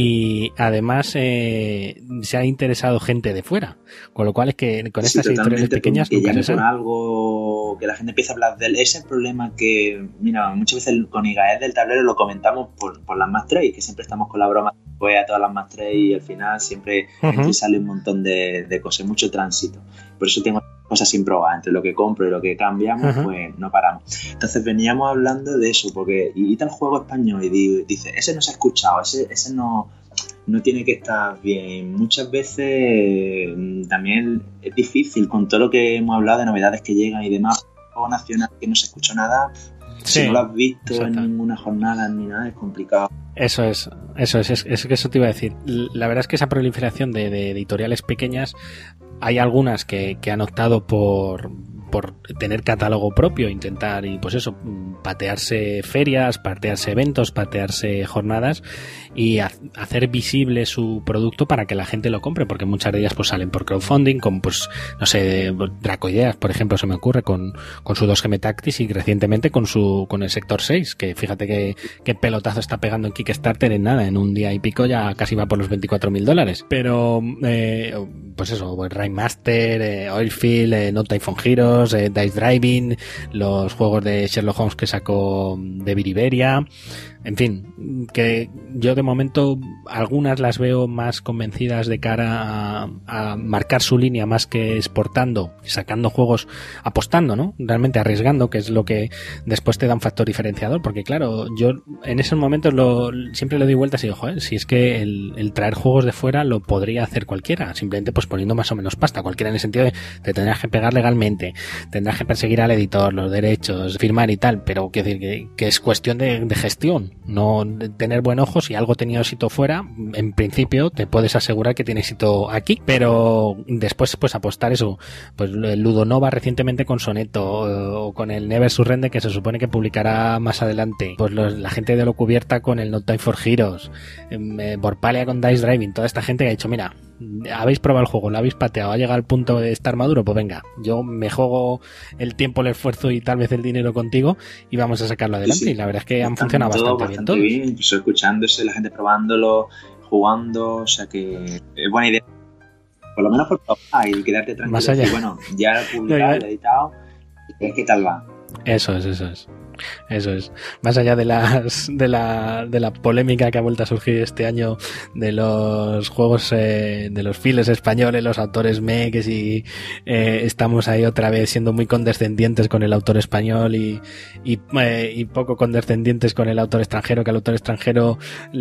y además eh, se ha interesado gente de fuera, con lo cual es que con sí, estas editoriales pequeñas que nunca llame se con sabe. algo que la gente empieza a hablar de él. Ese es el problema que, mira, muchas veces con Igael del tablero lo comentamos por, por las más trade, que siempre estamos con la broma pues a todas las más trade y al final siempre uh-huh. sale un montón de, de cosas, mucho tránsito. Por eso tengo cosas sin probar, entre lo que compro y lo que cambiamos, uh-huh. pues no paramos. Entonces veníamos hablando de eso, porque y, y tal juego español, y di, dice, ese no se ha escuchado, ese, ese no, no tiene que estar bien. Muchas veces también es difícil, con todo lo que hemos hablado de novedades que llegan y demás, juego nacional que no se escucha nada, sí, si no lo has visto exacto. en ninguna jornada ni nada, es complicado. Eso es, eso es, es, es que eso te iba a decir. La verdad es que esa proliferación de, de editoriales pequeñas, hay algunas que, que han optado por, por tener catálogo propio, intentar y pues eso, patearse ferias, patearse eventos, patearse jornadas y ha, hacer visible su producto para que la gente lo compre, porque muchas de ellas pues salen por crowdfunding, como pues, no sé, Dracoideas, por ejemplo, se me ocurre con, con su dos G M Tactics y recientemente con su, con el Sector seis, que fíjate que, que pelotazo está pegando en Kickstarter en nada, en un día y pico ya casi va por los veinticuatro mil dólares. Pero, eh, pues eso, pues Rainmaster, eh, Oilfield, eh, No Time for Heroes, eh, Dice Driving, los juegos de Sherlock Holmes que sacó de Biriberia, en fin, que yo de momento algunas las veo más convencidas de cara a, a marcar su línea más que exportando, sacando juegos, apostando, ¿no? Realmente arriesgando, que es lo que después te da un factor diferenciador, porque claro, yo en esos momentos lo, siempre le doy vueltas y digo, joder, si es que el, el traer juegos de fuera lo podría hacer cualquiera, simplemente pues poniendo más o menos pasta, cualquiera en el sentido de te tendrás que pegar legalmente, tendrás que perseguir al editor, los derechos, firmar y tal, pero quiero decir que, que es cuestión de, de gestión, no tener buen ojo. Si algo tenía éxito fuera, en principio te puedes asegurar que tiene éxito aquí, pero después pues apostar eso, pues el Ludonova recientemente con Soneto o con el Never Surrender que se supone que publicará más adelante, pues los, la gente de Lo Cubierta con el No Time for Heroes, eh, Borpalia con Dice Driving, toda esta gente que ha dicho, mira, habéis probado el juego, lo habéis pateado, ha llegado al punto de estar maduro, pues venga, yo me juego el tiempo, el esfuerzo y tal vez el dinero contigo y vamos a sacarlo adelante. Sí, sí. Y la verdad es que han Están funcionado todo, bastante, bastante bien todos. Bien, pues escuchándose, la gente probándolo, jugando, o sea que es buena idea. Por lo menos por probar y quedarte tranquilo. Más allá. Y bueno, ya lo he publicado, lo he editado, y ves qué tal va. Eso es, eso es. Eso es. Más allá de las de la de la polémica que ha vuelto a surgir este año de los juegos eh, de los files españoles, los autores meques y eh, estamos ahí otra vez siendo muy condescendientes con el autor español y y, eh, y poco condescendientes con el autor extranjero, que al autor extranjero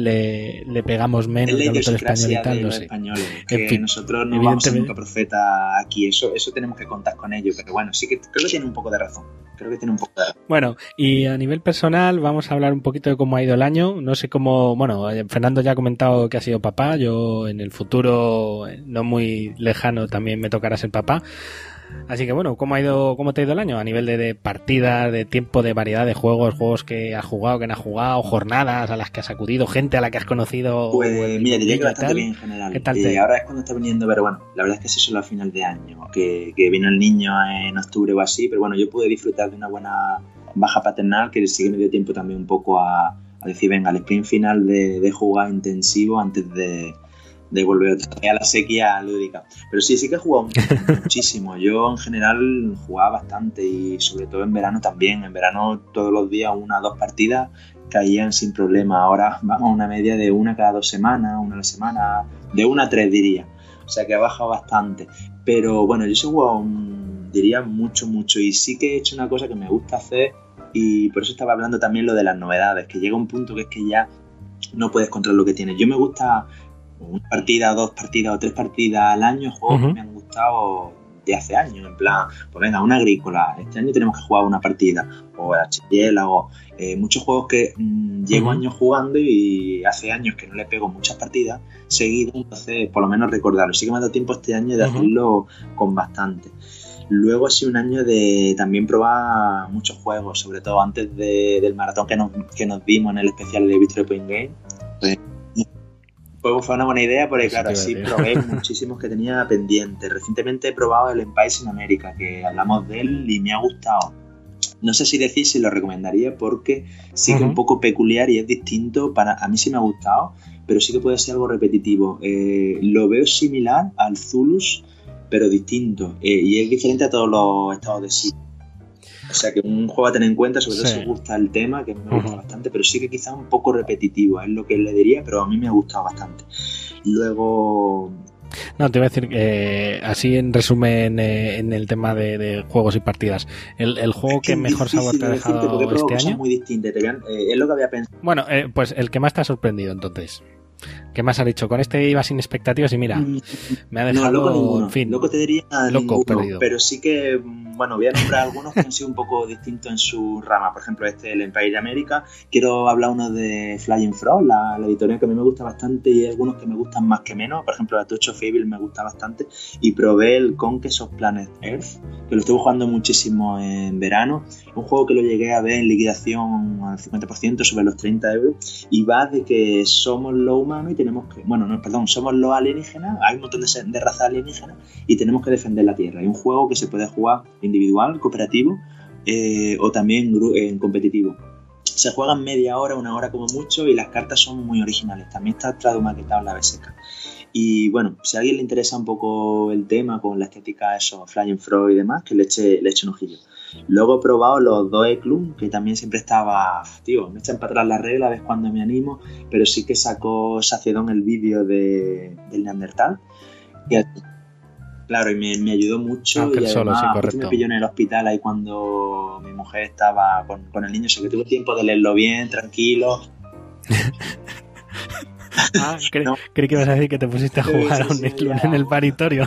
le, le pegamos menos que al autor español y tal, no sé. Que en fin, nosotros no vamos a ser nunca profeta aquí, eso eso tenemos que contar con ello, pero bueno, sí que creo que tiene un poco de razón. Creo que tiene un poco de razón. Bueno, y a nivel personal vamos a hablar un poquito de cómo ha ido el año. No sé cómo, bueno, Fernando ya ha comentado que ha sido papá. Yo en el futuro no muy lejano también me tocará ser papá. Así que bueno, ¿cómo ha ido, cómo te ha ido el año? A nivel de, de partidas, de tiempo, de variedad de juegos, juegos que has jugado, que no has jugado, jornadas a las que has acudido, gente a la que has conocido. Pues mira, diría que bastante bien en general. ¿Qué tal eh, ahora es cuando está viniendo, pero bueno, la verdad es que es eso a final de año, que, que vino el niño en octubre o así, pero bueno, yo pude disfrutar de una buena baja paternal que sí que me dio tiempo también un poco a, a decir, venga, el sprint final de, de jugar intensivo antes de de volver a la sequía lúdica. Pero sí, sí que he jugado muchísimo. Yo en general jugaba bastante y sobre todo en verano también. En verano todos los días una o dos partidas caían sin problema. Ahora vamos a una media de una cada dos semanas, una a la semana, de una a tres diría. O sea que ha bajado bastante. Pero bueno, yo he jugado, diría, mucho, mucho. Y sí que he hecho una cosa que me gusta hacer y por eso estaba hablando también lo de las novedades, que llega un punto que es que ya no puedes controlar lo que tienes. Yo me gusta una partida, dos partidas o tres partidas al año, juegos uh-huh. que me han gustado de hace años, en plan, pues venga, una agrícola, este año tenemos que jugar una partida, o el archipiélago, eh, muchos juegos que mmm, llevo uh-huh. años jugando y hace años que no le pego muchas partidas seguidas, entonces por lo menos recordarlo. Sí que me ha dado tiempo este año de uh-huh. hacerlo con bastante. Luego ha sido un año de también probar muchos juegos, sobre todo antes de, del maratón que nos, que nos dimos en el especial de Victory Point Game. Pues, pues fue una buena idea porque, claro, así probé muchísimos que tenía pendientes. Recientemente he probado el Empire in America, que hablamos de él y me ha gustado. No sé si decir si lo recomendaría porque sí que es uh-huh. un poco peculiar y es distinto. Para, a mí sí me ha gustado, pero sí que puede ser algo repetitivo. Eh, lo veo similar al Zulus, pero distinto, eh, y es diferente a todos los estados de sitio. O sea que un juego a tener en cuenta, sobre todo sí. si os gusta el tema, que me gusta uh-huh. bastante, pero sí que quizá un poco repetitivo, es lo que le diría, pero a mí me ha gustado bastante. Luego... No, te iba a decir, eh, así en resumen, eh, en el tema de, de juegos y partidas, el, el juego es que, que mejor sabor te ha dejado este año. Muy distintas, eh, es lo que había pensado. Bueno, eh, pues el que más te ha sorprendido entonces. ¿Qué más has dicho? Con este iba sin expectativas y mira, me ha dejado, no, loco ninguno. En fin, loco te diría loco, ninguno, perdido. Pero sí que, bueno, voy a nombrar algunos que han sido un poco distintos en su rama. Por ejemplo, este, el Empire America. Quiero hablar uno de Flying Frog, la, la editorial que a mí me gusta bastante y hay algunos que me gustan más que menos. Por ejemplo, la Touch of Evil me gusta bastante y probé el Conquest of Planet Earth, que lo estuve jugando muchísimo en verano. Un juego que lo llegué a ver en liquidación al cincuenta por ciento, sobre los treinta euros, y va de que somos los humanos y tenemos que, bueno, no, perdón, somos los alienígenas, hay un montón de, de razas alienígenas y tenemos que defender la Tierra. Es un juego que se puede jugar individual, cooperativo eh, o también en competitivo. Se juega en media hora, una hora como mucho y las cartas son muy originales. También está tradumaquetado en la B S K. Y bueno, si a alguien le interesa un poco el tema con la estética, eso, Flying Frog y demás, que le eche, le eche un ojillo. Luego he probado los dos Eklund, que también siempre estaba, tío, me echan para atrás las reglas, ves cuando me animo, pero sí que sacó Sacedón el vídeo de, del Neandertal. Y, claro, y me, me ayudó mucho. Aunque y además solo, sí, me pilló en el hospital ahí cuando mi mujer estaba con, con el niño, o sea que tuve tiempo de leerlo bien, tranquilo. Ah, cre- no. creí que ibas a decir que te pusiste a jugar sí, sí, a un Eklund sí, en el paritorio.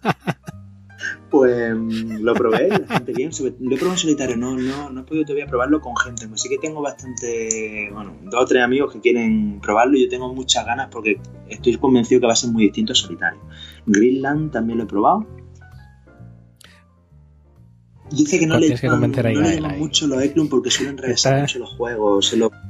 Pues lo probé, bastante bien. Lo he probado en solitario, no, no, no he podido todavía probarlo con gente. Pues sí que tengo bastante, bueno, dos o tres amigos que quieren probarlo y yo tengo muchas ganas porque estoy convencido que va a ser muy distinto a solitario. Greenland también lo he probado. Dice que no le llaman, no le llaman mucho los Eklund porque suelen regresar Está... mucho los juegos. Se lo...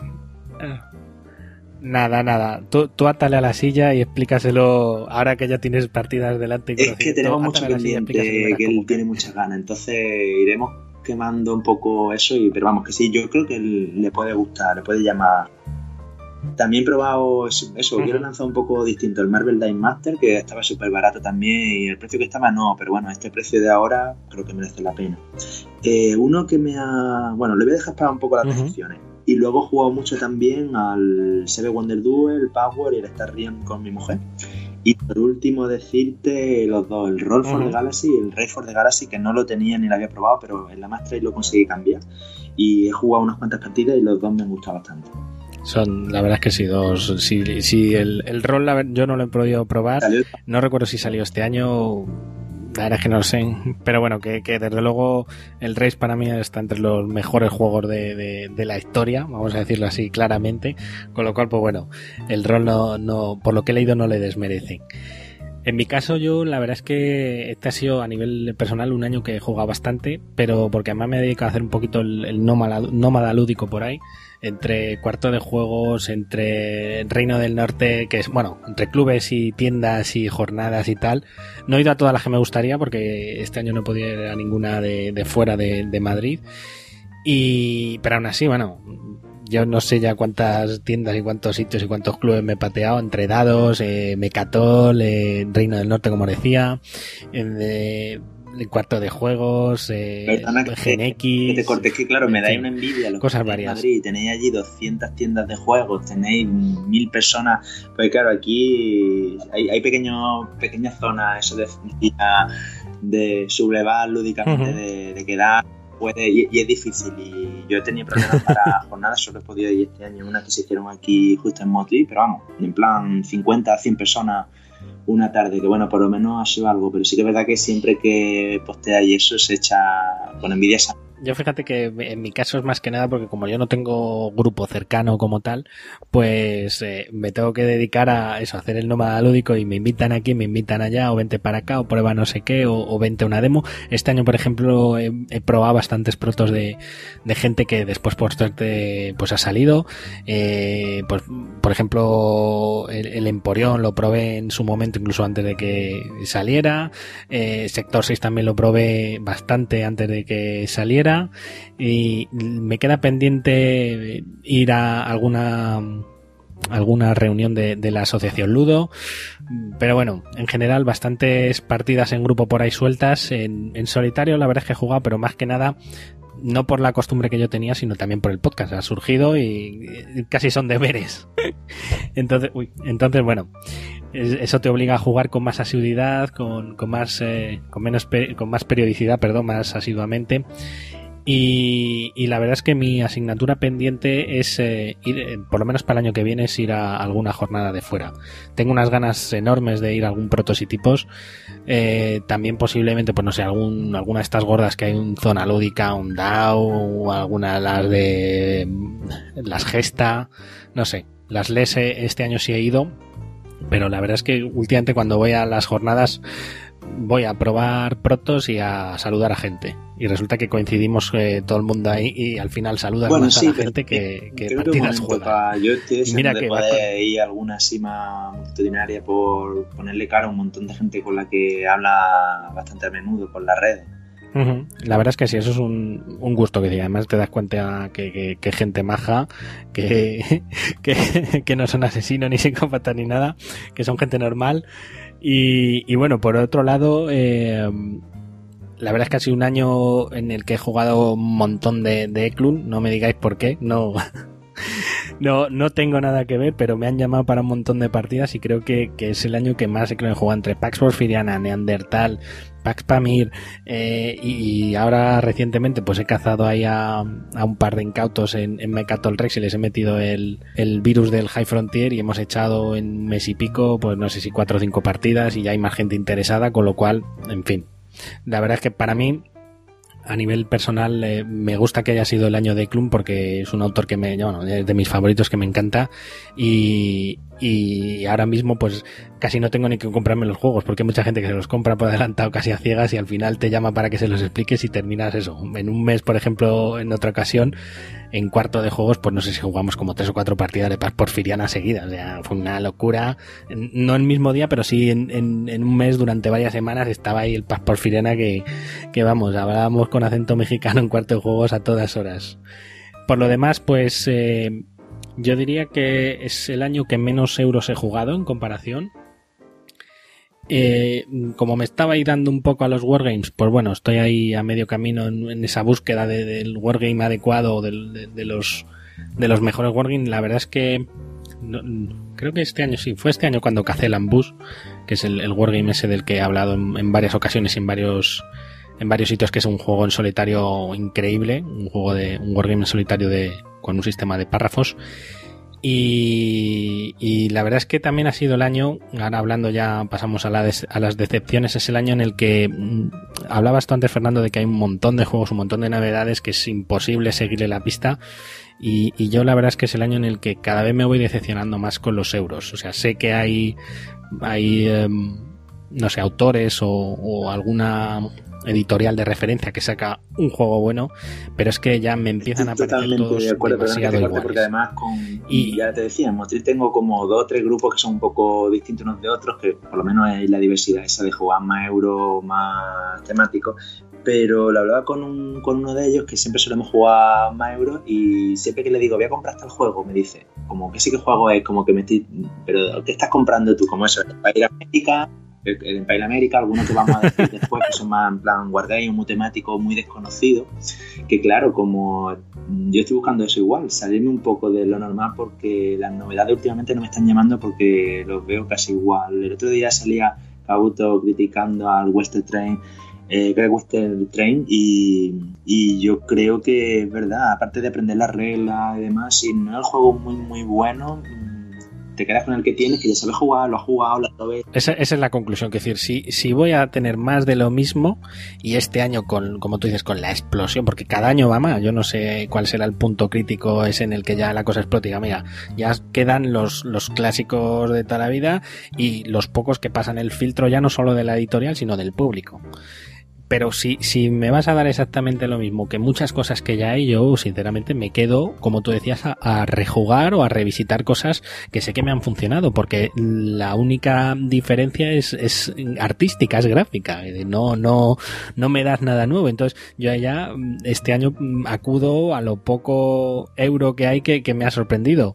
Nada, nada. Tú, tú átale a la silla y explícaselo ahora que ya tienes partidas delante. Es que tenemos mucho pendiente, que él tiene muchas ganas. Entonces iremos quemando un poco eso. Y, pero vamos, que sí, yo creo que le puede gustar, le puede llamar. También he probado eso, eso uh-huh. quiero lanzar un poco distinto. El Marvel Dice Master, que estaba súper barato también. Y el precio que estaba no, pero bueno, este precio de ahora creo que merece la pena. Eh, uno que me ha... Bueno, le voy a dejar para un poco las uh-huh. descripciones. Y luego he jugado mucho también al Seven Wonder Duel, el Power y el Star Realm con mi mujer. Y por último decirte los dos, el Roll for uh-huh. the Galaxy y el Raid for the Galaxy, que no lo tenía ni lo había probado, pero en la Master lo conseguí cambiar. Y he jugado unas cuantas partidas y los dos me han gustado bastante. Son, la verdad es que sí, dos. Si, si el, el Roll yo no lo he podido probar, ¿Salió? No recuerdo si salió este año. La verdad es que no lo sé, pero bueno, que, que desde luego el Race para mí está entre los mejores juegos de, de, de la historia, vamos a decirlo así claramente, con lo cual pues bueno, el rol no, no, por lo que he leído no le desmerece. En mi caso yo la verdad es que este ha sido a nivel personal un año que he jugado bastante, pero porque además me he dedicado a hacer un poquito el, el nómada, nómada lúdico por ahí, entre cuarto de juegos, entre Reino del Norte, que es, bueno, entre clubes y tiendas y jornadas y tal. No he ido a todas las que me gustaría porque este año no podía ir a ninguna de, de fuera de, de Madrid. Y, pero aún así, bueno, yo no sé ya cuántas tiendas y cuántos sitios y cuántos clubes me he pateado, entre dados, eh, Mecatol, eh, Reino del Norte, como decía, eh, el cuarto de juegos, eh, Gen X... Que te cortes, que claro, me dais una envidia. Los cosas varias. Madrid, tenéis allí doscientas tiendas de juegos, tenéis mil personas. Pues claro, aquí hay, hay pequeños, pequeñas zonas, eso de, de sublevar lúdicamente, uh-huh. de, de quedar... Puede, y, y es difícil, y yo he tenido problemas para jornadas, solo he podido ir este año una que se hicieron aquí justo en Motley, pero vamos, en plan cincuenta a cien personas una tarde, que bueno, por lo menos ha sido algo, pero sí que es verdad que siempre que postea y eso se echa con envidia. Yo fíjate que en mi caso es más que nada porque como yo no tengo grupo cercano como tal, pues eh, me tengo que dedicar a eso, a hacer el nómada lúdico y me invitan aquí, me invitan allá, o vente para acá, o prueba no sé qué, o, o vente a una demo. Este año, por ejemplo, he, he probado bastantes protos de, de gente que después por suerte pues ha salido. Eh, pues por ejemplo, el, el Emporión lo probé en su momento, incluso antes de que saliera. Eh, Sector seis también lo probé bastante antes de que saliera. Y me queda pendiente ir a alguna alguna reunión de, de la asociación Ludo, pero bueno, en general bastantes partidas en grupo por ahí sueltas. En, en solitario la verdad es que he jugado, pero más que nada no por la costumbre que yo tenía, sino también por el podcast. Ha surgido y casi son deberes. Entonces, uy, entonces bueno, eso te obliga a jugar con más asiduidad, con, con más eh, con menos con más periodicidad, perdón, más asiduamente. Y, y la verdad es que mi asignatura pendiente es eh, ir, por lo menos para el año que viene, es ir a alguna jornada de fuera. Tengo unas ganas enormes de ir a algún prototipos, eh, también posiblemente, pues no sé, algún, alguna de estas gordas que hay, un Zona Lúdica, un D A O, o alguna de las de las Gesta, no sé, las L E S E este año sí he ido, pero la verdad es que últimamente cuando voy a las jornadas voy a probar protos y a saludar a gente. Y resulta que coincidimos eh, todo el mundo ahí y al final saludas bueno, más sí, a la gente que, que partidas juega. Pa, yo estoy deseando mira de que poder va... ir a alguna cima multitudinaria por ponerle cara a un montón de gente con la que habla bastante a menudo por las redes. Uh-huh. La verdad es que sí, eso es un, un gusto que sí. Además te das cuenta que, que, que gente maja, que, que, que no son asesinos ni psicópatas ni nada, que son gente normal. Y, y bueno, por otro lado, eh, la verdad es que ha sido un año en el que he jugado un montón de, de Eklund. No me digáis por qué, no, no, no tengo nada que ver, pero me han llamado para un montón de partidas y creo que, que es el año que más he jugado entre Pax Porfiriana, Neandertal, Pax Pamir, eh, y ahora recientemente pues he cazado ahí a, a un par de incautos en, en Mecatol Rex y les he metido el, el virus del High Frontier y hemos echado en un mes y pico, pues no sé si cuatro o cinco partidas y ya hay más gente interesada, con lo cual, en fin, la verdad es que para mí a nivel personal eh, me gusta que haya sido el año de Eklund porque es un autor que me, bueno, es de mis favoritos, que me encanta, y, y ahora mismo pues casi no tengo ni que comprarme los juegos porque hay mucha gente que se los compra por adelantado casi a ciegas y al final te llama para que se los expliques y terminas eso. En un mes, por ejemplo, en otra ocasión, en cuarto de juegos, pues no sé si jugamos como tres o cuatro partidas de Pax Porfiriana seguidas. O sea, fue una locura. No el mismo día, pero sí en, en, en un mes, durante varias semanas, estaba ahí el Pax Porfiriana que, que vamos, hablábamos con acento mexicano en cuarto de juegos a todas horas. Por lo demás, pues eh, yo diría que es el año que menos euros he jugado en comparación. Eh, como me estaba ahí dando un poco a los wargames, pues bueno, estoy ahí a medio camino en, en esa búsqueda de, del wargame adecuado, de, de, de los de los mejores wargames. La verdad es que no, creo que este año sí, fue este año cuando cacé el Ambush, que es el, el wargame ese del que he hablado en, en varias ocasiones y en varios en varios sitios, que es un juego en solitario increíble, un juego de un wargame en solitario de con un sistema de párrafos. Y, y la verdad es que también ha sido el año, ahora hablando ya pasamos a, la des, a las decepciones, es el año en el que mmm, hablabas tú antes, Fernando, de que hay un montón de juegos, un montón de novedades que es imposible seguirle la pista, y, y yo la verdad es que es el año en el que cada vez me voy decepcionando más con los euros. O sea, sé que hay hay eh, no sé, autores o, o alguna editorial de referencia que saca un juego bueno, pero es que ya me empiezan a parecer todos de acuerdo, demasiado iguales. Porque además, con, y ya te decía, en Motril tengo como dos o tres grupos que son un poco distintos unos de otros, que por lo menos hay la diversidad esa de jugar más euro, más temático, pero lo hablaba con, un, con uno de ellos que siempre solemos jugar más euro, y siempre que le digo voy a comprar hasta el juego, me dice, como que sí que juego es, como que me estoy, pero ¿qué estás comprando tú? Como eso, para ir a América, el Empire América, algunos que vamos a decir después que son más en plan wargame, muy temático, muy desconocido, que claro, como yo estoy buscando eso igual, salirme un poco de lo normal, porque las novedades últimamente no me están llamando porque los veo casi igual. El otro día salía Kabuto criticando al Western Train, eh, creo que Western Train, y, y yo creo que es verdad, aparte de aprender las reglas y demás, si no es el juego muy muy bueno, te quedas con el que tienes, que ya sabes jugar, lo has jugado, lo has probado. Esa, esa es la conclusión, que decir, si, si voy a tener más de lo mismo, y este año con, como tú dices, con la explosión, porque cada año va más, yo no sé cuál será el punto crítico ese en el que ya la cosa explota, y diga, mira, ya quedan los, los clásicos de toda la vida y los pocos que pasan el filtro ya no solo de la editorial, sino del público. Pero si, si me vas a dar exactamente lo mismo que muchas cosas que ya hay, yo sinceramente me quedo, como tú decías, a, a rejugar o a revisitar cosas que sé que me han funcionado, porque la única diferencia es, es artística, es gráfica, no, no, no me das nada nuevo. Entonces yo ya este año acudo a lo poco euro que hay que, que me ha sorprendido.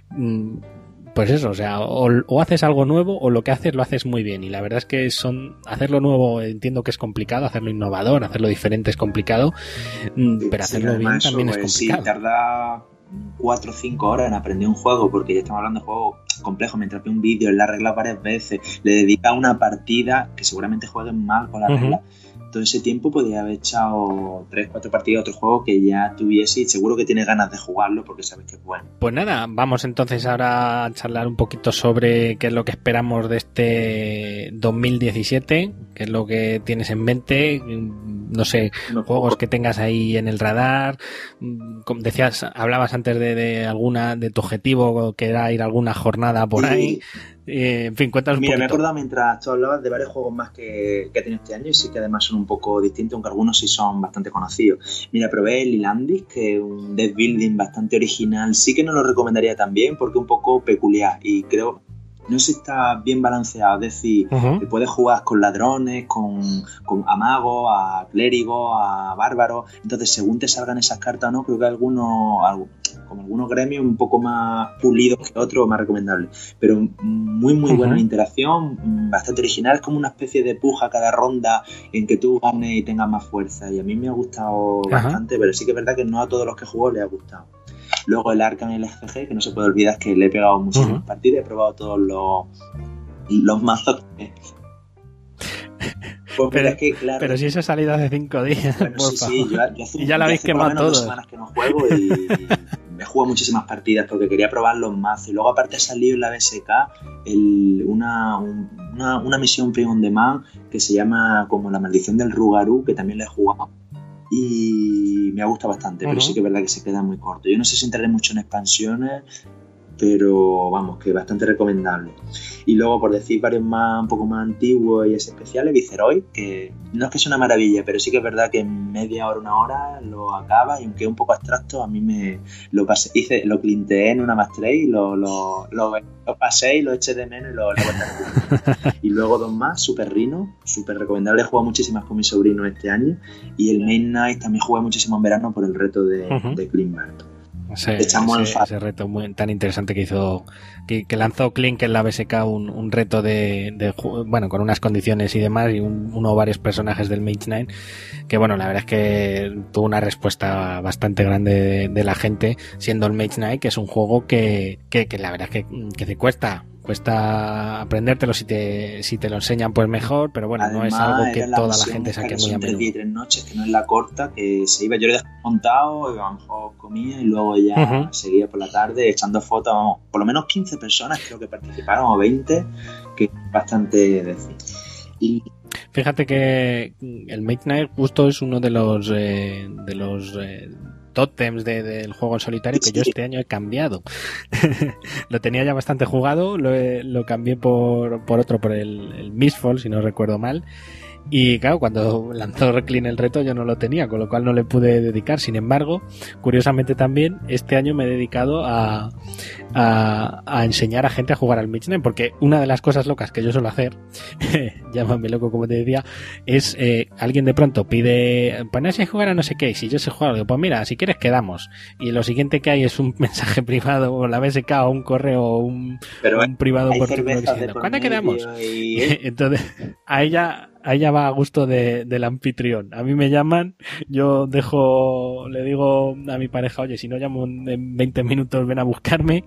Pues eso, o sea, o, o haces algo nuevo o lo que haces lo haces muy bien, y la verdad es que son hacerlo nuevo entiendo que es complicado, hacerlo innovador, hacerlo diferente es complicado, pero hacerlo sí, bien también eso, es complicado. Sí, tarda cuatro o cinco horas en aprender un juego, porque ya estamos hablando de juegos complejos, mientras ve un vídeo, le arregla varias veces, le dedica una partida que seguramente jueguen mal con la regla. Uh-huh. Todo ese tiempo podría haber echado tres, cuatro partidas de otro juego que ya tuviese, y seguro que tiene ganas de jugarlo porque sabes que es bueno. Pues nada, vamos entonces ahora a charlar un poquito sobre qué es lo que esperamos de este dos mil diecisiete, qué es lo que tienes en mente, no sé, no, juegos que tengas ahí en el radar. Como decías, hablabas antes de, de alguna de tu objetivo, que era ir a alguna jornada por sí. ahí. Eh, en fin, cuéntanos un Mira, poquito. me he acordado mientras tú hablabas de varios juegos más que, que he tenido este año, y sí que además son un poco distintos, aunque algunos sí son bastante conocidos. Mira, probé el Lilandis, que es un deck building bastante original. Sí que no lo recomendaría también porque es un poco peculiar y creo... no sé si está bien balanceado, es decir, uh-huh. que puedes jugar con ladrones, con, con a magos, a clérigos, a bárbaros. Entonces, según te salgan esas cartas o no, creo que algunos, como algunos gremios un poco más pulidos que otros, más recomendables. Pero muy, muy uh-huh. buena interacción, bastante original. Es como una especie de puja cada ronda en que tú ganes y tengas más fuerza. Y a mí me ha gustado uh-huh. bastante, pero sí que es verdad que no a todos los que jugó les ha gustado. Luego el Arkham L C G, que no se puede olvidar que le he pegado muchísimas uh-huh. partidas, he probado todos los, los mazos. Pues pero, que, claro, pero si eso ha salido hace cinco días. Bueno, por sí, favor. sí, yo, yo hace, y ya la habéis quemado todo. Dos semanas que no juego y me juego muchísimas partidas porque quería probar los mazos. Y luego aparte ha salido en la B S K el, una, un, una, una misión Prime on Demand que se llama como La Maldición del Rougarou, que también la he jugado. Y me ha gustado bastante, uh-huh. pero sí que es verdad que se queda muy corto. Yo no sé si entraré mucho en expansiones, pero vamos, que bastante recomendable. Y luego, por decir varios más, un poco más antiguos y especiales, Viceroy, que no es que sea una maravilla, pero sí que es verdad que en media hora, una hora lo acaba, y aunque es un poco abstracto, a mí me lo pasé, hice, lo clinteé en una más tres y lo, lo, lo, lo pasé y lo eché de menos y lo, lo volví. Y luego dos más, Super Rhino, súper recomendable, he jugado muchísimas con mi sobrino este año, y el Main Night también jugué muchísimo en verano por el reto de, uh-huh. de Clint Barton. Ese, ese, ese reto muy tan interesante que hizo, que, que lanzó Clink en la B S K, un, un reto de, de, bueno, con unas condiciones y demás, y un, uno o varios personajes del Mage Knight, que bueno, la verdad es que tuvo una respuesta bastante grande de, de la gente, siendo el Mage Knight, que es un juego que, que, que la verdad es que, que te cuesta cuesta aprendértelo, si te si te lo enseñan pues mejor, pero bueno, además, no es algo que la toda la gente saque muy a menudo. Tres días y tres noches, que no es la corta, que se iba, yo le dejaba montado, y a lo mejor comía y luego ya uh-huh. seguía por la tarde echando fotos, vamos, por lo menos quince personas creo que participaron, o veinte, que es bastante decir. Y fíjate que el Mage Knight justo es uno de los eh, de los eh, tótems de, del juego en solitario que yo este año he cambiado. Lo tenía ya bastante jugado, lo, he, lo cambié por, por otro, por el, el Mistfall, si no recuerdo mal. Y claro, cuando lanzó Reclin el reto yo no lo tenía, con lo cual no le pude dedicar. Sin embargo, curiosamente también, este año me he dedicado a, a, a enseñar a gente a jugar al Mage Knight, porque una de las cosas locas que yo suelo hacer, llámame loco como te decía, es eh, alguien de pronto pide, pues no sé jugar a no sé qué, y si yo sé jugar, digo, pues mira, si quieres quedamos. Y lo siguiente que hay es un mensaje privado, o la B S K, o un correo, o un, un privado por Twitter diciendo, ¿cuándo quedamos? Y... Entonces, a ella... a ella va a gusto de, del anfitrión. A mí me llaman, yo dejo, le digo a mi pareja, oye, si no llamo en veinte minutos ven a buscarme,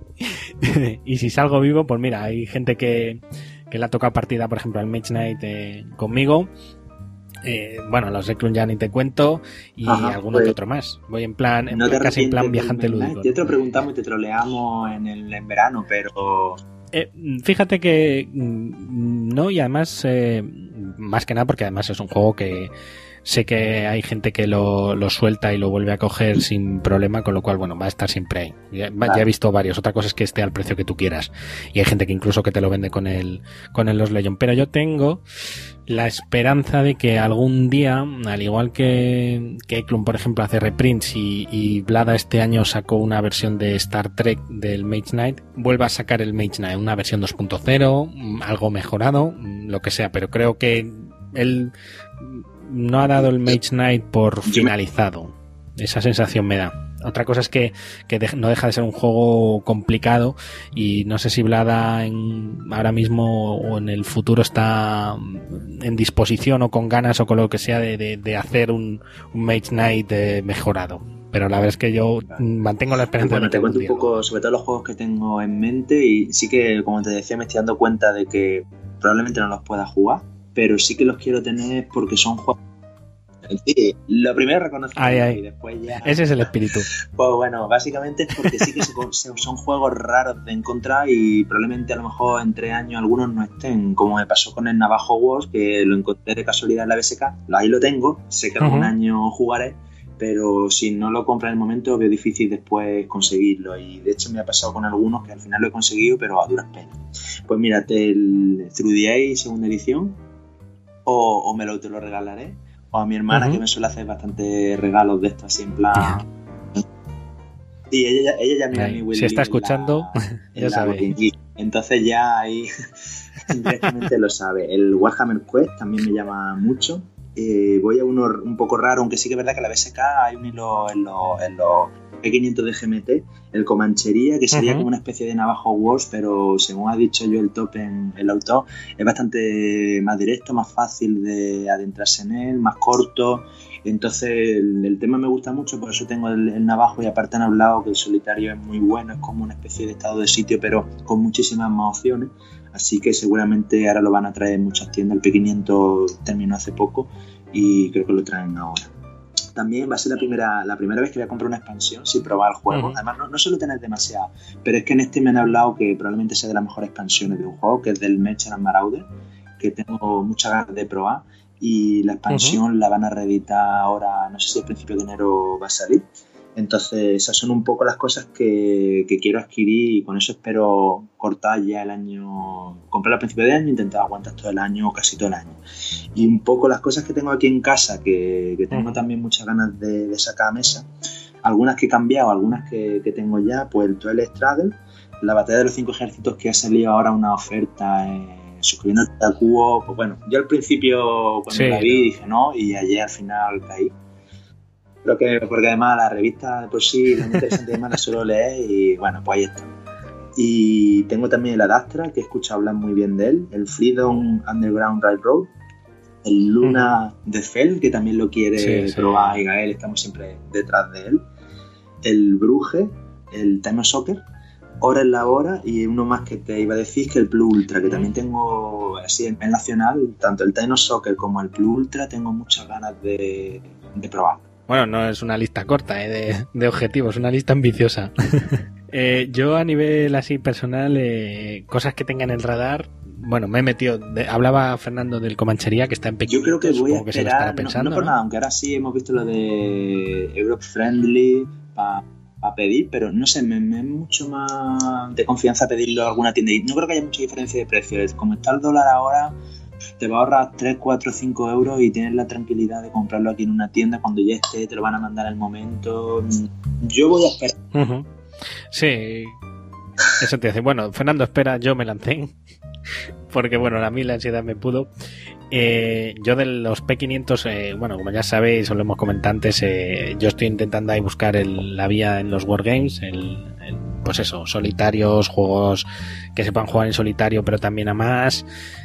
y si salgo vivo, pues mira, hay gente que, que le ha tocado partida, por ejemplo, al Mage Knight eh, conmigo, Eh, bueno, los Reclun ya ni te cuento y Ajá, alguno pues, que otro más. Voy en plan, en no plan te casi en plan arrepientes viajante del Midnight. lúdico. Ya te lo preguntamos y te troleamos en el en verano, pero Eh, fíjate que mm, no, y además, eh, más que nada porque además es un juego que sé que hay gente que lo, lo suelta y lo vuelve a coger sin problema, con lo cual, bueno, va a estar siempre ahí. Ya, Vale. ya he visto varios. Otra cosa es que esté al precio que tú quieras. Y hay gente que incluso que te lo vende con el, con el Lost Legion. Pero yo tengo la esperanza de que algún día, al igual que, que Eklund, por ejemplo, hace reprints y, y Vlada este año sacó una versión de Star Trek del Mage Knight, vuelva a sacar el Mage Knight, una versión dos punto cero, algo mejorado, lo que sea, pero creo que él no ha dado el Mage Knight por finalizado. Esa sensación me da. Otra cosa es que, que de, no deja de ser un juego complicado y no sé si Vlada en, ahora mismo o en el futuro está en disposición o con ganas o con lo que sea de, de, de hacer un, un Mage Knight eh, mejorado. Pero la verdad es que yo mantengo la esperanza bueno, de que te cuento un algún día poco sobre todo los juegos que tengo en mente y sí que, como te decía, me estoy dando cuenta de que probablemente no los pueda jugar, pero sí que los quiero tener porque son juegos. Sí, lo primero es reconocer Ay, ay. y después ya. Ese es el espíritu. Pues bueno, básicamente es porque sí que se- se- son juegos raros de encontrar y probablemente a lo mejor en tres años algunos no estén, como me pasó con el Navajo Wars, que lo encontré de casualidad en la B S K. Ahí lo tengo, sé que algún Ujú. año jugaré, pero si no lo compro en el momento veo difícil después conseguirlo. Y de hecho me ha pasado con algunos que al final lo he conseguido, pero a duras penas. Pues mírate el Through the Age segunda edición, o, o me lo te lo regalaré, o a mi hermana, Ujú. que me suele hacer bastante regalos de estos así en plan. Sí, ella, ya- ella ya mira Ahí, mi Willy si está en escuchando, la- ya en la sabe. Boarding Geek. Entonces ya ahí directamente lo sabe. El Warhammer Quest también me llama mucho. Eh, voy a uno un poco raro, aunque sí que es verdad que en la B S K hay un hilo en los, en los P quinientos de G M T, el Comanchería, que sería Ujú. como una especie de Navajo Wars, pero según ha dicho yo el top en el autor, es bastante más directo, más fácil de adentrarse en él, más corto. Entonces el, el tema me gusta mucho, por eso tengo el, el Navajo, y aparte han hablado que el solitario es muy bueno, es como una especie de estado de sitio, pero con muchísimas más opciones. Así que seguramente ahora lo van a traer en muchas tiendas. El P quinientos terminó hace poco y creo que lo traen ahora. También va a ser la primera, la primera vez que voy a comprar una expansión sin probar el juego. Ujú. Además, no, no suelo tener demasiado, pero es que en este me han hablado que probablemente sea de las mejores expansiones de un juego, que es del Merchant and Marauder, que tengo muchas ganas de probar. Y la expansión la van a reeditar ahora, no sé si a principios de enero va a salir. Entonces esas son un poco las cosas que, que quiero adquirir, y con eso espero cortar ya el año, comprar a principio de año, intentar aguantar todo el año o casi todo el año. Y un poco las cosas que tengo aquí en casa, que, que tengo también muchas ganas de, de sacar a mesa, algunas que he cambiado, algunas que, que tengo ya, pues el Twilight Struggle, la batalla de los cinco ejércitos, que ha salido ahora una oferta eh, suscribiendo a Cubo. Pues bueno, yo al principio cuando Sí, la vi dije no, y ayer al final caí. Creo que porque además la revista de por sí, la muy interesante, además la suelo leer, y bueno, pues ahí está. Y tengo también el Adastra, que he escuchado hablar muy bien de él, el Freedom Underground Railroad, el Luna de Fell, que también lo quiere Sí, sí. probar, y Gael, estamos siempre detrás de él, el Bruge, el Time Soccer, Hora en la Hora, y uno más que te iba a decir, que el Blue Ultra, que también tengo así en en nacional, tanto el Time Soccer como el Blue Ultra, tengo muchas ganas de, de probar. Bueno, no es una lista corta, ¿eh? de, de objetivos, una lista ambiciosa. eh, yo a nivel así personal, eh, cosas que tenga en el radar, bueno, me he metido, de- hablaba Fernando del Comanchería, que está en pequeño. Yo creo que voy a supongo que se lo estará esperar, no- pensando, no, por ¿no? nada, aunque ahora sí hemos visto lo de Europe Friendly para pa pedir, pero no sé, me, me es mucho más de confianza pedirlo a alguna tienda. Y no creo que haya mucha diferencia de precios. Como está el dólar ahora, te va a ahorrar tres, cuatro, cinco euros y tienes la tranquilidad de comprarlo aquí en una tienda. Cuando ya esté, te lo van a mandar al momento. Yo voy a esperar. Ujú. Sí, eso te dice. Bueno, Fernando, espera, yo me lancé. Porque, bueno, a mí la ansiedad me pudo. Eh, yo de los P quinientos, eh, bueno, como ya sabéis, os lo hemos comentado antes, eh, yo estoy intentando ahí buscar el- la vía en los Wargames, el, el, pues eso, solitarios, juegos que se puedan jugar en solitario, pero también a más.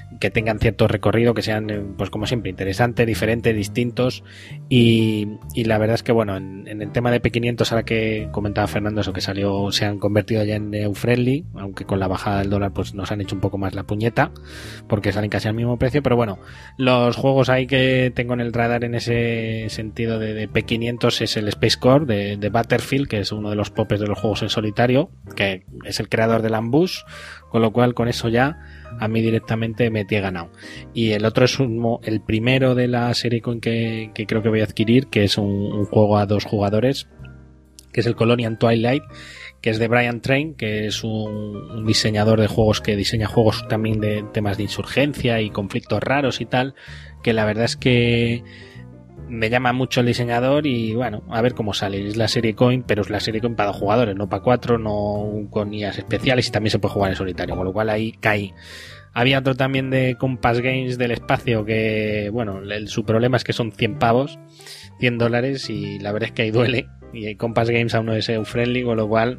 que tengan cierto recorrido, que sean, pues como siempre, interesantes, diferentes, distintos. Y, y la verdad es que, bueno, en, en el tema de P quinientos, ahora que comentaba Fernando, eso que salió, se han convertido ya en EU-friendly, aunque con la bajada del dólar pues nos han hecho un poco más la puñeta, porque salen casi al mismo precio. Pero bueno, los juegos ahí que tengo en el radar en ese sentido de, de P quinientos es el Space Core de, de Battlefield, que es uno de los popes de los juegos en solitario, que es el creador del Ambush, con lo cual con eso ya a mí directamente me tiene ganado. Y el otro es un, el primero de la serie con que, que creo que voy a adquirir, que es un, un juego a dos jugadores, que es el Colonial Twilight, que es de Brian Train, que es un, un diseñador de juegos que diseña juegos también de temas de insurgencia y conflictos raros y tal, que la verdad es que me llama mucho el diseñador y bueno, a ver cómo sale. Es la serie Coin, pero es la serie Coin para dos jugadores, no para cuatro, no con I As especiales, y también se puede jugar en solitario, con lo cual ahí caí. Había otro también de Compass Games del espacio que, bueno, el, su problema es que son cien pavos, cien dólares, y la verdad es que ahí duele, y Compass Games aún no es EU-friendly, con lo cual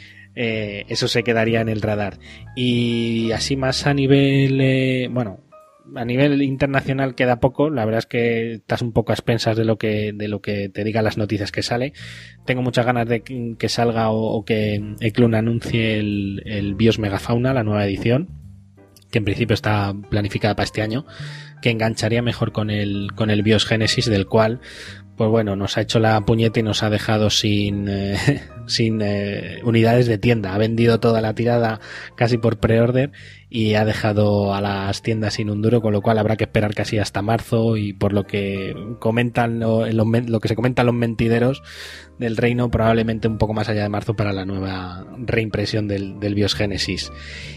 eh, eso se quedaría en el radar. Y así más a nivel, eh, bueno, a nivel internacional queda poco. La verdad es que estás un poco a expensas de lo que de lo que te digan las noticias que sale. Tengo muchas ganas de que salga o, o que Eklund anuncie el, el BIOS Megafauna, la nueva edición, que en principio está planificada para este año, que engancharía mejor con el con el BIOS Genesis, del cual pues bueno, nos ha hecho la puñeta y nos ha dejado sin eh, sin eh, unidades de tienda. Ha vendido toda la tirada casi por pre-order y ha dejado a las tiendas sin un duro, con lo cual habrá que esperar casi hasta marzo, y por lo que comentan lo, lo, lo que se comentan los mentideros del reino, probablemente un poco más allá de marzo para la nueva reimpresión del, del BIOS Genesis.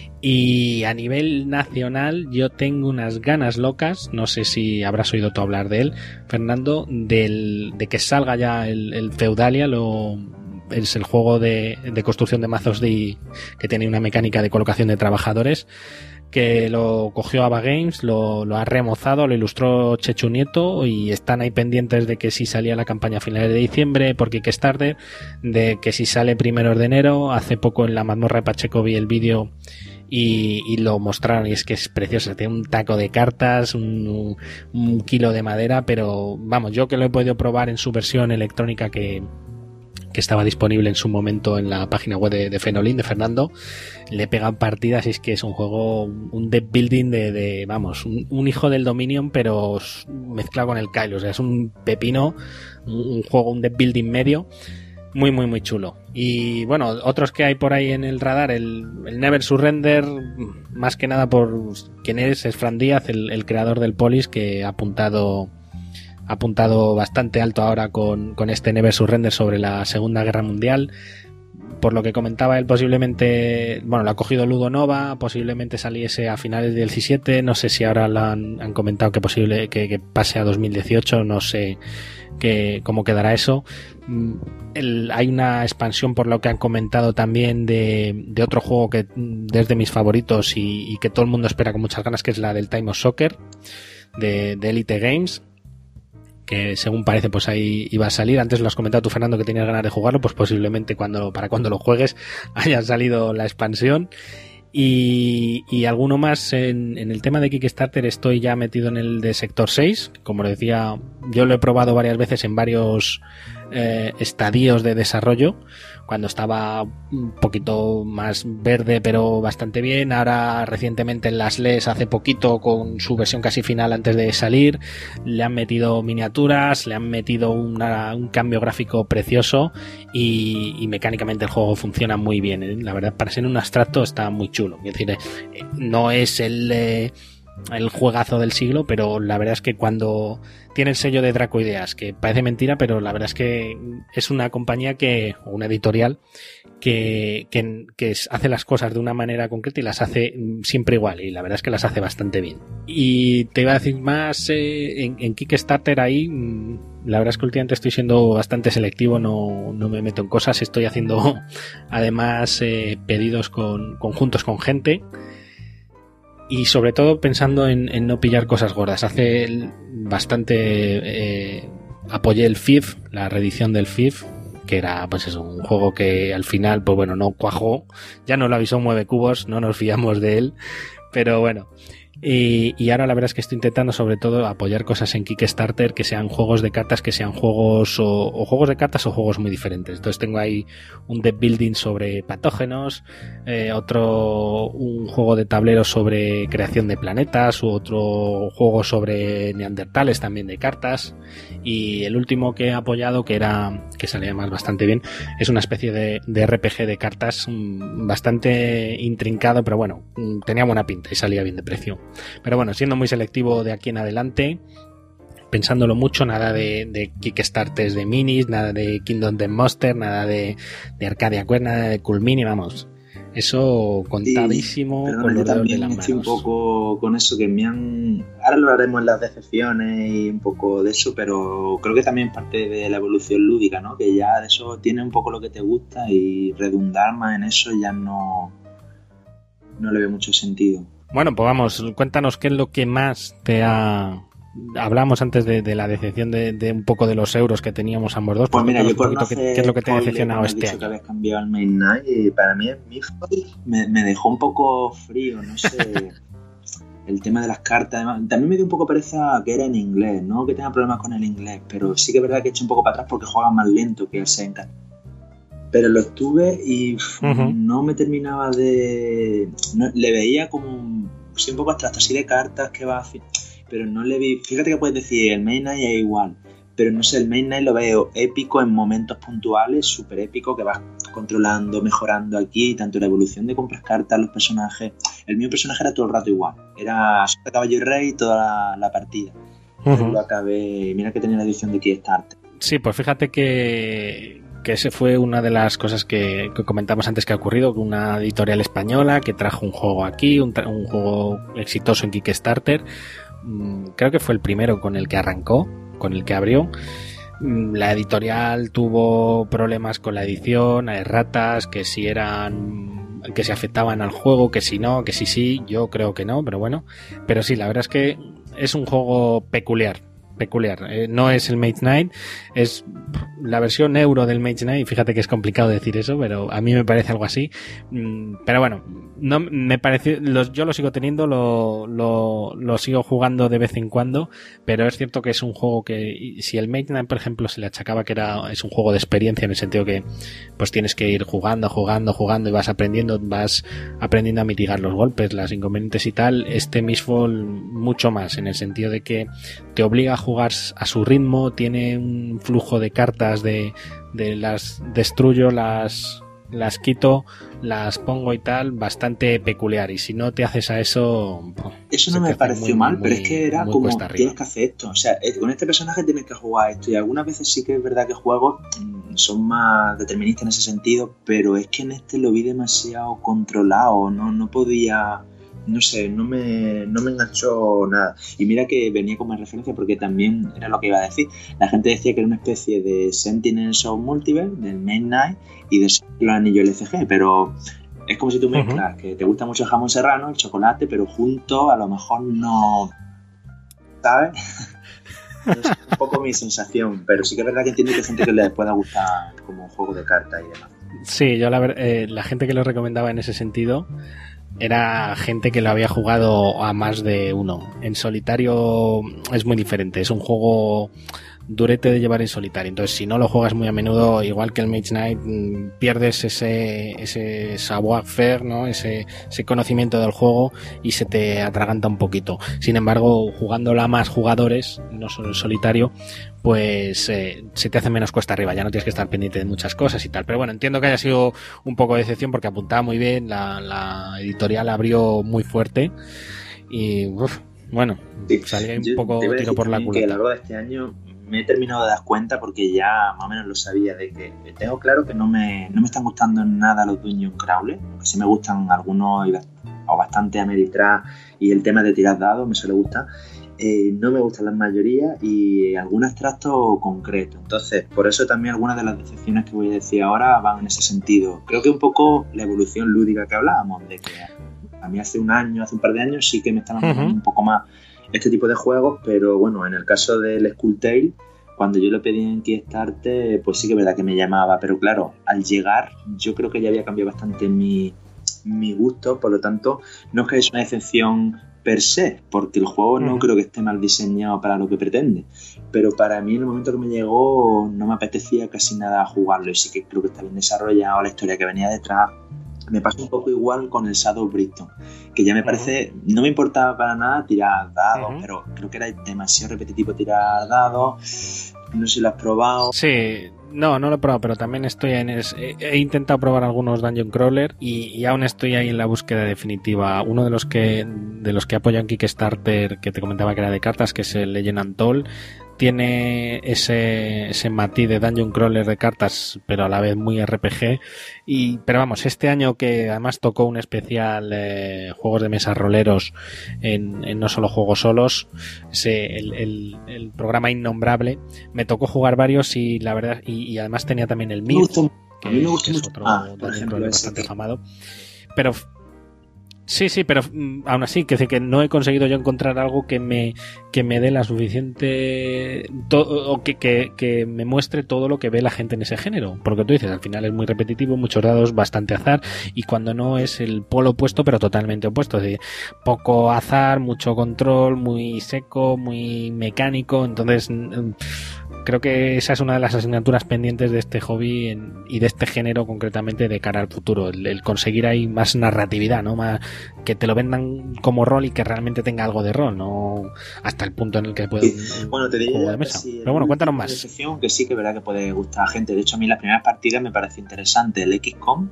Y a nivel nacional yo tengo unas ganas locas, no sé si habrás oído tú hablar de él, Fernando, del, de que salga ya el, el Feudalia, lo, es el juego de, de construcción de mazos de, que tiene una mecánica de colocación de trabajadores, que lo cogió Ava Games, lo, lo ha remozado, lo ilustró Chechu Nieto, y están ahí pendientes de que si salía la campaña a finales de diciembre por Kickstarter, de que si sale primeros de enero. Hace poco en la mazmorra de Pacheco vi el vídeo y, y lo mostraron, y es que es precioso, tiene un taco de cartas, un, un kilo de madera, pero vamos, yo que lo he podido probar en su versión electrónica que que estaba disponible en su momento en la página web de, de Fenolin, de Fernando, le pegan partidas, y es que es un juego, un deck building de, de vamos, un, un hijo del Dominion, pero mezclado con el Kyle, o sea, es un pepino, un, un juego, un deck building medio, muy, muy, muy chulo. Y bueno, otros que hay por ahí en el radar, el, el Never Surrender, más que nada por quién es, es Fran Díaz, el, el creador del Polis, que ha apuntado ha apuntado bastante alto ahora con, con este Never Surrender sobre la Segunda Guerra Mundial. Por lo que comentaba él, posiblemente, bueno, lo ha cogido Ludo Nova, posiblemente saliese a finales del diecisiete, no sé si ahora lo han, han comentado que posible que, que pase a dos mil dieciocho, no sé que, cómo quedará eso. El, hay una expansión, por lo que han comentado también, de, de otro juego que es de mis favoritos y, y que todo el mundo espera con muchas ganas, que es la del Time of Soccer de, de Elite Games, que según parece pues ahí iba a salir. Antes lo has comentado tú, Fernando, que tenías ganas de jugarlo, pues posiblemente cuando para cuando lo juegues haya salido la expansión. Y, y alguno más en, en el tema de Kickstarter. Estoy ya metido en el de Sector seis, como lo decía, yo lo he probado varias veces en varios eh, estadios de desarrollo, cuando estaba un poquito más verde pero bastante bien. Ahora recientemente en las L E S, hace poquito, con su versión casi final antes de salir, le han metido miniaturas, le han metido una, un cambio gráfico precioso, y, y mecánicamente el juego funciona muy bien, ¿eh? La verdad, para ser un abstracto está muy chulo. Es decir, eh, no es el... Eh, el juegazo del siglo, pero la verdad es que cuando tiene el sello de Draco Ideas, que parece mentira, pero la verdad es que es una compañía que, o una editorial que, que, que hace las cosas de una manera concreta y las hace siempre igual, y la verdad es que las hace bastante bien. Y te iba a decir más, eh, en, en Kickstarter ahí, la verdad es que últimamente estoy siendo bastante selectivo, no, no me meto en cosas, estoy haciendo además eh, pedidos con conjuntos con gente, y sobre todo pensando en, en no pillar cosas gordas. Hace bastante eh, apoyé el F I F, la reedición del F I F, que era pues eso, un juego que al final pues bueno, no cuajó. Ya nos lo avisó Mueve Cubos, no nos fiamos de él, pero bueno, Y, y ahora la verdad es que estoy intentando sobre todo apoyar cosas en Kickstarter que sean juegos de cartas, que sean juegos o, o juegos de cartas o juegos muy diferentes. Entonces tengo ahí un deck building sobre patógenos, eh, otro un juego de tablero sobre creación de planetas, u otro juego sobre neandertales también de cartas, y el último que he apoyado, que era que salía más bastante bien, es una especie de, de R P G de cartas mmm, bastante intrincado, pero bueno, mmm, tenía buena pinta y salía bien de precio. Pero bueno, siendo muy selectivo de aquí en adelante, pensándolo mucho, nada de, de Kickstarters de minis, nada de Kingdom Death Monster, nada de, de Arcadia Quest, nada de Cool Mini, vamos. Eso contadísimo, sí, con los dedos de las manos. Estoy un poco con eso que me han... Ahora lo haremos en las decepciones y un poco de eso, pero creo que también parte de la evolución lúdica, ¿no? Que ya de eso tiene un poco lo que te gusta y redundar más en eso ya no, no le veo mucho sentido. Bueno, pues vamos, cuéntanos qué es lo que más te ha... Hablamos antes de, de la decepción de, de un poco de los euros que teníamos ambos dos. Pues mira, yo por no qué, qué es lo que te ha decepcionado este dicho año. Que habías cambiado al Main Night y para mí el Mifol me, me dejó un poco frío, no sé, el tema de las cartas. También me dio un poco pereza que era en inglés, no que tenga problemas con el inglés, pero sí que es verdad que he hecho un poco para atrás porque juega más lento que el Senka. Pero lo estuve y uh-huh. no me terminaba de... No, le veía como un, sí, un poco abstracto, así de cartas que va así, pero no le vi... Fíjate que puedes decir, el Main Night es igual, pero no sé, el Main Night lo veo épico en momentos puntuales, súper épico, que vas controlando, mejorando aquí, tanto la evolución de compras cartas, los personajes... El mío personaje era todo el rato igual, era caballo y rey toda la, la partida. Uh-huh. Pero lo acabé... Mira que tenía la edición de Kickstarter. Sí, pues fíjate que... que ese fue una de las cosas que, que comentamos antes que ha ocurrido, una editorial española que trajo un juego aquí, un, un juego exitoso en Kickstarter. Creo que fue el primero con el que arrancó, con el que abrió. La editorial tuvo problemas con la edición, erratas, que si eran, que si afectaban al juego, que si no, que si sí, yo creo que no, pero bueno. Pero sí, la verdad es que es un juego peculiar. peculiar, eh, no es el Mage Knight, es la versión euro del Mage Knight, y fíjate que es complicado decir eso, pero a mí me parece algo así, mm, pero bueno, no me parece, los, yo lo sigo teniendo, lo, lo, lo sigo jugando de vez en cuando, pero es cierto que es un juego que, si el Mage Knight, por ejemplo, se le achacaba que era, es un juego de experiencia, en el sentido que pues tienes que ir jugando, jugando, jugando y vas aprendiendo, vas aprendiendo a mitigar los golpes, las inconvenientes y tal, este Mistfall mucho más, en el sentido de que te obliga a jugar a su ritmo, tiene un flujo de cartas de, de las destruyo, las las quito, las pongo y tal, bastante peculiar, y si no te haces a eso... Eso no me pareció muy, mal, muy, pero es que era como tienes que hacer esto, o sea, con este personaje tienes que jugar esto, y algunas veces sí que es verdad que juegos son más deterministas en ese sentido, pero es que en este lo vi demasiado controlado, no, no podía... No sé, no me, no me enganchó nada. Y mira que venía como referencia porque también era lo que iba a decir. La gente decía que era una especie de Sentinels of Multiverse, del Main Night y de los anillos L C G, pero es como si tú mezclas, uh-huh. que te gusta mucho el jamón serrano, el chocolate, pero juntos a lo mejor no... ¿Sabes? Es un poco mi sensación, pero sí que es verdad que entiendo que hay gente que le pueda gustar como juego de cartas y demás. Sí, yo la, eh, la gente que lo recomendaba en ese sentido... era gente que lo había jugado a más de uno. En solitario es muy diferente, es un juego durete de llevar en solitario, entonces si no lo juegas muy a menudo, igual que el Mage Knight, pierdes ese ese savoir-faire, ¿no? ese, ese conocimiento del juego y se te atraganta un poquito. Sin embargo, jugándola a más jugadores, no solo en solitario, pues eh, se te hace menos cuesta arriba, ya no tienes que estar pendiente de muchas cosas y tal. Pero bueno, entiendo que haya sido un poco de decepción porque apuntaba muy bien, la, la editorial abrió muy fuerte y uf, bueno, sí, salía un poco tiro por la culata. Que a lo largo de este año me he terminado de dar cuenta porque ya más o menos lo sabía, de que tengo claro que no me, no me están gustando nada los Dungeon Crawler, aunque sí me gustan algunos o bastante Ameritrash y el tema de tirar dados me suele gustar. Eh, no me gustan las mayorías y algún extracto concreto. Entonces, por eso también algunas de las decepciones que voy a decir ahora van en ese sentido. Creo que un poco la evolución lúdica que hablábamos, de que a mí hace un año, hace un par de años sí que me estaban uh-huh. un poco más este tipo de juegos, pero bueno, en el caso del Skull Tale, cuando yo lo pedí en Kickstarter, pues sí que es verdad que me llamaba, pero claro, al llegar yo creo que ya había cambiado bastante mi, mi gusto, por lo tanto, no es que es una decepción per se, porque el juego no uh-huh. creo que esté mal diseñado para lo que pretende, pero para mí en el momento que me llegó no me apetecía casi nada jugarlo, y sí que creo que está bien desarrollado, la historia que venía detrás. Me pasa un poco igual con el Shadow Briton, que ya me parece, uh-huh. no me importaba para nada tirar dados, uh-huh. pero creo que era demasiado repetitivo tirar dados. No sé si lo has probado. Sí, no, no lo he probado, pero también estoy en es, he, he intentado probar algunos Dungeon Crawler y, y aún estoy ahí en la búsqueda definitiva. Uno de los que de los que apoyo en Kickstarter, que te comentaba que era de cartas, que es el Legend Untold, tiene ese, ese matiz de Dungeon Crawler de cartas, pero a la vez muy R P G. Y, pero vamos, este año que además tocó un especial eh, juegos de mesa roleros en, en no solo juegos solos, ese, el, el, el programa Innombrable, me tocó jugar varios y la verdad, y, y además tenía también el Myth, que, que es otro ah, Dungeon Crawler bastante afamado. Pero sí, sí, pero mm, aún así, que, que no he conseguido yo encontrar algo que me que me dé la suficiente to, o que, que, que me muestre todo lo que ve la gente en ese género, porque tú dices, al final es muy repetitivo, muchos dados, bastante azar, y cuando no es el polo opuesto, pero totalmente opuesto, es decir, poco azar, mucho control, muy seco, muy mecánico. Entonces creo que esa es una de las asignaturas pendientes de este hobby en, y de este género concretamente de cara al futuro, el, el conseguir ahí más narratividad, ¿no? Más, que te lo vendan como rol y que realmente tenga algo de rol, no hasta el punto en el que puede sí. un, bueno, te diría juego de mesa. Si pero bueno, cuéntanos más. Sección, que sí que verá que puede gustar a gente. De hecho, a mí las primeras partidas me parece interesante el X COM,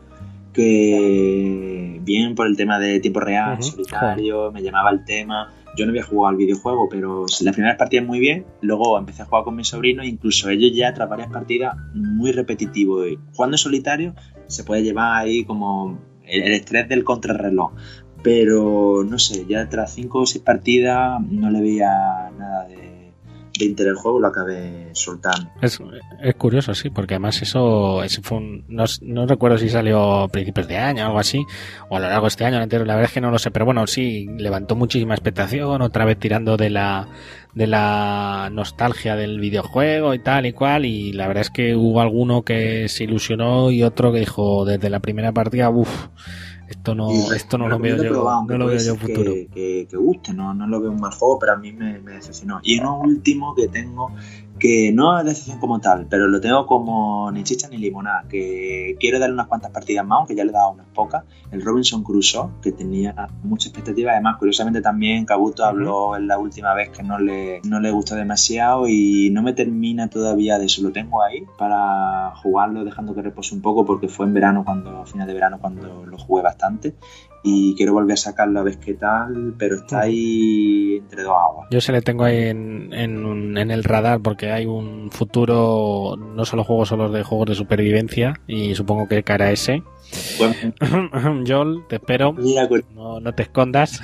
que bien por el tema de tiempo real, uh-huh. solitario, Joder. me llamaba el tema. Yo no había jugado al videojuego, pero las primeras partidas muy bien. Luego empecé a jugar con mis sobrinos, incluso ellos ya tras varias partidas muy repetitivo. Y jugando en solitario se puede llevar ahí como el, el estrés del contrarreloj. Pero no sé, ya tras cinco o seis partidas no le veía nada de, de interés al juego, lo acabé soltando. Es, es curioso, sí, porque además eso, eso fue un, no, no recuerdo si salió a principios de año o algo así, o a lo largo de este año entero, la verdad es que no lo sé, pero bueno, sí, levantó muchísima expectación, otra vez tirando de la de la nostalgia del videojuego y tal y cual, y la verdad es que hubo alguno que se ilusionó y otro que dijo desde la primera partida, uff, esto no, esto no lo veo yo, probado, no lo veo yo futuro. Que, que, que guste, no, no lo veo un mal juego, pero a mí me, me decepcionó. Y uno último que tengo, que no es decepción como tal, pero lo tengo como ni chicha ni limonada, que quiero darle unas cuantas partidas más, aunque ya le he dado unas pocas, el Robinson Crusoe, que tenía mucha expectativa. Además, curiosamente también Kabuto uh-huh. habló en la última vez que no le, no le gustó demasiado y no me termina todavía de eso. Lo tengo ahí para jugarlo dejando que repose un poco, porque fue en verano, cuando a final de verano cuando lo jugué bastante, y quiero volver a sacarlo a ver qué tal, pero está ahí entre dos aguas. Yo se le tengo ahí en, en, en el radar, porque hay un futuro, no solo juegos, solo de juegos de supervivencia, y supongo que cara a ese. Bueno. Joel, te espero. No, no te escondas.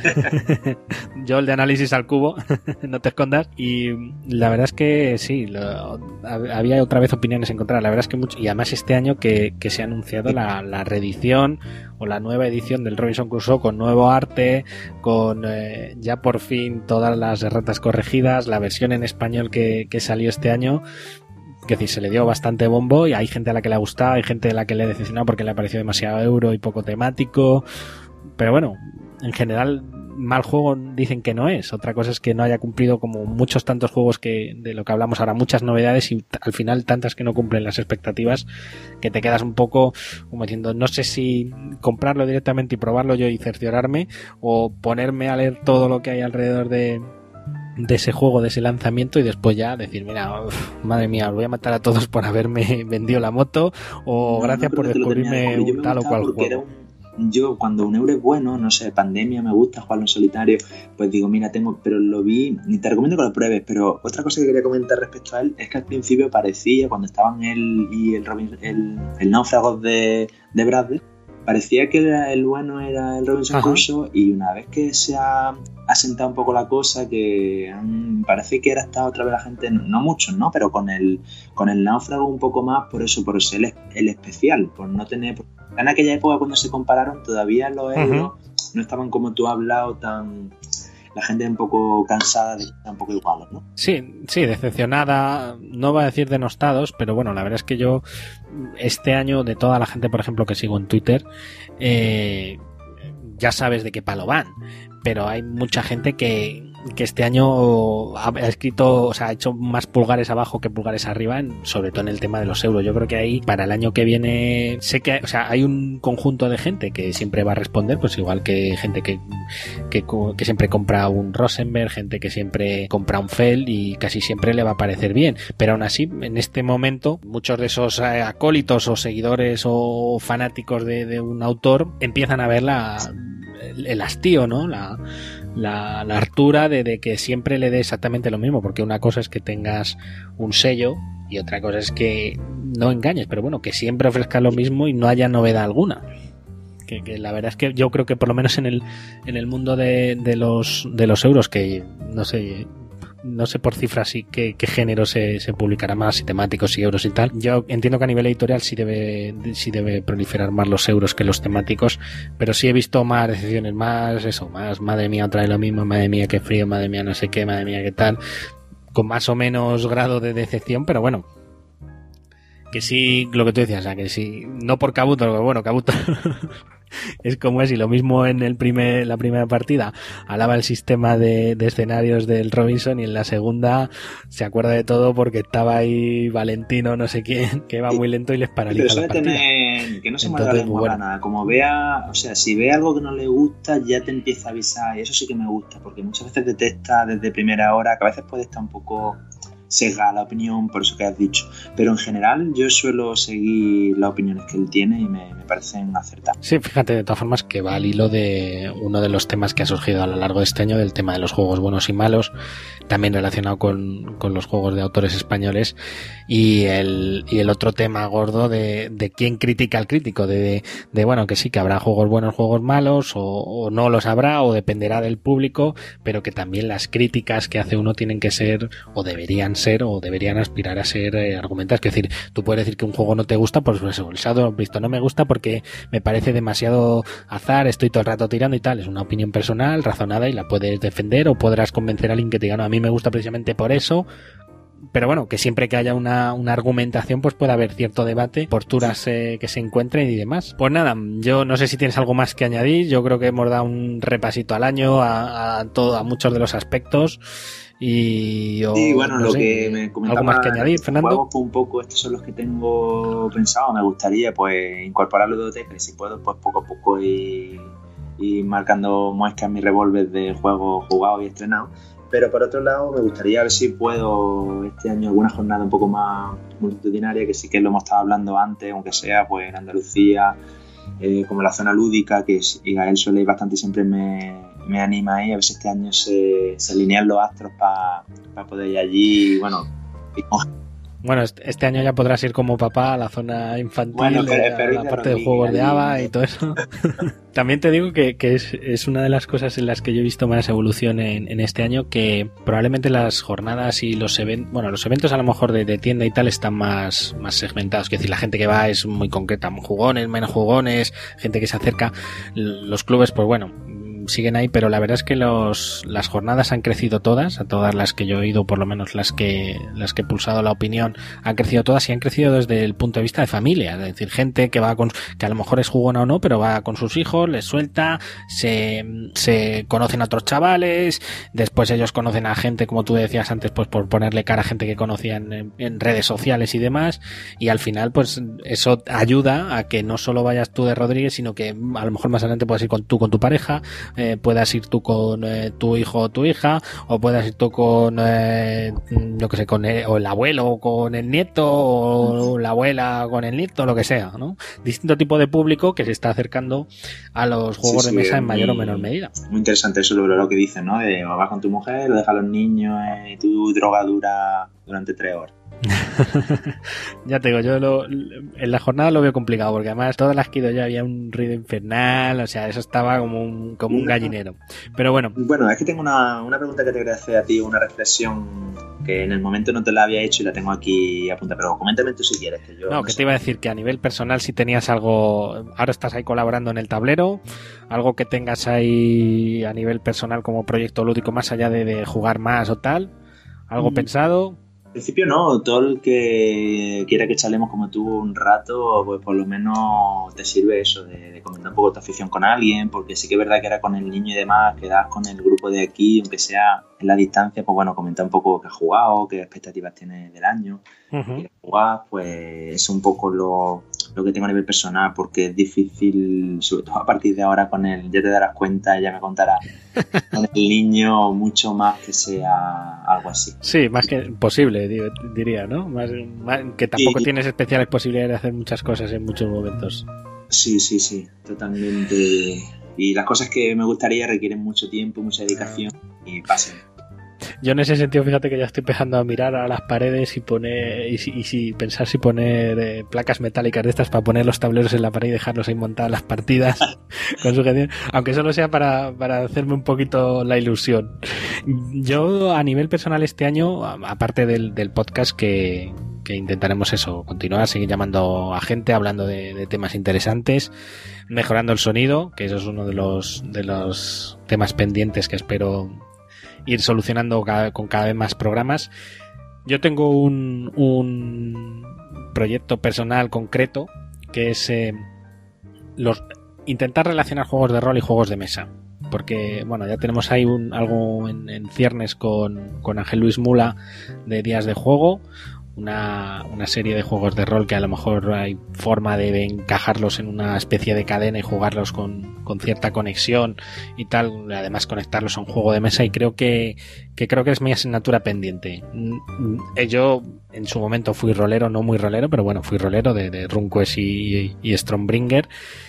Joel de Análisis al Cubo. No te escondas. Y la verdad es que sí, lo, había otra vez opiniones encontradas. La verdad es que mucho, y además este año que, que se ha anunciado la, la reedición o la nueva edición del Robinson Crusoe con nuevo arte, con eh, ya por fin todas las erratas corregidas, la versión en español que, que salió este año. Que decir, se le dio bastante bombo y hay gente a la que le ha gustado, hay gente a la que le ha decepcionado porque le ha parecido demasiado euro y poco temático, pero bueno, en general mal juego dicen que no es. Otra cosa es que no haya cumplido, como muchos tantos juegos que de lo que hablamos ahora, muchas novedades y t- al final tantas que no cumplen las expectativas, que te quedas un poco como diciendo, no sé si comprarlo directamente y probarlo yo y cerciorarme, o ponerme a leer todo lo que hay alrededor de de ese juego, de ese lanzamiento, y después ya decir, mira, uf, madre mía, os voy a matar a todos por haberme vendido la moto, o no, gracias no por descubrirme un tal o cual juego. Un, yo cuando un euro es bueno, no sé, Pandemia me gusta jugarlo en solitario, pues digo, mira, tengo, pero lo vi, ni te recomiendo que lo pruebes. Pero otra cosa que quería comentar respecto a él es que al principio parecía, cuando estaban él y el Robin, el, el náufrago de, de Bradley, parecía que era el bueno era el Robinson Crusoe, y una vez que se ha asentado un poco la cosa, que han, parece que ahora está otra vez la gente, no, no muchos, ¿no? Pero con el con el náufrago un poco más, por eso, por ser el, el especial, por no tener... Por, en aquella época cuando se compararon todavía los euros uh-huh. no estaban como tú has hablado tan... La gente un poco cansada, de un poco iguales, ¿no? Sí, sí, decepcionada, no voy a decir denostados, pero bueno, la verdad es que yo este año, de toda la gente, por ejemplo, que sigo en Twitter, eh, ya sabes de qué palo van. Pero hay mucha gente que, que este año ha escrito, o sea, ha hecho más pulgares abajo que pulgares arriba, en, sobre todo en el tema de los euros. Yo creo que ahí, para el año que viene, sé que, o sea, hay un conjunto de gente que siempre va a responder, pues igual que gente que, que, que siempre compra un Rosenberg, gente que siempre compra un Feld y casi siempre le va a parecer bien. Pero aún así, en este momento, muchos de esos acólitos o seguidores o fanáticos de, de un autor empiezan a ver la, el, el hastío, ¿no? La, la, la hartura de, de que siempre le dé exactamente lo mismo, porque una cosa es que tengas un sello y otra cosa es que no engañes, pero bueno, que siempre ofrezca lo mismo y no haya novedad alguna. Que, que la verdad es que yo creo que por lo menos en el en el mundo de, de los de los euros, que no sé no sé por cifras y qué, qué género se, se publicará más, si temáticos y euros y tal. Yo entiendo que a nivel editorial sí debe sí debe proliferar más los euros que los temáticos, pero sí he visto más decepciones, más eso, más madre mía otra vez lo mismo, madre mía qué frío, madre mía no sé qué, madre mía qué tal, con más o menos grado de decepción, pero bueno, que sí, lo que tú decías, o sea, que sí, no por Kabuto, pero bueno, Kabuto es como es, y lo mismo en el primer, la primera partida alaba el sistema de, de escenarios del Robinson, y en la segunda se acuerda de todo porque estaba ahí Valentino no sé quién, que va muy lento y les paraliza pero la partida. Tener, que no se mueva la bueno. nada, como vea, o sea, si ve algo que no le gusta ya te empieza a avisar, y eso sí que me gusta, porque muchas veces detecta desde primera hora, que a veces puede estar un poco sesga la opinión, por eso que has dicho, pero en general yo suelo seguir las opiniones que él tiene y me, me parecen acertadas. Sí, fíjate, de todas formas que va al hilo de uno de los temas que ha surgido a lo largo de este año, del tema de los juegos buenos y malos, también relacionado con, con los juegos de autores españoles, y el, y el otro tema gordo de, de quién critica al crítico, de, de, de bueno, que sí, que habrá juegos buenos, juegos malos, o, o no los habrá, o dependerá del público, pero que también las críticas que hace uno tienen que ser, o deberían ser, ser o deberían aspirar a ser eh, argumentas. Es decir, tú puedes decir que un juego no te gusta, pues eso, el Shadow of Visto no me gusta porque me parece demasiado azar, estoy todo el rato tirando y tal. Es una opinión personal, razonada, y la puedes defender, o podrás convencer a alguien que te diga, no, a mí me gusta precisamente por eso. Pero bueno, que siempre que haya una, una argumentación, pues puede haber cierto debate, posturas eh, que se encuentren y demás. Pues nada, yo no sé si tienes algo más que añadir. Yo creo que hemos dado un repasito al año a, a todo, a muchos de los aspectos. Y o, sí, bueno, no lo sé, que me comentaba, algo más que añadir, Fernando. Juegos, pues un poco estos son los que tengo pensado. Me gustaría pues incorporar ludoteca, y si puedo, pues poco a poco ir, ir marcando muescas en mi revólver de juegos jugados y estrenados. Pero por otro lado, me gustaría ver si puedo este año alguna jornada un poco más multitudinaria, que sí que lo hemos estado hablando antes, aunque sea pues en Andalucía, eh, como la zona lúdica, que Gael suele ir bastante y siempre me, me anima ahí, a ver si este año se, se alinean los astros para pa poder ir allí, bueno, y Bueno, este año ya podrás ir como papá a la zona infantil, bueno, pero, pero a la parte de juegos de Ava y todo eso. También te digo que, que es, es una de las cosas en las que yo he visto más evolución en, en este año, que probablemente las jornadas y los eventos, bueno, los eventos a lo mejor de, de tienda y tal están más, más segmentados. Es decir, la gente que va es muy concreta, jugones, menos jugones, gente que se acerca. Los clubes, pues bueno, siguen ahí, pero la verdad es que los, las jornadas han crecido todas, a todas las que yo he ido, por lo menos las que las que he pulsado la opinión, han crecido todas, y han crecido desde el punto de vista de familia, es decir, gente que va con, que a lo mejor es jugona o no, pero va con sus hijos, les suelta, se, se conocen a otros chavales, después ellos conocen a gente, como tú decías antes, pues por ponerle cara a gente que conocían en, en redes sociales y demás, y al final pues eso ayuda a que no solo vayas tú de Rodríguez, sino que a lo mejor más adelante puedas ir con, tú con tu pareja, Eh, puedas ir tú con eh, tu hijo o tu hija, o puedas ir tú con eh, yo que sé, con el, o el abuelo con el nieto, o la abuela con el nieto, lo que sea, ¿no? Distinto tipo de público que se está acercando a los juegos sí, sí, de mesa en mayor muy, o menor medida. Muy interesante eso, lo, lo que dicen, ¿no? De, vas con tu mujer, lo dejas a los niños y eh, tu droga dura durante tres horas. Ya te digo, yo lo, en la jornada lo veo complicado, porque además todas las que he ido yo había un ruido infernal, o sea, eso estaba como un, como un gallinero. Pero bueno. Bueno, es que tengo una, una pregunta que te quería hacer a ti, una reflexión que en el momento no te la había hecho y la tengo aquí apuntada, pero coméntame tú si quieres. Que yo no, no que sé. Te iba a decir que a nivel personal, si tenías algo, ahora estás ahí colaborando en el tablero, algo que tengas ahí a nivel personal como proyecto lúdico, más allá de, de jugar más o tal, algo mm. pensado. En principio no, todo el que quiera que charlemos como tú un rato, pues por lo menos te sirve eso, de, de comentar un poco tu afición con alguien, porque sí que es verdad que era con el niño y demás, quedas con el grupo de aquí, aunque sea en la distancia, pues bueno, comentar un poco qué has jugado, qué expectativas tienes del año, uh-huh. quieres jugar, pues es un poco lo, lo que tengo a nivel personal, porque es difícil, sobre todo a partir de ahora con el, ya te darás cuenta, ya me contarás, con el niño mucho más que sea algo así. Sí, más que posible, diría, ¿no? Más, más, que tampoco y, tienes especiales posibilidades de hacer muchas cosas en muchos momentos. Sí, sí, sí, totalmente. Y las cosas que me gustaría requieren mucho tiempo, mucha dedicación y pasen. Yo en ese sentido, fíjate que ya estoy empezando a mirar a las paredes y poner y si, y si pensar si poner eh, placas metálicas de estas para poner los tableros en la pared y dejarlos ahí montadas las partidas con sujeción, aunque solo sea para, para hacerme un poquito la ilusión. Yo a nivel personal este año, aparte del, del podcast que, que intentaremos eso, continuar, seguir llamando a gente, hablando de, de temas interesantes, mejorando el sonido, que eso es uno de los, de los temas pendientes que espero ir solucionando cada, con cada vez más programas. Yo tengo un, un proyecto personal concreto que es eh, los, intentar relacionar juegos de rol y juegos de mesa, porque bueno, ya tenemos ahí un, algo en, en ciernes con, con Ángel Luis Mula de Días de Juego, una, una serie de juegos de rol que a lo mejor hay forma de, de encajarlos en una especie de cadena y jugarlos con, con cierta conexión y tal, además conectarlos a un juego de mesa, y creo que, que creo que es mi asignatura pendiente. Yo en su momento fui rolero, no muy rolero, pero bueno, fui rolero de, de RuneQuest y, y Stormbringer.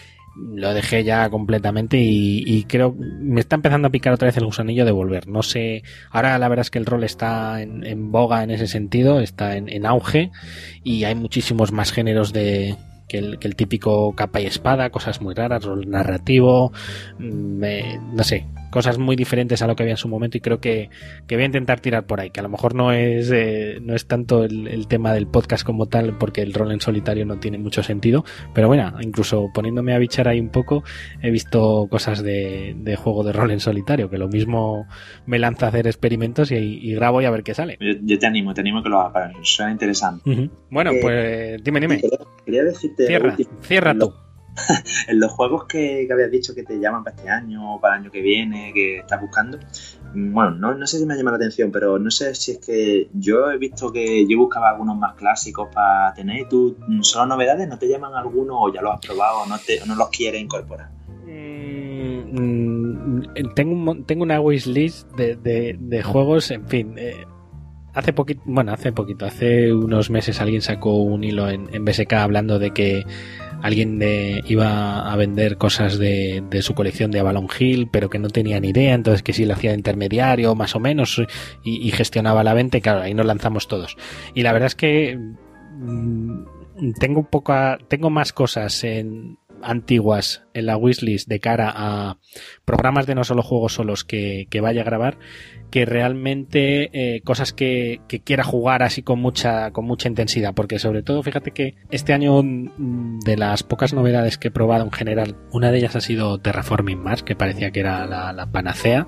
Lo dejé ya completamente y, y creo me está empezando a picar otra vez el gusanillo de volver. No sé, ahora la verdad es que el rol está en, en boga en ese sentido, está en, en auge y hay muchísimos más géneros de que el, que el típico capa y espada, cosas muy raras, rol narrativo, me, no sé, cosas muy diferentes a lo que había en su momento, y creo que, que voy a intentar tirar por ahí, que a lo mejor no es eh, no es tanto el, el tema del podcast como tal, porque el rol en solitario no tiene mucho sentido, pero bueno, incluso poniéndome a bichar ahí un poco, he visto cosas de, de juego de rol en solitario, que lo mismo me lanza a hacer experimentos y, y grabo y a ver qué sale. Yo, yo te animo, te animo a que lo hagas, suena interesante. Uh-huh. Bueno, eh, pues dime, dime. Quería, quería decirte... Cierra, último, cierra tú. En los juegos que, que habías dicho que te llaman para este año o para el año que viene, que estás buscando, bueno, no, no sé si me ha llamado la atención, pero no sé si es que yo he visto que yo buscaba algunos más clásicos para tener. ¿Tú solo novedades? ¿No te llaman algunos o ya los has probado o no, te, o no los quieres incorporar? Mm, tengo, un, tengo una wishlist de, de, de juegos, en fin... Eh, Hace poquito, bueno, hace poquito, hace unos meses alguien sacó un hilo en, en B S K hablando de que alguien de, iba a vender cosas de, de su colección de Avalon Hill, pero que no tenía ni idea, entonces que sí lo hacía de intermediario, más o menos, y, y gestionaba la venta, y claro, ahí nos lanzamos todos. Y la verdad es que mmm, tengo poca, tengo más cosas en antiguas en la wishlist de cara a programas de no solo juegos solos que, que vaya a grabar, que realmente eh, cosas que, que quiera jugar así con mucha con mucha intensidad, porque sobre todo fíjate que este año, de las pocas novedades que he probado en general, una de ellas ha sido Terraforming Mars, que parecía que era la, la panacea,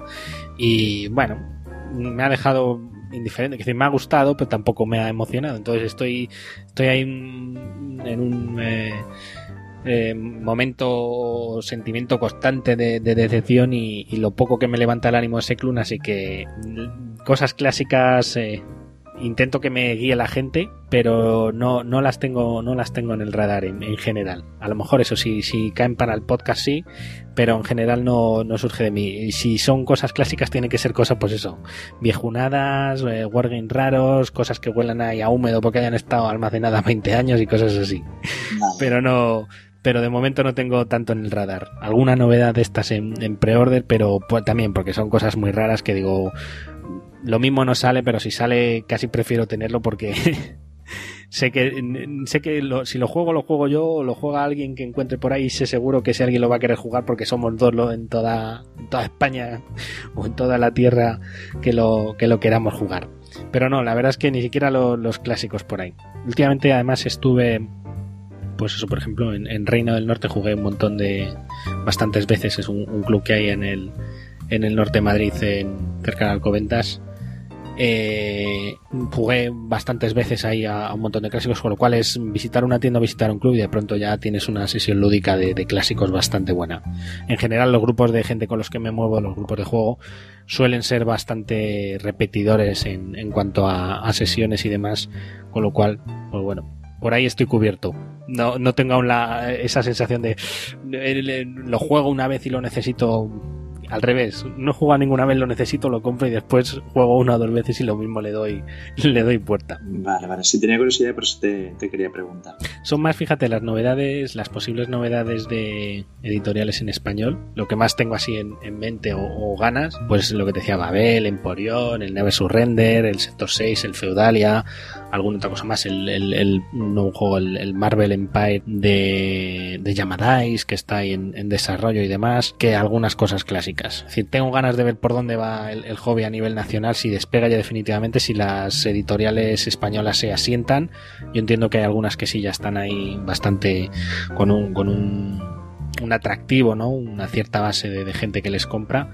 y bueno, me ha dejado indiferente, que decir, me ha gustado pero tampoco me ha emocionado, entonces estoy estoy ahí en un eh, Eh, momento, sentimiento constante de, de decepción y, y lo poco que me levanta el ánimo ese clon, así que cosas clásicas eh, intento que me guíe la gente, pero no, no las tengo no las tengo en el radar en, en general. A lo mejor eso sí, si caen para el podcast sí, pero en general no, no surge de mí. Y si son cosas clásicas tienen que ser cosas, pues eso, viejunadas, eh, wargames raros, cosas que huelan ahí a húmedo porque hayan estado almacenadas veinte años y cosas así. No. Pero no... pero de momento no tengo tanto en el radar. Alguna novedad de estas en, en pre-order, pero pues, también porque son cosas muy raras que digo, lo mismo no sale, pero si sale casi prefiero tenerlo porque sé que sé que lo, si lo juego, lo juego yo o lo juega alguien que encuentre por ahí, y sé seguro que si alguien lo va a querer jugar porque somos dos lo, en, toda, en toda España o en toda la tierra que lo, que lo queramos jugar. Pero no, la verdad es que ni siquiera lo, los clásicos por ahí. Últimamente además estuve... pues eso, por ejemplo, en, en Reino del Norte jugué un montón de... bastantes veces, es un, un club que hay en el en el norte de Madrid, en, cerca de Alcobendas, Eh, jugué bastantes veces ahí a, a un montón de clásicos, con lo cual es visitar una tienda o visitar un club y de pronto ya tienes una sesión lúdica de, de clásicos bastante buena. En general los grupos de gente con los que me muevo, los grupos de juego, suelen ser bastante repetidores en, en cuanto a, a sesiones y demás, con lo cual, pues bueno, por ahí estoy cubierto. No, no tengo aún la, esa sensación de eh, lo juego una vez y lo necesito. Al revés, no juego ninguna vez, lo necesito, lo compro y después juego una o dos veces y lo mismo le doy le doy puerta. Vale, vale, sí tenía curiosidad, por eso te, te quería preguntar. Son más, fíjate, las novedades, las posibles novedades de editoriales en español. Lo que más tengo así en, en mente o, o ganas, pues lo que te decía, Babel, Emporion, el Never Surrender, el Sector seis, el Feudalia, alguna otra cosa más, el, el, el nuevo juego, el, el Marvel Empire de, de Yamadais, que está ahí en, en desarrollo y demás, que algunas cosas clásicas. Es decir, tengo ganas de ver por dónde va el, el hobby a nivel nacional, si despega ya definitivamente, si las editoriales españolas se asientan. Yo entiendo que hay algunas que sí ya están ahí bastante con un, con un, un atractivo, ¿no? Una cierta base de, de gente que les compra.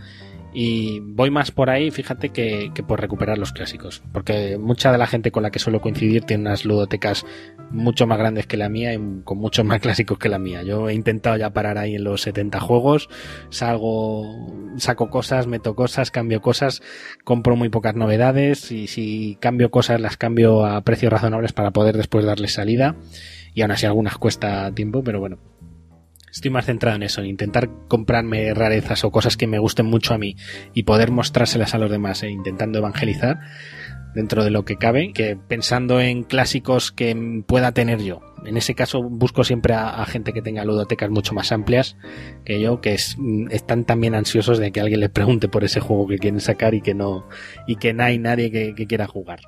Y voy más por ahí, fíjate, que, que por recuperar los clásicos, porque mucha de la gente con la que suelo coincidir tiene unas ludotecas mucho más grandes que la mía y con muchos más clásicos que la mía. Yo he intentado ya parar ahí en los setenta juegos, salgo, saco cosas, meto cosas, cambio cosas, compro muy pocas novedades y si cambio cosas las cambio a precios razonables para poder después darles salida, y aún así algunas cuesta tiempo, pero bueno. Estoy más centrado en eso, en intentar comprarme rarezas o cosas que me gusten mucho a mí y poder mostrárselas a los demás, e intentando evangelizar dentro de lo que cabe, que pensando en clásicos que pueda tener yo. En ese caso busco siempre a, a gente que tenga ludotecas mucho más amplias que yo, que es, están también ansiosos de que alguien les pregunte por ese juego que quieren sacar y que no, y que no hay nadie que, que quiera jugar.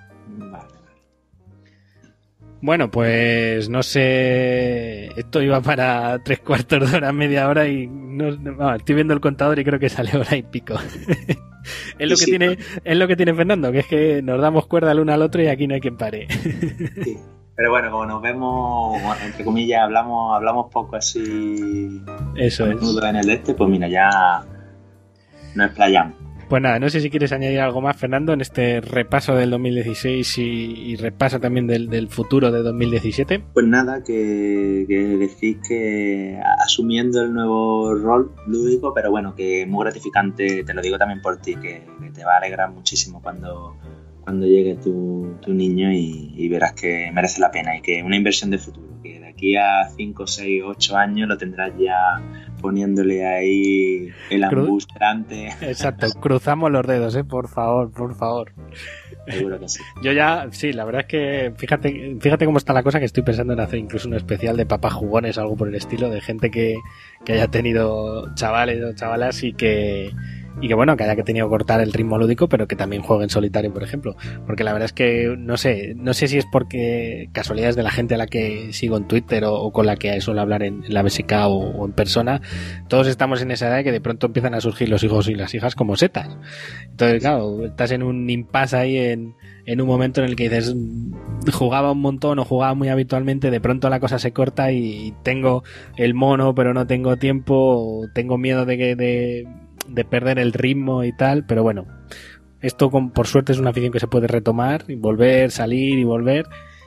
Bueno, pues no sé, esto iba para tres cuartos de hora, media hora y no, no, estoy viendo el contador y creo que sale hora y pico. Es lo que sí, tiene, es lo que tiene Fernando, que es que nos damos cuerda el uno al otro y aquí no hay quien pare. Sí. Pero bueno, como nos vemos, entre comillas, hablamos, hablamos poco así. Eso es. En el este, pues mira, ya nos explayamos. Pues nada, no sé si quieres añadir algo más, Fernando, en este repaso del dos mil dieciséis y, y repaso también del, del futuro de dos mil diecisiete. Pues nada, que, que decís que asumiendo el nuevo rol lúdico, pero bueno, que es muy gratificante, te lo digo también por ti, que, que te va a alegrar muchísimo cuando, cuando llegue tu, tu niño y, y verás que merece la pena y que es una inversión de futuro, que de aquí a cinco, seis, ocho años lo tendrás ya poniéndole ahí el ambus delante. Exacto, cruzamos los dedos, ¿eh? Por favor, por favor. Seguro que sí. Yo ya, sí, la verdad es que fíjate, fíjate cómo está la cosa, que estoy pensando en hacer incluso un especial de papás jugones o algo por el estilo, de gente que, que haya tenido chavales o chavalas y que y que bueno, que haya que tenido que cortar el ritmo lúdico, pero que también juegue en solitario, por ejemplo, porque la verdad es que no sé, no sé si es porque casualidades de la gente a la que sigo en Twitter o, o con la que suelo hablar en, en la B S K o, o en persona, todos estamos en esa edad de que de pronto empiezan a surgir los hijos y las hijas como setas. Entonces, claro, estás en un impasse ahí en, en un momento en el que dices, jugaba un montón o jugaba muy habitualmente, de pronto la cosa se corta y tengo el mono pero no tengo tiempo, tengo miedo de que de de perder el ritmo y tal, pero bueno, esto con, por suerte es una afición que se puede retomar y volver, salir y volver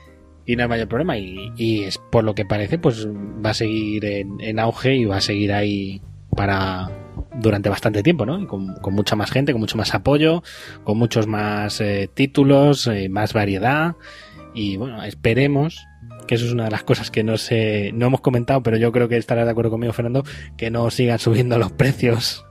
y no hay mayor problema y, y es por lo que parece pues va a seguir en, en auge y va a seguir ahí para durante bastante tiempo, ¿no? Y con, con mucha más gente, con mucho más apoyo, con muchos más eh, títulos, eh, más variedad y bueno, esperemos que eso es una de las cosas que no sé, no hemos comentado, pero yo creo que estarás de acuerdo conmigo, Fernando, que no sigan subiendo los precios.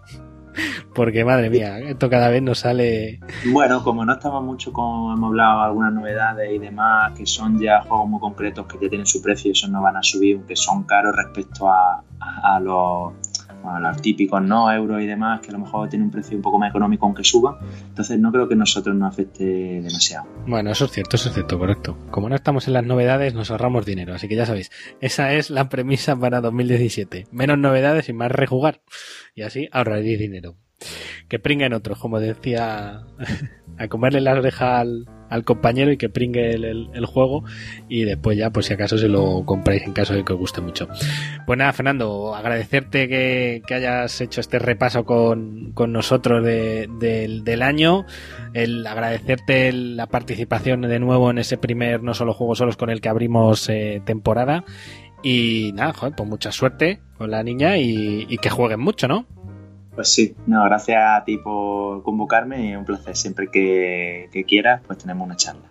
Porque madre mía, esto cada vez nos sale. Bueno, como no estamos mucho con, hemos hablado de algunas novedades y demás, que son ya juegos muy concretos que ya tienen su precio y esos no van a subir, aunque son caros respecto a, a, a los, a los típicos, ¿no? Euros y demás, que a lo mejor tienen un precio un poco más económico aunque suban. Entonces no creo que a nosotros nos afecte demasiado. Bueno, eso es cierto, eso es cierto, correcto. Como no estamos en las novedades, nos ahorramos dinero, así que ya sabéis, esa es la premisa para dos mil diecisiete. Menos novedades y más rejugar. Y así ahorraréis dinero. Que pringuen otros, como decía, a comerle la oreja al, al compañero y que pringue el, el, el juego, y después ya, pues si acaso se lo compráis en caso de que os guste mucho. Pues nada, Fernando, agradecerte que, que hayas hecho este repaso con, con nosotros de, de, del año, el agradecerte la participación de nuevo en ese primer No Solo Juegos Solos con el que abrimos eh, temporada, y nada, joder, pues mucha suerte con la niña y, y que jueguen mucho, ¿no? Pues sí, no, gracias a ti por convocarme y un placer. Siempre que, que quieras, pues tenemos una charla.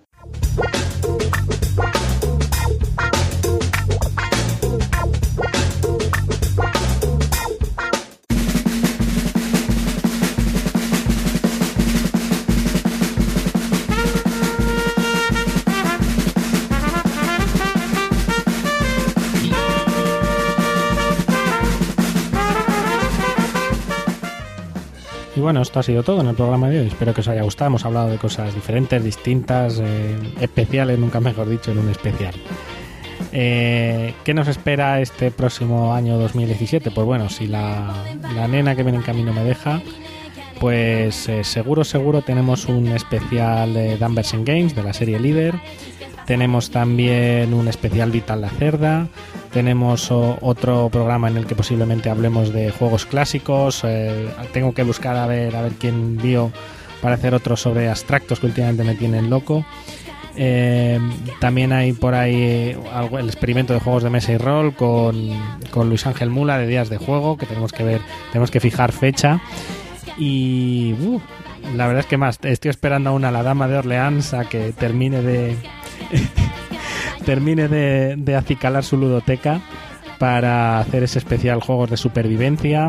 Y bueno, esto ha sido todo en el programa de hoy. Espero que os haya gustado. Hemos hablado de cosas diferentes, distintas, eh, especiales, nunca mejor dicho, en un especial. Eh, ¿Qué nos espera este próximo año dos mil diecisiete? Pues bueno, si la, la nena que viene en camino me deja, pues eh, seguro, seguro tenemos un especial de Danvers and Games, de la serie Líder. Tenemos también un especial Vital la Cerda. Tenemos o, otro programa en el que posiblemente hablemos de juegos clásicos. Eh, tengo que buscar a ver a ver quién vio para hacer otro sobre abstractos que últimamente me tienen loco. Eh, también hay por ahí algo, el experimento de juegos de mesa y rol con, con Luis Ángel Mula de Días de Juego, que tenemos que ver, tenemos que fijar fecha. Y uh, la verdad es que más, estoy esperando aún a la Dama de Orleans a que termine de termine de, de acicalar su ludoteca para hacer ese especial juegos de supervivencia.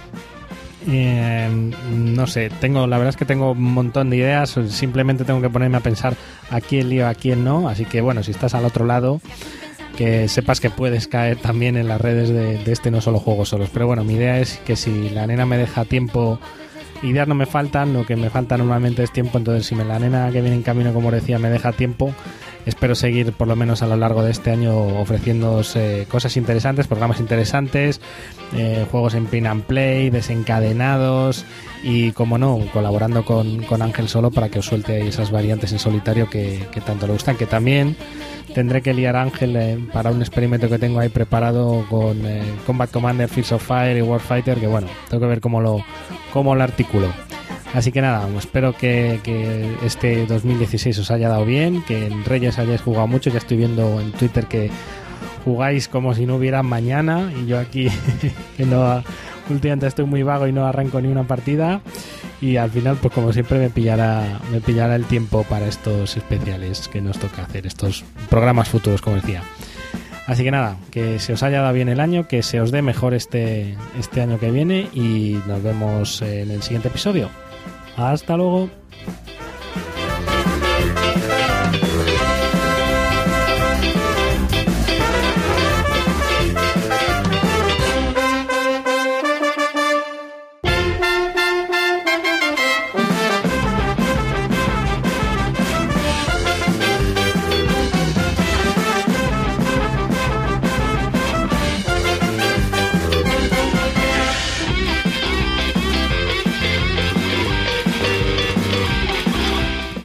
Eh, no sé, tengo, la verdad es que tengo un montón de ideas, simplemente tengo que ponerme a pensar a quién lío, a quién no, así que bueno, si estás al otro lado, que sepas que puedes caer también en las redes de, de este No Solo Juegos Solos. Pero bueno, mi idea es que si la nena me deja tiempo, ideas no me faltan, lo que me falta normalmente es tiempo, entonces si me, la nena que viene en camino, como decía, me deja tiempo, espero seguir por lo menos a lo largo de este año ofreciéndoos eh, cosas interesantes, programas interesantes, eh, juegos en print and play, desencadenados y, como no, colaborando con, con Ángel Solo para que os suelte esas variantes en solitario que, que tanto le gustan, que también tendré que liar a Ángel eh, para un experimento que tengo ahí preparado con eh, Combat Commander, Fields of Fire y Warfighter, que bueno, tengo que ver cómo lo, cómo lo articulo. Así que nada, espero que, que este dos mil dieciséis os haya dado bien, que en Reyes hayáis jugado mucho. Ya estoy viendo en Twitter que jugáis como si no hubiera mañana y yo aquí que no, últimamente estoy muy vago y no arranco ni una partida, y al final pues como siempre me pillará, me pillará el tiempo para estos especiales que nos toca hacer, estos programas futuros, como decía. Así que nada, que se os haya dado bien el año, que se os dé mejor este, este año que viene, y nos vemos en el siguiente episodio. Hasta luego.